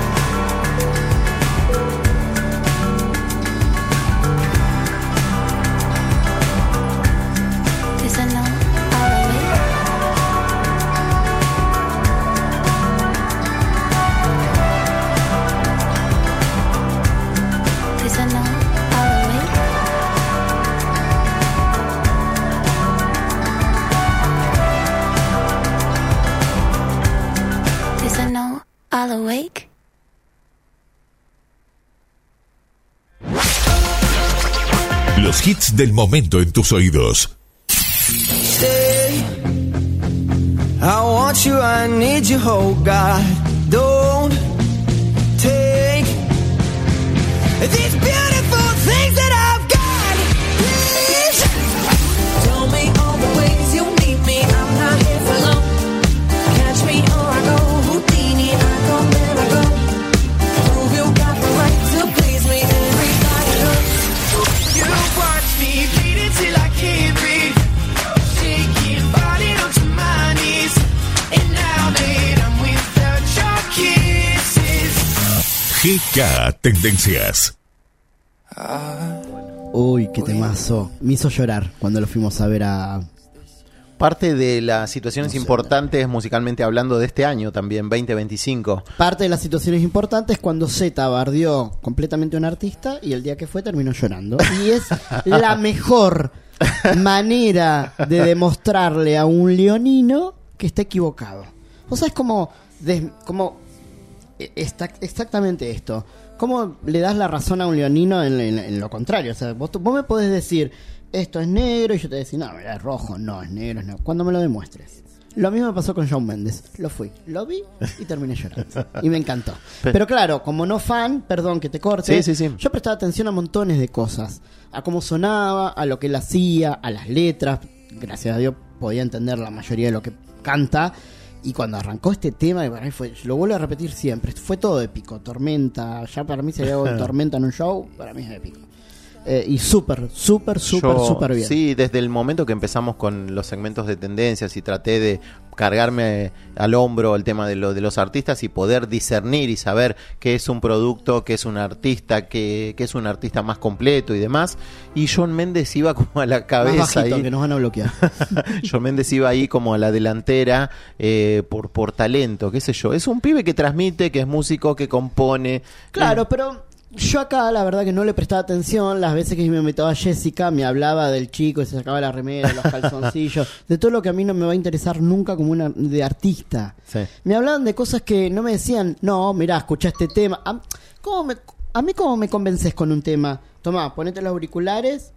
Cause I know I'll awake. Cause I know I'll awake. Cause I know I'll awake. Los hits del momento en tus oídos. Stay. I want you, I need you, oh God. Don't take these beautiful things that I've got. Please tell me all the ways you need me. I'm not here for long. Catch me or I go Houdini. I come and I go. Prove you got the right to please me. Everybody knows you watch me bleed till I can't breathe. Shaking body onto my knees. And now that I'm without your kisses. G K Tendencias. Uy, qué temazo. Me hizo llorar cuando lo fuimos a ver a... Parte de las situaciones importantes musicalmente hablando de este año también, veinte veinticinco. Parte de las situaciones importantes cuando Z bardeó completamente a un artista y el día que fue terminó llorando. Y es la mejor manera de demostrarle a un leonino que está equivocado. O sea, es como... des- como está exactamente esto. ¿Cómo le das la razón a un leonino en, en- en lo contrario? O sea, vos, vos me podés decir, esto es negro, y yo te voy a decir, no, mira, es rojo, no, es negro, es negro. Cuando me lo demuestres. Lo mismo me pasó con Shawn Mendes. Lo fui, lo vi y terminé llorando. Y me encantó. Pero claro, como no fan, perdón que te corte, Sí, sí, sí. yo prestaba atención a montones de cosas. A cómo sonaba, a lo que él hacía, a las letras. Gracias a Dios podía entender la mayoría de lo que canta. Y cuando arrancó este tema, y para mí fue, lo vuelvo a repetir siempre, fue todo épico. Tormenta, ya para mí se había dado Tormenta en un show, para mí es épico. Eh, y súper, súper, súper, Yo, súper bien. Sí, desde el momento que empezamos con los segmentos de tendencias y traté de cargarme al hombro el tema de, lo, de los artistas y poder discernir y saber qué es un producto, qué es un artista, qué, qué es un artista más completo y demás. Y Shawn Mendes iba como a la cabeza. Más bajito, ahí. que nos van a bloquear. Shawn Mendes iba ahí como a la delantera eh, por, por talento, qué sé yo. Es un pibe que transmite, que es músico, que compone. Claro, Eh, pero yo acá la verdad que no le prestaba atención. Las veces que me invitaba Jessica me hablaba del chico y se sacaba la remera, los calzoncillos, de todo lo que a mí no me va a interesar nunca como una de artista. Sí. Me hablaban de cosas que no me decían, no, mirá, escuchá este tema. Am- ¿Cómo me, A mí, ¿cómo me convences con un tema? Tomá, ponete los auriculares,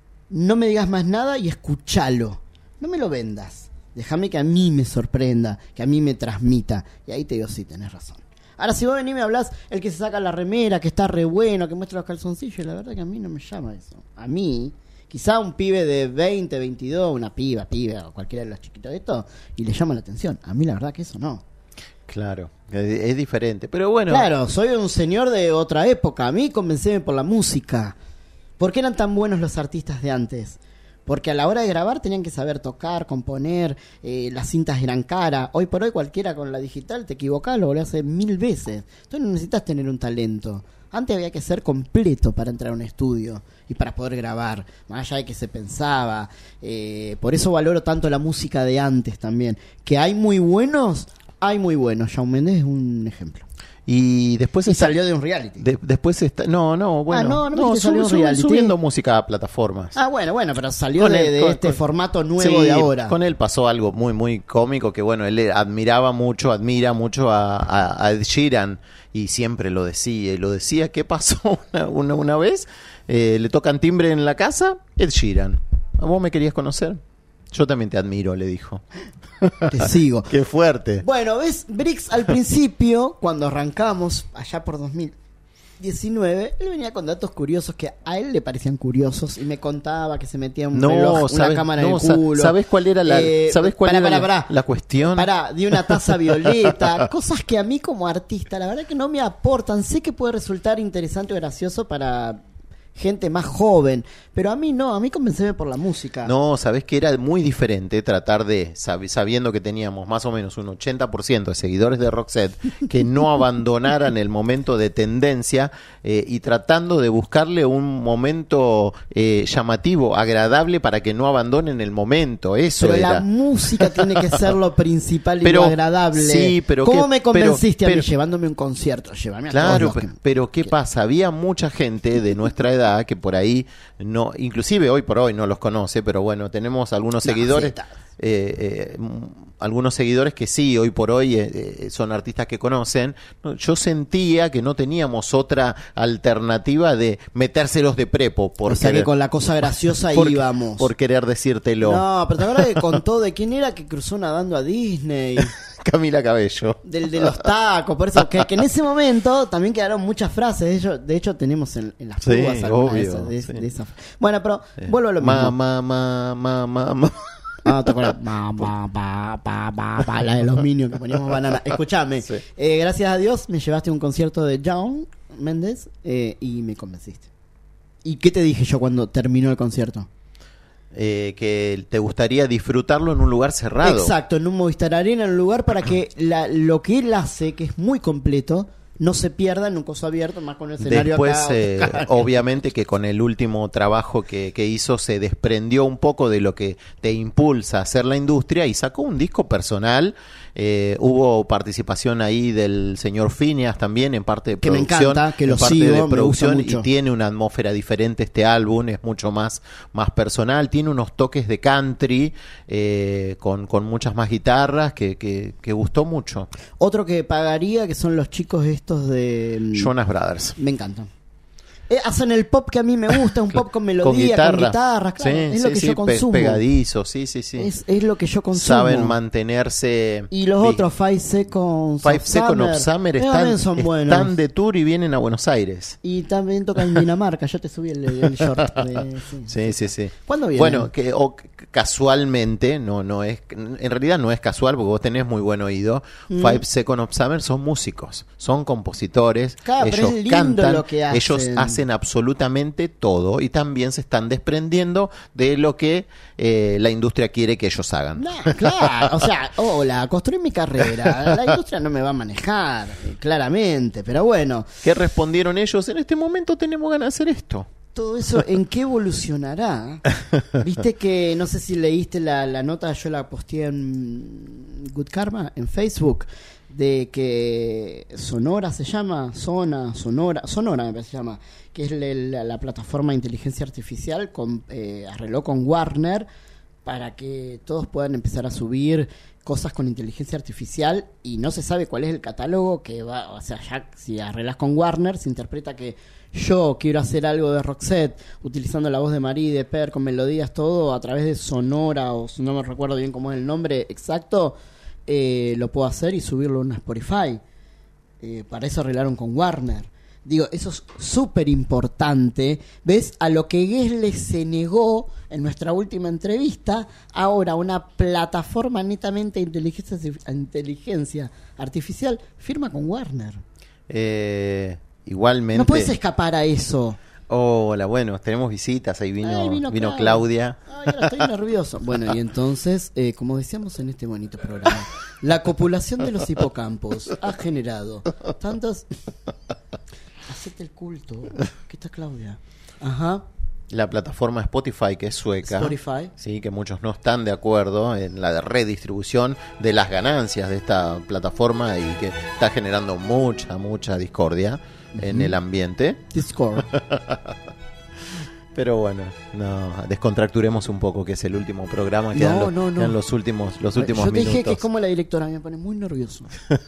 no me digas más nada y escuchalo. No me lo vendas. Déjame que a mí me sorprenda, que a mí me transmita. Y ahí te digo, sí, tenés razón. Ahora, si vos venís y me hablás, el que se saca la remera, que está re bueno, que muestra los calzoncillos, la verdad que a mí no me llama eso. A mí, quizá un pibe de veinte, veintidós, una piba, piba, o cualquiera de los chiquitos de esto, y le llama la atención. A mí la verdad que eso no. Claro, es, es diferente, pero bueno. Claro, soy un señor de otra época. A mí convenceme por la música. ¿Por qué eran tan buenos los artistas de antes? Porque a la hora de grabar tenían que saber tocar, componer, eh, las cintas eran caras. Hoy por hoy cualquiera con la digital te equivocás, lo volvés a hacer mil veces. Entonces no necesitas tener un talento. Antes había que ser completo para entrar a un estudio y para poder grabar, más allá de que se pensaba. Eh, por eso valoro tanto la música de antes también. Que hay muy buenos, hay muy buenos. Shawn Mendes es un ejemplo. Y después y está, salió de un reality. De, después está, no, no, bueno, ah, no, no, no sub, salió de un sub, reality. Subiendo música a plataformas. Ah, bueno, bueno, pero salió Con de, él, de con- este con- formato nuevo Sí, de ahora. Con él pasó algo muy, muy cómico, que bueno, él admiraba mucho, admira mucho a, a, a Ed Sheeran, y siempre lo decía, y lo decía. ¿Qué pasó una, una, una vez? Eh, le tocan timbre en la casa, Ed Sheeran. ¿Vos me querías conocer? Yo también te admiro, le dijo. Te sigo. Qué fuerte. Bueno, ves, Brix al principio, cuando arrancamos, allá por dos mil diecinueve, él venía con datos curiosos que a él le parecían curiosos y me contaba que se metía un No, reloj, una sabes- cámara no, en el sa- culo. ¿sabes cuál era la- sabes cuál pará, era pará, la- pará. la cuestión? Pará, de una taza violeta, cosas que a mí como artista, la verdad que no me aportan. Sé que puede resultar interesante o gracioso para gente más joven, pero a mí no, a mí convenceme por la música. No, sabés que era muy diferente tratar de, sab- sabiendo que teníamos más o menos un ochenta por ciento de seguidores de Roxette, que no abandonaran el momento de tendencia, eh, y tratando de buscarle un momento eh, llamativo, agradable, para que no abandonen el momento. Eso Pero era. la música tiene que ser lo principal y Pero- lo agradable. sí, pero ¿Cómo qué- me convenciste pero- a mí pero- llevándome un concierto? Llévame a Claro, todos los pe- que- pero ¿qué pasa? Había mucha gente de nuestra edad que por ahí no, inclusive hoy por hoy no los conoce, pero bueno, tenemos algunos No, seguidores, sí, está. eh, eh, m- algunos seguidores que sí, hoy por hoy eh, eh, son artistas que conocen. No, yo sentía que no teníamos otra alternativa de metérselos de prepo, por O sea que querer- con la cosa graciosa por- íbamos. por querer decírtelo. No, pero te acuerdas que contó de quién era que cruzó nadando a Disney, Camila Cabello. del de los tacos, por eso que, que en ese momento también quedaron muchas frases. De hecho, de hecho tenemos en, en las Sí, púas algunas de obvio, esas, de- sí. de esas. Bueno, pero vuelvo a lo Ma, mismo. ma, ma, ma, ma, ma. Ah, ¿te acuerdas? Ma, ma, pa, pa, pa, pa, la de los Minions que poníamos banana. Escuchame, Sí. eh, gracias a Dios me llevaste a un concierto de Shawn Mendes eh, y me convenciste. ¿Y qué te dije yo cuando terminó el concierto? Eh, que te gustaría disfrutarlo en un lugar cerrado. Exacto, en un Movistar Arena, en un lugar para que la, lo que él hace, que es muy completo, no se pierda en un coso abierto, más con el escenario Después, acá. eh, obviamente que con el último trabajo que, que hizo se desprendió un poco de lo que te impulsa a hacer la industria y sacó un disco personal. Eh, hubo participación ahí del señor Phineas también en parte de Que me producción, encanta, que en lo parte sigo, de me gusta producción, mucho. y tiene una atmósfera diferente este álbum, es mucho más, más personal, tiene unos toques de country, eh, con, con muchas más guitarras, que, que, que gustó mucho. Otro que pagaría, que son los chicos estos de... mm, Jonas Brothers. Me encantan. Eh, hacen el pop que a mí me gusta, un pop con melodía, con, guitarra. guitarras, claro, Sí, es lo sí, que sí, yo pe- consumo. pegadizo, sí, sí, sí. Es, es lo que yo consumo. Saben mantenerse. Y los vi- otros, Five Seconds Five of Seconds Summer, of Summer eh, están, también son buenos. están de tour y vienen a Buenos Aires. Y también tocan en Dinamarca, yo te subí el, el short. De, sí. Sí, sí, sí. ¿Cuándo vienen? Bueno, que o c- casualmente, no, no es, en realidad no es casual porque vos tenés muy buen oído. Mm. Five Seconds of Summer son músicos, son compositores, Claro, pero ellos es lindo cantan, lo que ellos hacen. hacen absolutamente todo y también se están desprendiendo de lo que eh, la industria quiere que ellos hagan. No, claro, o sea, hola, construí mi carrera, la industria no me va a manejar, eh, claramente, pero bueno, ¿Qué respondieron ellos? En este momento tenemos ganas de hacer esto. todo eso, ¿en qué evolucionará? Viste que, no sé si leíste la, la nota, yo la posteé en Good Karma, en Facebook, de que Sonora se llama, Zona, Sonora, Sonora me parece que se llama, que es la, la- la plataforma de inteligencia artificial, con, eh, arregló con Warner para que todos puedan empezar a subir cosas con inteligencia artificial y no se sabe cuál es el catálogo que va, o sea, ya si arreglas con Warner, se interpreta que yo quiero hacer algo de Roxette utilizando la voz de Marie, de Per, con melodías, todo a través de Sonora, o no me recuerdo bien cómo es el nombre exacto, eh, lo puedo hacer y subirlo a una Spotify. Eh, para eso arreglaron con Warner. Digo, eso es súper importante. ¿Ves? A lo que Gessle se negó en nuestra última entrevista, ahora una plataforma netamente de inteligencia, inteligencia artificial firma con Warner. Eh, igualmente. No puedes escapar a eso. Hola, bueno, tenemos visitas. Ahí vino, Ay, vino, vino Claudia. Ay, ahora estoy nervioso. Bueno, y entonces, eh, como decíamos en este bonito programa, la copulación de los hipocampos ha generado tantas... Hacete el culto. ¿Qué está Claudia? Ajá. La plataforma Spotify, que es sueca. Spotify. Sí, que muchos no están de acuerdo en la redistribución de las ganancias de esta plataforma y que está generando mucha, mucha discordia uh-huh. en el ambiente. Discord. Pero bueno, no, descontracturemos un poco, que es el último programa, quedan, no, lo, no, no. quedan los últimos, los últimos Yo te minutos. dije que es como la directora, me pone muy nervioso.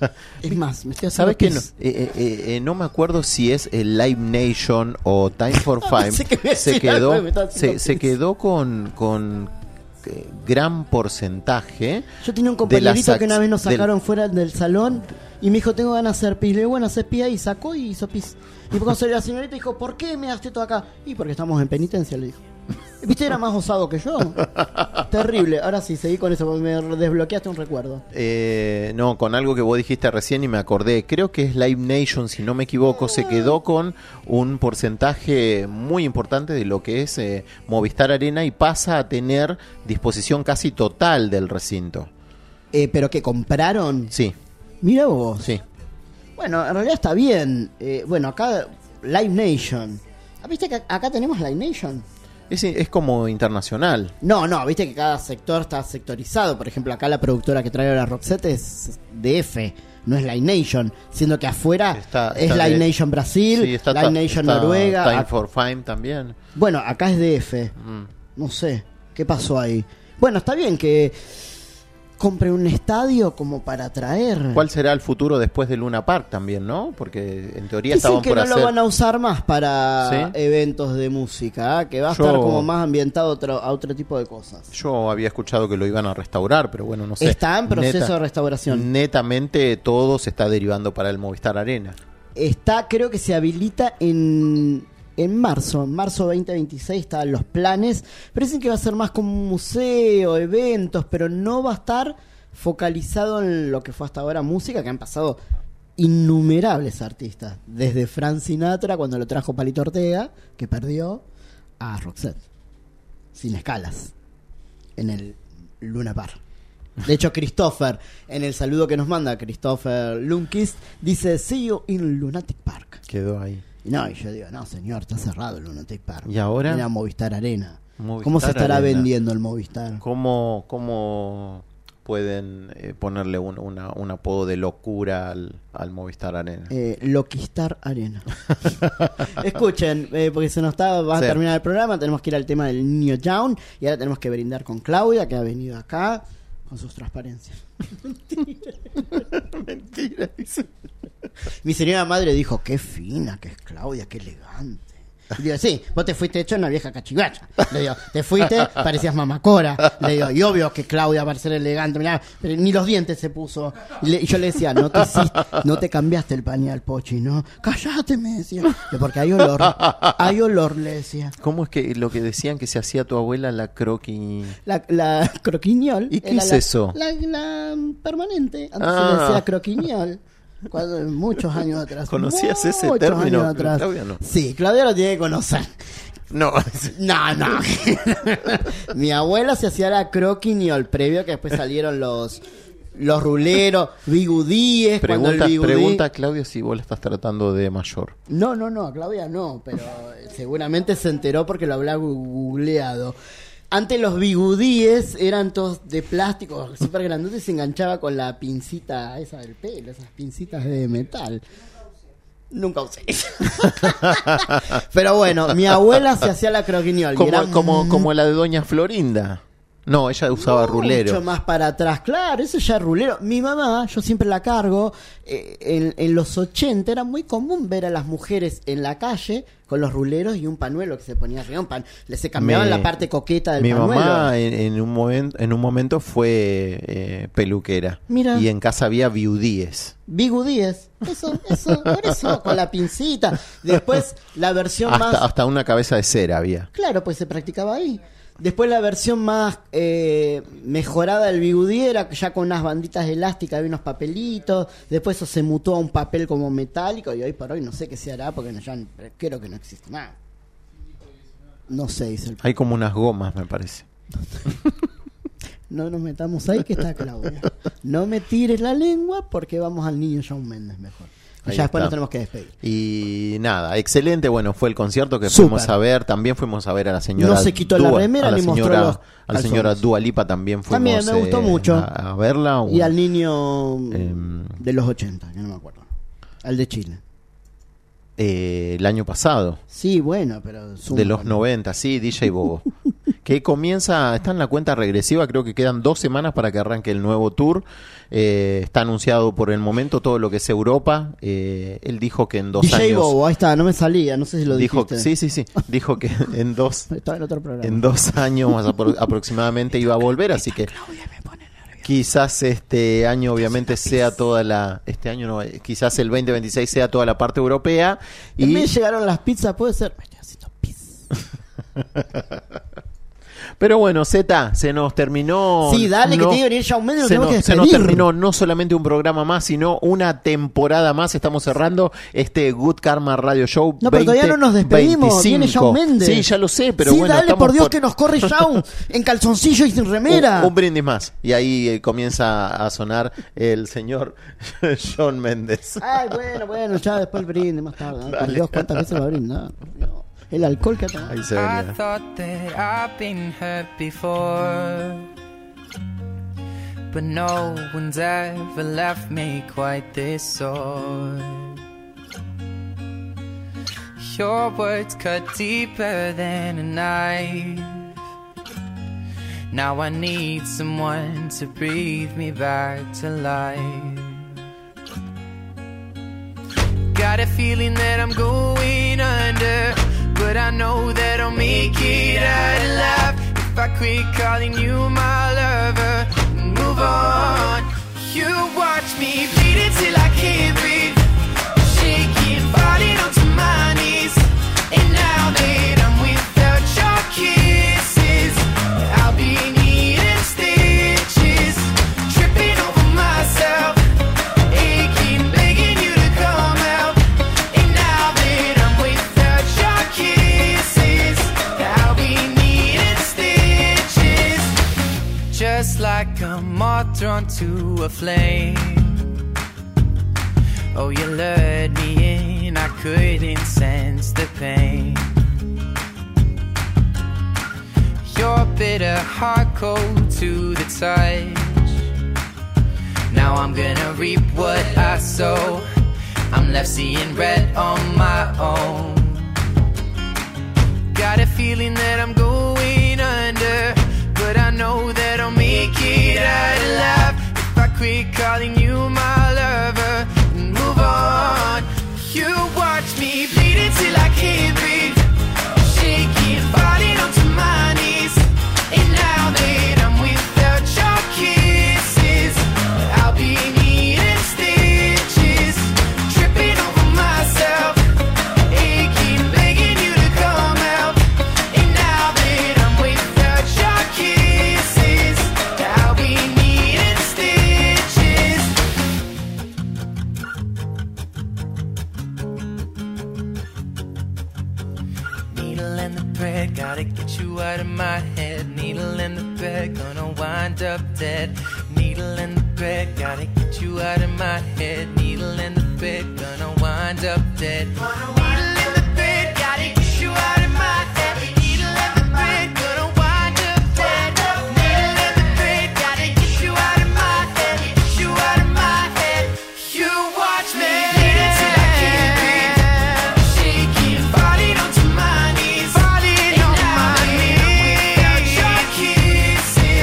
Es más, me estoy haciendo ¿Sabes qué? pis. No, eh, eh, eh, no me acuerdo si es el Live Nation o Time for Fame. se quedó, se, se quedó con, con eh, gran porcentaje. Yo tenía un compañerito de que una vez nos sacaron del... fuera del salón y me dijo, tengo ganas de hacer pis. Le digo, bueno, hacer pis, y sacó y hizo pis. Y cuando salió la señorita dijo, ¿por qué me das esto acá? Y porque estamos en penitencia, le dijo. ¿Viste? Era más osado que yo. Terrible. Ahora sí, seguí con eso porque me desbloqueaste un recuerdo. Eh, no, con algo que vos dijiste recién y me acordé. Creo que es Live Nation, si no me equivoco, se quedó con un porcentaje muy importante de lo que es eh, Movistar Arena y pasa a tener disposición casi total del recinto. Eh, ¿Pero que compraron? Sí. Mira vos. Sí. Bueno, en realidad está bien. Eh, bueno, acá Live Nation. ¿Viste que acá tenemos Live Nation? Es, es como internacional. No, no, viste que cada sector está sectorizado. Por ejemplo, acá la productora que trae la Roxette es D F, no es Live Nation. Siendo que afuera está, es está Live de... Nation Brasil, sí, está, Live está, Nation está Noruega. Time Ac... for Fame también. Bueno, acá es D F. Mm. No sé, ¿qué pasó ahí? Bueno, está bien que compre un estadio como para atraer. ¿Cuál será el futuro después de Luna Park también, no? Porque en teoría Dicen estaban que por no hacer... lo van a usar más para ¿Sí? eventos de música, ¿eh? Que va a Yo... estar como más ambientado a otro, a otro tipo de cosas. Yo había escuchado que lo iban a restaurar, pero bueno, no sé. Está en proceso Neta, de restauración. Netamente todo se está derivando para el Movistar Arena. Está, creo que se habilita en... En marzo, en marzo veinte veintiséis estaban los planes. Pero dicen que va a ser más como un museo, eventos, pero no va a estar focalizado en lo que fue hasta ahora música, que han pasado innumerables artistas. Desde Frank Sinatra, cuando lo trajo Palito Ortega, que perdió, a Roxette. Sin escalas. En el Luna Park. De hecho, Christopher, en el saludo que nos manda, Christopher Lundqvist, dice, see you in Lunatic Park. Quedó ahí. Y no, y yo digo, no señor, está cerrado el Lunatic Park. ¿Y ahora? Era Movistar Arena. Movistar ¿Cómo se estará Arena. vendiendo el Movistar? ¿Cómo, cómo pueden eh, ponerle un, una, un apodo de locura al, al Movistar Arena? Eh, Loquistar Arena. Escuchen, eh, porque se nos está, va a Sí. terminar el programa, tenemos que ir al tema del niño Young y ahora tenemos que brindar con Claudia, que ha venido acá con sus transparencias. Mentira. Mentira. Mi señora madre dijo, qué fina que es Claudia, qué elegante. Y digo, sí, vos te fuiste hecho una vieja cachivacha. Le digo, te fuiste, parecías mamacora. Le digo, y obvio que Claudia va a ser elegante, mirá, pero ni los dientes se puso. Y, le, y yo le decía, no te hiciste, no te cambiaste el pañal, Pochi, ¿no? Cállate, me decía. Porque hay olor, hay olor, le decía. ¿Cómo es que lo que decían que se hacía tu abuela la croqui? La, la croquiñol. ¿Y qué era es la, eso? La, la permanente. Antes Ah. se le decía croquiñol. Cuando, muchos años atrás. ¿Conocías ese muchos término? años atrás. Claudia no. Sí, Claudia lo tiene que conocer. No. No, no. Mi abuela se hacía la croquiñol, previo que después salieron los los ruleros, bigudíes. Pregunta, cuando el bigudí... pregunta a Claudia si vos la estás tratando de mayor. No, no, no, a Claudia no, pero seguramente se enteró porque lo habrá googleado. Antes los bigudíes eran todos de plástico, súper grandotes, y se enganchaba con la pincita esa del pelo, esas pincitas de metal. Nunca usé. Pero bueno, mi abuela se hacía la croquiñol. Como, y era como, mm, como la de Doña Florinda. No, ella usaba rulero. Mucho más para atrás, claro, eso ya es rulero. Mi mamá, yo siempre la cargo, eh, en, en los ochenta era muy común ver a las mujeres en la calle con los ruleros y un pañuelo que se ponía arriba, un pan, le se cambiaban Me- la parte coqueta del Mi pañuelo. mamá en, en un momento en un momento fue eh, peluquera. Mira. Y en casa había viudíes. Bigudíes, eso, eso, por eso, con la pincita. Después la versión Hasta, más... hasta una cabeza de cera había. Claro, pues se practicaba ahí. Después la versión más eh, mejorada del bigudí era ya con unas banditas elásticas, había unos papelitos. Después eso se mutó a un papel como metálico y hoy por hoy no sé qué se hará porque no, ya creo que no existe nada. No sé, dice el... Hay como unas gomas, me parece. No nos metamos ahí que está Claudia. No me tires la lengua porque vamos al niño Shawn Mendes mejor. Y Ahí ya después está. nos tenemos que despedir. Y nada, excelente. Bueno, fue el concierto que Súper. fuimos a ver. También fuimos a ver a la señora. No se quitó la remera a la ni mostró señora, los a la calzones. señora Dua Lipa también fuimos. También me gustó eh, mucho. A, a verla. Y al niño Em, de los ochenta, que no me acuerdo. Al de Chile. eh, el año pasado. Sí, bueno, pero... suma De los con- noventa, sí, D J Bobo. Que comienza, está en la cuenta regresiva, creo que quedan dos semanas para que arranque el nuevo tour. Eh, está anunciado por el momento todo lo que es Europa. Eh, él dijo que en dos D J años... Bobo, ahí está, no me salía, no sé si lo dijo, dijiste. sí, sí, sí. Dijo que en dos, Estaba en otro programa. en dos años más apro- aproximadamente iba a volver, así que quizás este año obviamente sea toda la... Este año no, eh, quizás el veinte veintiséis sea toda la parte europea. En Y... vez de llegaron las pizzas, puede ser... Me estoy haciendo pizza. Pero bueno, Z, se nos terminó. Sí, dale, que no- tiene que venir Shawn Mendes, lo se, tenemos nos, que se nos despedir. terminó no solamente un programa más, sino una temporada más. Estamos cerrando este Good Karma Radio Show. No, pero todavía no nos despedimos. Viene Shawn Mendes. Sí, ya lo sé, pero sí, bueno. dale, estamos por Dios, que nos corre Shawn en calzoncillo y sin remera. Un, un brindis más. Y ahí eh, comienza a sonar el señor Shawn Mendes. Ay, bueno, bueno, ya después el brinde más tarde. ¿no? Por Dale. Dios, ¿cuántas veces va a brindar? Por Dios. El alcohol que está... Ahí se I venía. thought that I've been hurt before, but no one's ever left me quite this sore. Your words cut deeper than a knife. Now I need someone to breathe me back to life. Got a feeling that I'm going under, but I know that I'll make it out alive if I quit calling you my lover and move on. You watch me bleed until I can't breathe, shaking, falling onto my knees. And now that I'm without your kisses, I'll be needing stitches, tripping over myself, aching, begging you to come out. And now that I'm without your kisses, I'll be needing stitches, just like a moth drawn to a flame. Oh, you lured me in, I couldn't sense the pain. Your bitter heart cold to the touch. Now I'm gonna reap what I sow. I'm left seeing red on my own. Got a feeling that I'm going under, but I know that I'll make it out alive if I quit calling you my lover and move on. You watch me bleed until I can't breathe, shaking, falling onto my knees. And now that I'm without your kisses, I'll be needing stitches, tripping over myself, aching, begging you to come out. And now that I'm without your kisses, I'll be needing stitches. Needle and the thread, gotta get you out of my head. Needle and the thread, gonna wind up dead. Needle and the thread, gotta get you out of my head. Needle and the thread, gonna wind up dead. Needle and the thread, gotta get you out of my head. Needle and the thread, gonna wind up dead. Needle and the thread, gotta get you out of my head. Get you out of my head. You watch me bleed until I can't breathe, shaking, falling onto my knees, falling on my knees. Without your kisses,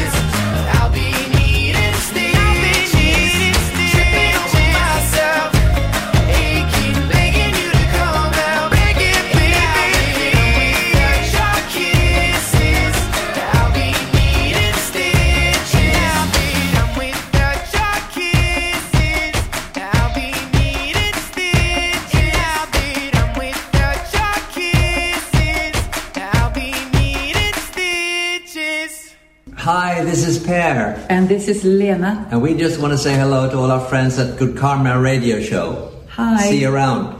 Hi, this is Per. And this is Lena. And we just want to say hello to all our friends at Good Karma Radio Show. Hi. See you around.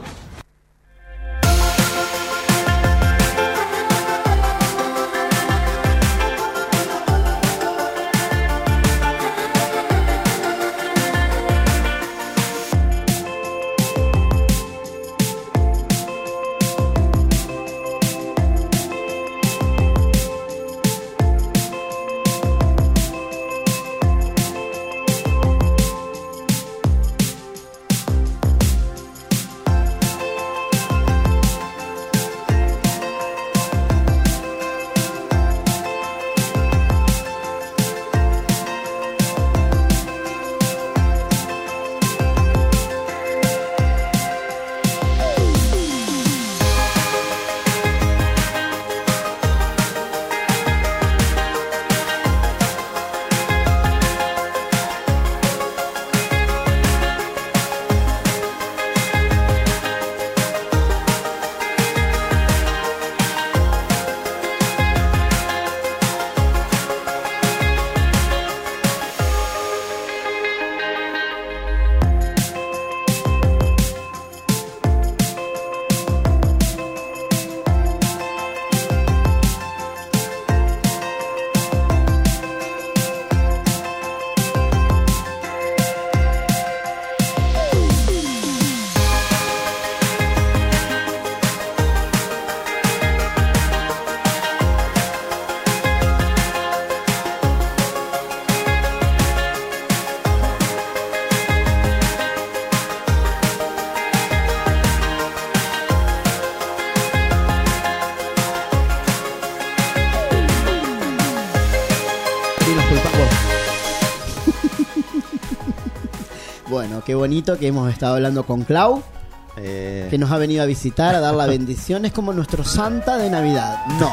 Bueno, qué bonito que hemos estado hablando con Clau, eh... que nos ha venido a visitar, a dar la bendición. Es como nuestro Santa de Navidad. No.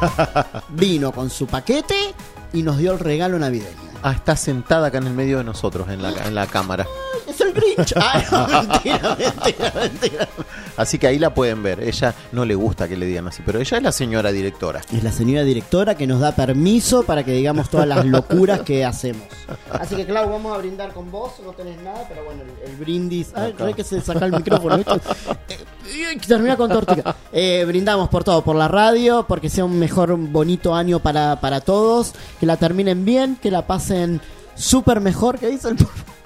Vino con su paquete y nos dio el regalo navideño. Ah, está sentada acá en el medio de nosotros, en la, en la cámara. Es el Grinch. Ay, no, mentira, mentira, mentira. Así que ahí la pueden ver. Ella no le gusta que le digan así, pero ella es la señora directora. Es la señora directora que nos da permiso para que digamos todas las locuras que hacemos. Así que, Clau, vamos a brindar con vos. No tenés nada, pero bueno, el, el brindis. Ay, re que se saca el micrófono, ¿viste? Eh, termina con tortica. Eh, brindamos por todo, por la radio, porque sea un mejor, bonito año para, para todos. Que la terminen bien, que la pasen súper mejor. ¿Qué dice el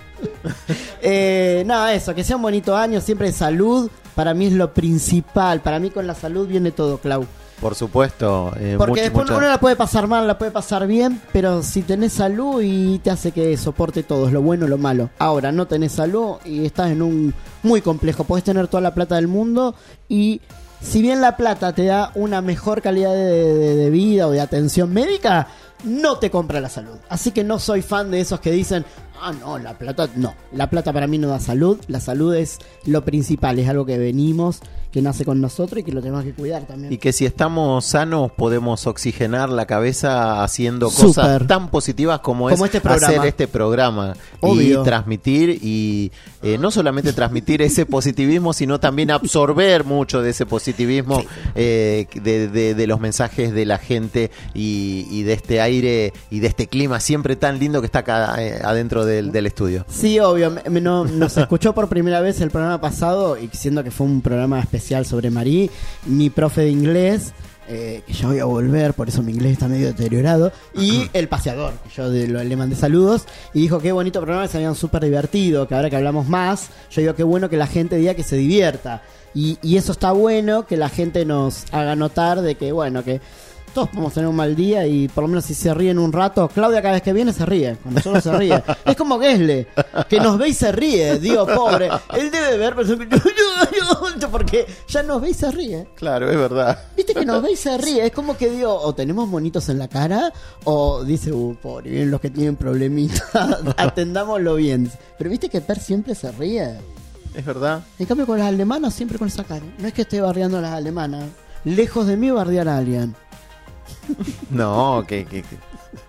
eh, nada, eso, que sea un bonito año, siempre de salud. Para mí es lo principal. Para mí con la salud viene todo, Clau. Por supuesto. Eh, Porque mucho, después mucho... uno la puede pasar mal, la puede pasar bien, pero si tenés salud y te hace que soporte todo, es lo bueno, lo malo. Ahora, no tenés salud y estás en un muy complejo. Podés tener toda la plata del mundo y si bien la plata te da una mejor calidad de, de, de vida o de atención médica, no te compra la salud. Así que no soy fan de esos que dicen, ah, no, la plata, no. La plata para mí no da salud. La salud es lo principal, es algo que venimos, que nace con nosotros y que lo tenemos que cuidar también. Y que si estamos sanos podemos oxigenar la cabeza haciendo Super. cosas tan positivas como, como es este hacer este programa. Obvio. Y transmitir y eh, no solamente transmitir ese positivismo, sino también absorber mucho de ese positivismo, sí. eh, de, de, de los mensajes de la gente y, y de este aire y de este clima siempre tan lindo que está acá eh, adentro del, del estudio. Sí, obvio. Me, no, nos escuchó por primera vez el programa pasado y siendo que fue un programa especial sobre Marí, mi profe de inglés, eh, que ya voy a volver, por eso mi inglés está medio deteriorado, y el paseador, que yo de, lo, le mandé saludos, y dijo qué bonito programa, se habían súper divertido, que ahora que hablamos más, yo digo qué bueno que la gente diga que se divierta, y, y eso está bueno, que la gente nos haga notar de que, bueno, que todos podemos tener un mal día y por lo menos si se ríen un rato. Claudia cada vez que viene se ríe, con nosotros se ríe. Es como Gesle, que nos ve y se ríe. Digo, pobre, él debe ver porque ya nos ve y se ríe. Claro, es verdad. Viste que nos ve y se ríe. Es como que digo, o tenemos monitos en la cara o dice, uh, pobre, bien los que tienen problemitas, atendámoslo bien. Pero viste que Per siempre se ríe. Es verdad. En cambio con las alemanas siempre con esa cara. No es que esté bardeando a las alemanas. Lejos de mí bardear a alguien. No, que... que, que.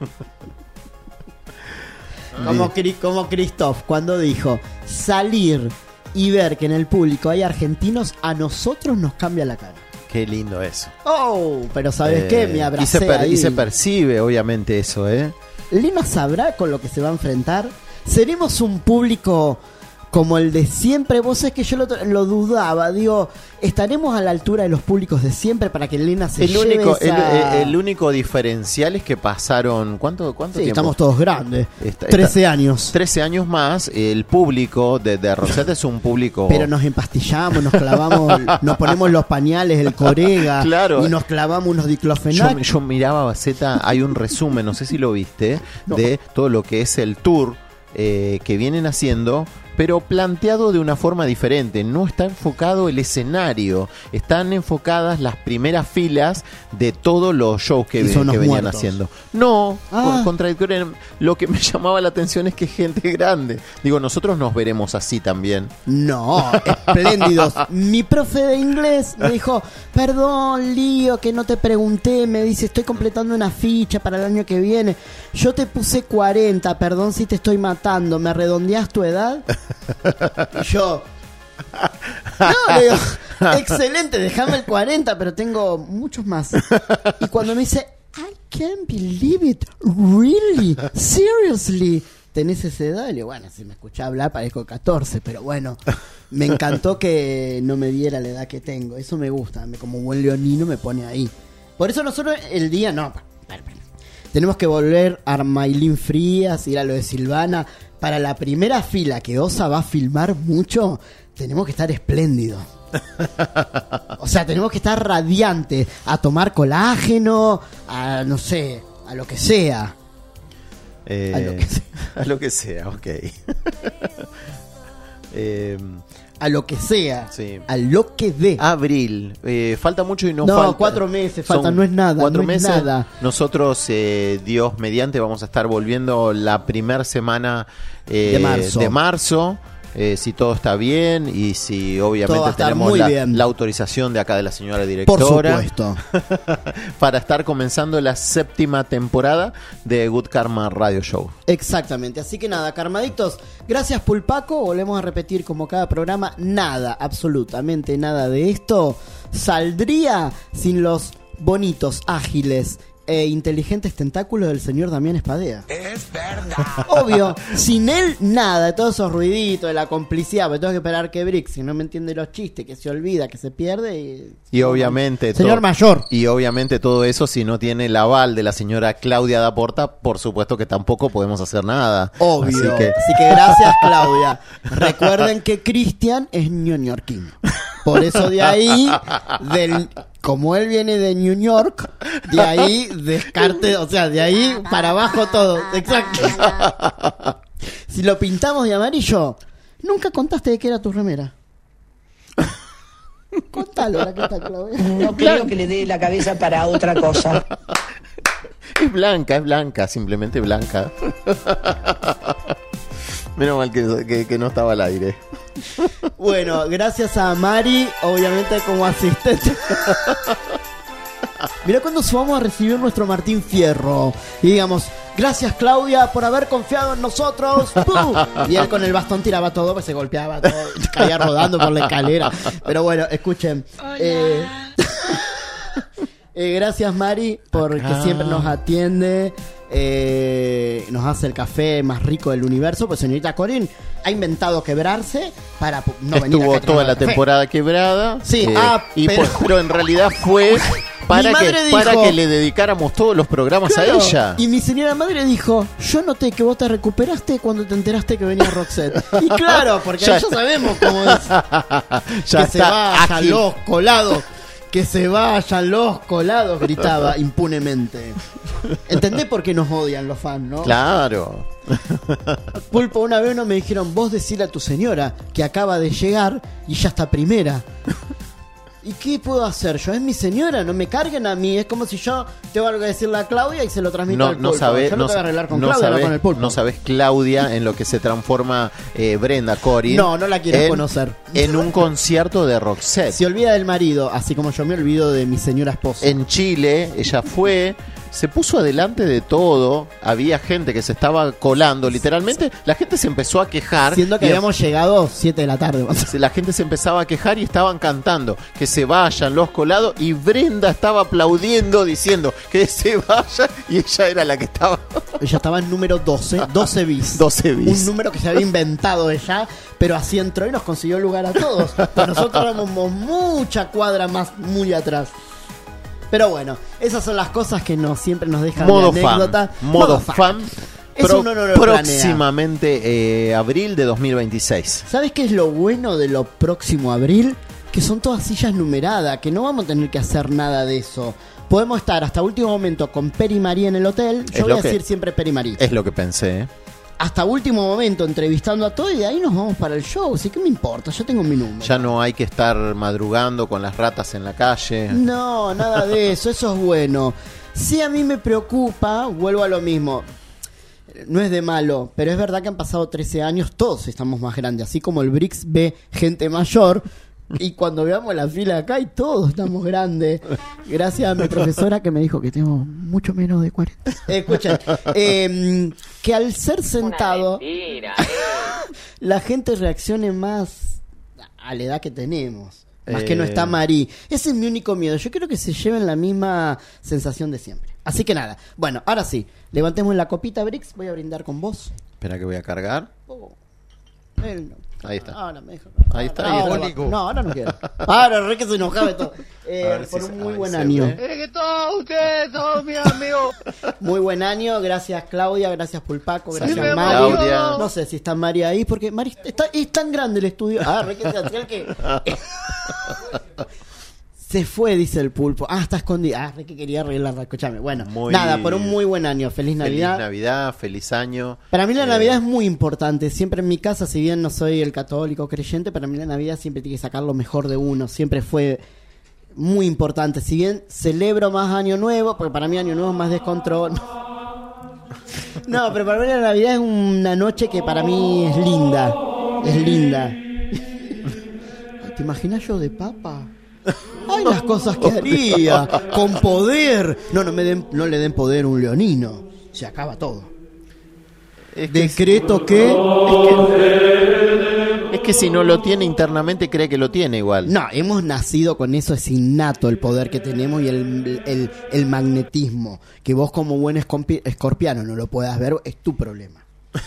Como, como Christoph cuando dijo, salir y ver que en el público hay argentinos, a nosotros nos cambia la cara. Qué lindo eso. Oh, pero ¿sabes Eh, qué? Me y, abracé se per- ahí. y se percibe, obviamente, eso, ¿eh? Lina sabrá con lo que se va a enfrentar. ¿Seremos un público como el de siempre? Vos sabés que yo lo, lo dudaba. Digo, ¿estaremos a la altura de los públicos de siempre para que Lina se El lleve único, el, esa... el- el único diferencial es que pasaron. ¿Cuánto, cuánto Sí, tiempo? estamos todos grandes. Está- trece está- años. trece años más. El público de, de Roxette es un público. Pero nos empastillamos, nos clavamos, nos ponemos los pañales, el corega, Claro. y nos clavamos unos Yo, diclofenac. yo miraba Baceta, hay un resumen, no sé si lo viste, No. de todo lo que es el tour eh, que vienen haciendo, pero planteado de una forma diferente. No está enfocado el escenario, están enfocadas las primeras filas de todos los shows que, Y ve- son que los venían muertos. haciendo. No, Ah. con- contradictorio. Lo que me llamaba la atención es que gente grande. Digo, nosotros nos veremos así también. No, espléndidos. Mi profe de inglés me dijo, perdón, Lío, que no te pregunté. Me dice, estoy completando una ficha para el año que viene. Yo te puse cuarenta, perdón si te estoy matando. ¿Me redondeás tu edad? Y yo... No, le digo, excelente, déjame el cuarenta, pero tengo muchos más. Y cuando me dice, I can't believe it, really, seriously, tenés esa edad. Le digo, bueno, si me escuchás hablar parezco catorce, pero bueno, me encantó que no me diera la edad que tengo. Eso me gusta, me, como buen leonino me pone ahí. Por eso nosotros el día, no, pa- para, para. tenemos que volver a Armailín Frías, ir a lo de Silvana. Para la primera fila que Osa va a filmar mucho, tenemos que estar espléndidos. O sea, tenemos que estar radiantes, a tomar colágeno, a no sé, a lo que sea. Eh, A lo que sea. A lo que sea, ok. Eh, A lo que sea. Sí. A lo que dé. Abril. Eh, falta mucho y no, No, falta. cuatro meses faltan, Son no es nada, Cuatro no es meses. nada. Nosotros, eh, Dios mediante, vamos a estar volviendo la primera semana eh, De marzo. de marzo, eh, si todo está bien y si Todo va obviamente a estar tenemos muy la, bien. la autorización de acá de la señora Por directora. supuesto. Para estar comenzando la séptima temporada de Good Karma Radio Show. Exactamente. Así que nada, Karmadictos, gracias Pulpaco. Volvemos a repetir como cada programa, nada, absolutamente nada de esto saldría sin los bonitos, ágiles e inteligentes tentáculos del señor Damián Espadea. Es verdad. Obvio, sin él nada, de todos esos ruiditos, de la complicidad, porque tengo que esperar que Brix, si no me entiende los chistes, que se olvida, que se pierde. Y, Y obviamente Señor to- mayor. Y obviamente todo eso, si no tiene el aval de la señora Claudia Daporta, por supuesto que tampoco podemos hacer nada. Obvio. Así que, Así que gracias, Claudia. Recuerden que Cristian es ñoñorquín. Por eso de ahí, del, como él viene de New York, de ahí descarte, o sea, de ahí para abajo todo. Exacto. Si lo pintamos de amarillo, nunca contaste de qué era tu remera. Contalo, ahora que está Claudia. No creo que le dé la cabeza para otra cosa. es blanca, es blanca, simplemente blanca. Menos mal que, que- que no estaba al aire. Bueno, gracias a Mari, obviamente como asistente. Mira cuando subamos a recibir nuestro Martín Fierro y digamos, gracias Claudia por haber confiado en nosotros. ¡Pum! Y él con el bastón tiraba todo, pues se golpeaba todo, caía rodando por la escalera. Pero bueno, escuchen. Eh, eh, gracias Mari porque Acá. siempre nos atiende. Eh, nos hace el café más rico del universo. Pues señorita Corín ha inventado quebrarse para pu- no venir Estuvo acá a toda tomar la café. temporada quebrada. Sí, eh, ah, y pero- por- pero en realidad fue para Mi que, madre dijo- para que le dedicáramos todos los programas Claro, a ella. Y mi señora madre dijo, yo noté que vos te recuperaste cuando te enteraste que venía Roxette. Y claro, porque Ya ya, está. sabemos cómo es. Ya que se está vayan ágil. los colados. Que se vayan los colados, gritaba impunemente. ¿Entendés por qué nos odian los fans, no? Claro. Pulpo, una vez no me dijeron, vos decile a tu señora que acaba de llegar y ya está primera. ¿Y qué puedo hacer yo? Es mi señora, no me carguen a mí. Es como si yo tengo algo que decirle a Claudia y se lo transmito No, al no Pulpo. sabes, yo lo no, tengo que arreglar con no Claudia, sabes, no con el Pulpo. no sabes, Claudia, en lo que se transforma eh, Brenda Corin. No, no la quieres en- conocer. En un concierto de Roxette. Se olvida del marido, así como yo me olvido de mi señora esposa. En Chile, ella fue, se puso adelante de todo. Había gente que se estaba colando, literalmente. La gente se empezó a quejar. Siendo que y habíamos llegado siete de la tarde. La gente se empezaba a quejar y estaban cantando que se vayan los colados. Y Brenda estaba aplaudiendo, diciendo que se vayan. Y ella era la que estaba. Ella estaba en número doce, doce bis. doce bis. Un número que se había inventado ella, pero así entró y nos consiguió lugar a todos. Pues nosotros éramos mucha cuadra más muy atrás. Pero bueno, esas son las cosas que nos siempre nos dejan Modo de anécdota. fan. Modo, Modo fan. fan. Eso Pro, uno no lo próximamente eh, abril de dos mil veintiséis. ¿Sabes qué es lo bueno de lo próximo abril? Que son todas sillas numeradas, que no vamos a tener que hacer nada de eso. Podemos estar hasta último momento con Peri Marí en el hotel. Yo Es voy lo a que- decir siempre Peri Marí. Es lo que pensé, ¿eh? Hasta último momento entrevistando a todos y de ahí nos vamos para el show. Así que me importa, yo tengo mi número. Ya no hay que estar madrugando con las ratas en la calle. No, nada de eso, eso es bueno. Si a mí me preocupa, vuelvo a lo mismo. No es de malo, pero es verdad que han pasado trece años, todos estamos más grandes. Así como el B R I C S ve gente mayor. Y cuando veamos la fila acá y todos estamos grandes. Gracias a mi profesora que me dijo que tengo mucho menos de cuarenta. Eh, escuchen, eh, que al ser sentado la gente reaccione más a la edad que tenemos. Más que no está Eh. Marí. Ese es mi único miedo. Yo quiero que se lleven la misma sensación de siempre. Así que nada. Bueno, ahora sí. Levantemos la copita, Brix. Voy a brindar con vos. Espera que voy a cargar. Oh. Él no. Ahí está. Ahora me deja. Ahí está. Ahora, ahí está. no, ahora no quiero. Ahora re que se enojaba y todo. Eh, A ver por si un se- muy ahí buen se año. ve. Es que todos ustedes son mis amigos. Muy buen año. Gracias Claudia, gracias Pulpaco, gracias Saludos, Mari. Claudia. No sé si está Mari ahí porque Mari está, es tan grande el estudio. Ah, re que teatral que se fue, dice el Pulpo. Ah, está escondida. Ah, re que quería arreglarla. Escúchame. Bueno, Muy- nada, por un muy buen año. Feliz Navidad. Feliz Navidad, feliz año. Para mí la Eh, Navidad es muy importante. Siempre en mi casa, si bien no soy el católico creyente, para mí la Navidad siempre tiene que sacar lo mejor de uno. Siempre fue muy importante. Si bien celebro más Año Nuevo, porque para mí Año Nuevo es más descontrol. No, pero para mí la Navidad es una noche que para mí es linda. Es linda. ¿Te imaginas yo de papa? Ay, las cosas que haría. Con poder. No, no, me den, no le den poder a un leonino. Se acaba todo. Decreto que... Es que si no lo tiene internamente, cree que lo tiene igual. No, hemos nacido con eso, es innato el poder que tenemos y el, el, el magnetismo. Que vos como buen escorpi- escorpiano no lo puedas ver, es tu problema.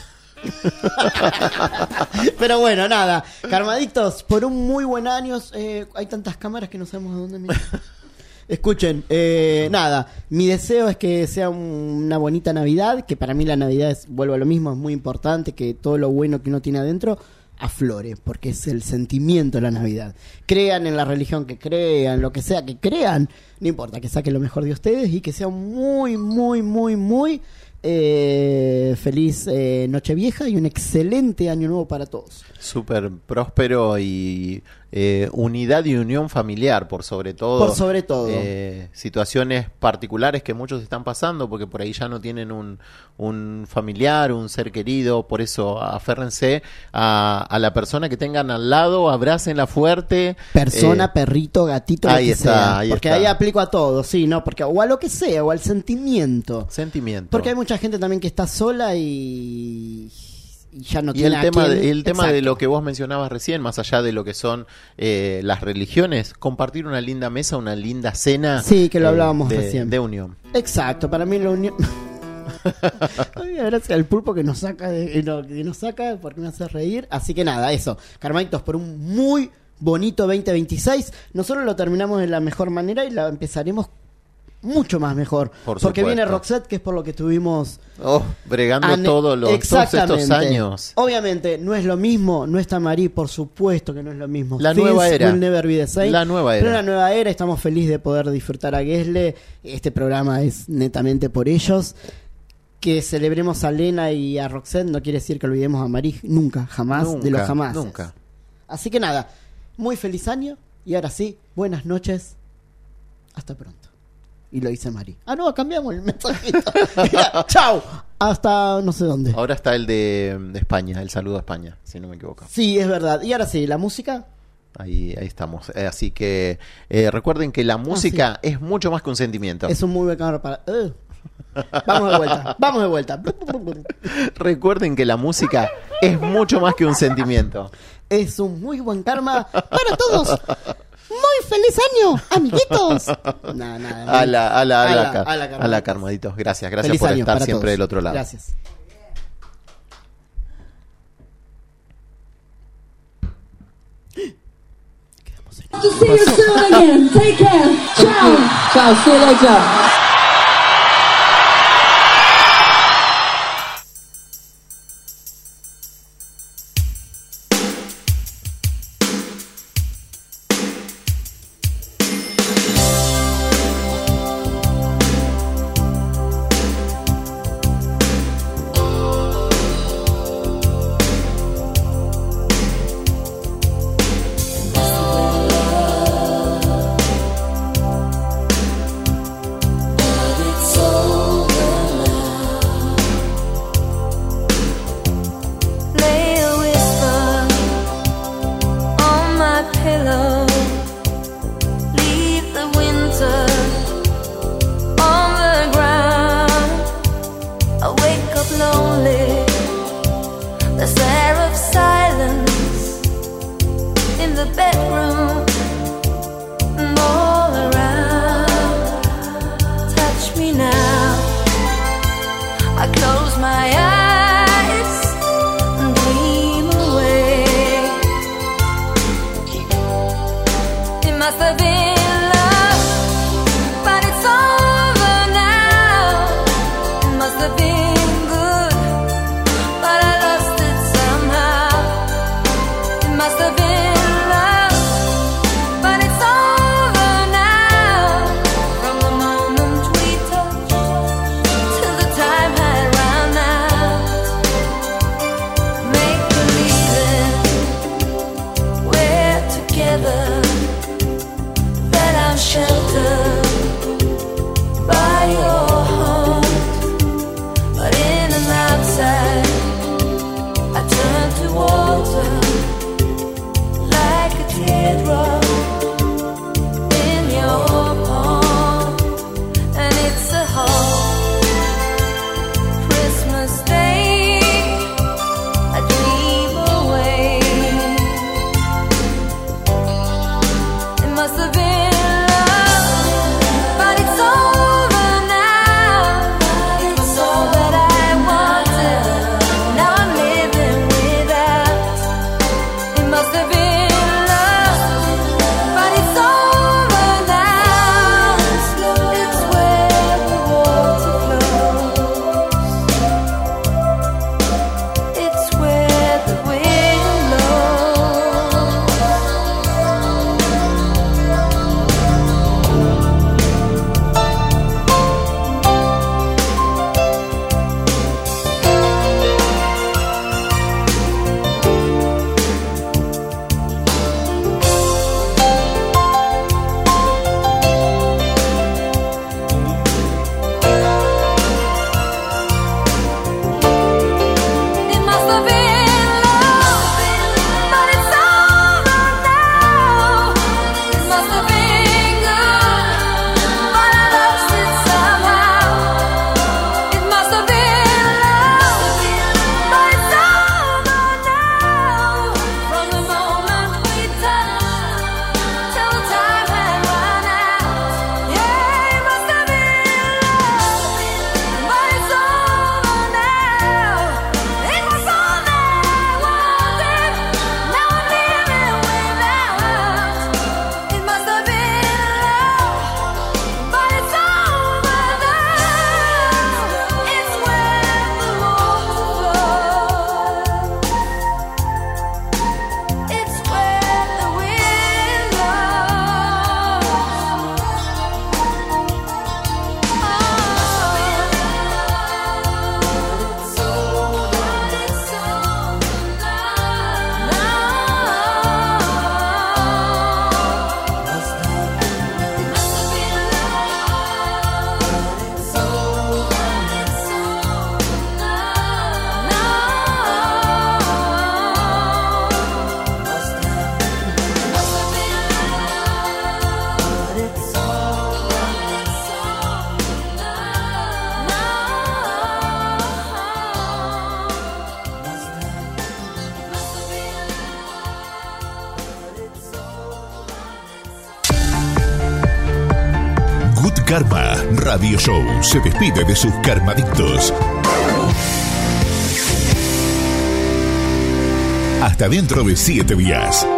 Pero bueno, nada. Carmadictos, por un muy buen año. Eh, hay tantas cámaras que no sabemos a dónde mirar. Escuchen, eh, nada, mi deseo es que sea un- una bonita Navidad, que para mí la Navidad es, vuelvo a lo mismo, es muy importante, que todo lo bueno que uno tiene adentro aflore, porque es el sentimiento de la Navidad. Crean en la religión que crean, lo que sea que crean, no importa, que saquen lo mejor de ustedes y que sea un muy, muy, muy, muy eh, feliz eh, Nochevieja y un excelente año nuevo para todos. Súper próspero y eh, unidad y unión familiar, por sobre todo. Por sobre todo. Eh, situaciones particulares que muchos están pasando, porque por ahí ya no tienen un, un familiar, un ser querido. Por eso aférrense a, a la persona que tengan al lado, abrácenla fuerte. Persona, Eh, perrito, gatito, lo ahí que está, sea. ahí Porque está. ahí aplico a todo, sí, ¿no? Porque, o a lo que sea, o al sentimiento. Sentimiento. Porque hay mucha gente también que está sola y, y ya no Y tiene el tema, a quién- de, el tema de Exacto. lo que vos mencionabas recién, más allá de lo que son eh, las religiones, compartir una linda mesa, una linda cena. Sí, que lo eh, hablábamos de, recién. de unión. Exacto, para mí la unión... Ay, gracias al Pulpo que nos saca, de, no, que nos saca porque me hace reír. Así que nada, eso. Carmaitos, por un muy bonito veinte veintiséis. Nosotros lo terminamos de la mejor manera y la empezaremos mucho más mejor. Por porque supuesto. viene Roxette, que es por lo que tuvimos... Oh, bregando Ane- todos los todos Exactamente. estos años. Obviamente, no es lo mismo, no está Marí, por supuesto que no es lo mismo. La Things nueva era. will never be the same. La nueva Pero era. la nueva era, estamos felices de poder disfrutar a Gesle. Este programa es netamente por ellos. Que celebremos a Lena y a Roxette no quiere decir que olvidemos a Marí, nunca, jamás, Nunca, de los jamás. nunca. Así que nada, muy feliz año y ahora sí, buenas noches, hasta pronto. Y lo dice Marí. Ah, no, cambiamos el mensajito. Mira, chao, hasta no sé dónde. Ahora está el de, de España, el saludo a España, si no me equivoco. Sí, es verdad. Y ahora sí, la música. Ahí, ahí estamos. Eh, así que eh, recuerden que la música es mucho más que un sentimiento. Es un muy buen cámara para... Uh. Vamos de vuelta, vamos de vuelta. Recuerden que la música es mucho más que un sentimiento. Es un muy buen karma para todos. Muy feliz año, amiguitos. No, nada, A la, a la, a la, A la- car- a la a la Carmaditos. Gracias, gracias Feliz por año estar para siempre todos. del otro lado. Gracias. To see you soon again. Take care. Ciao. Ciao, see you later. Lay a whisper on my pillow. Leave the winter on the ground. I wake up lonely. There's air of silence in the bedroom and all around. Touch me now. I close my eyes and dream away. It must have been love, but it's over now. It must have been good, but I lost it somehow. It must have been love, Good Karma Radio Show se despide de sus karmadictos. Hasta dentro de siete días.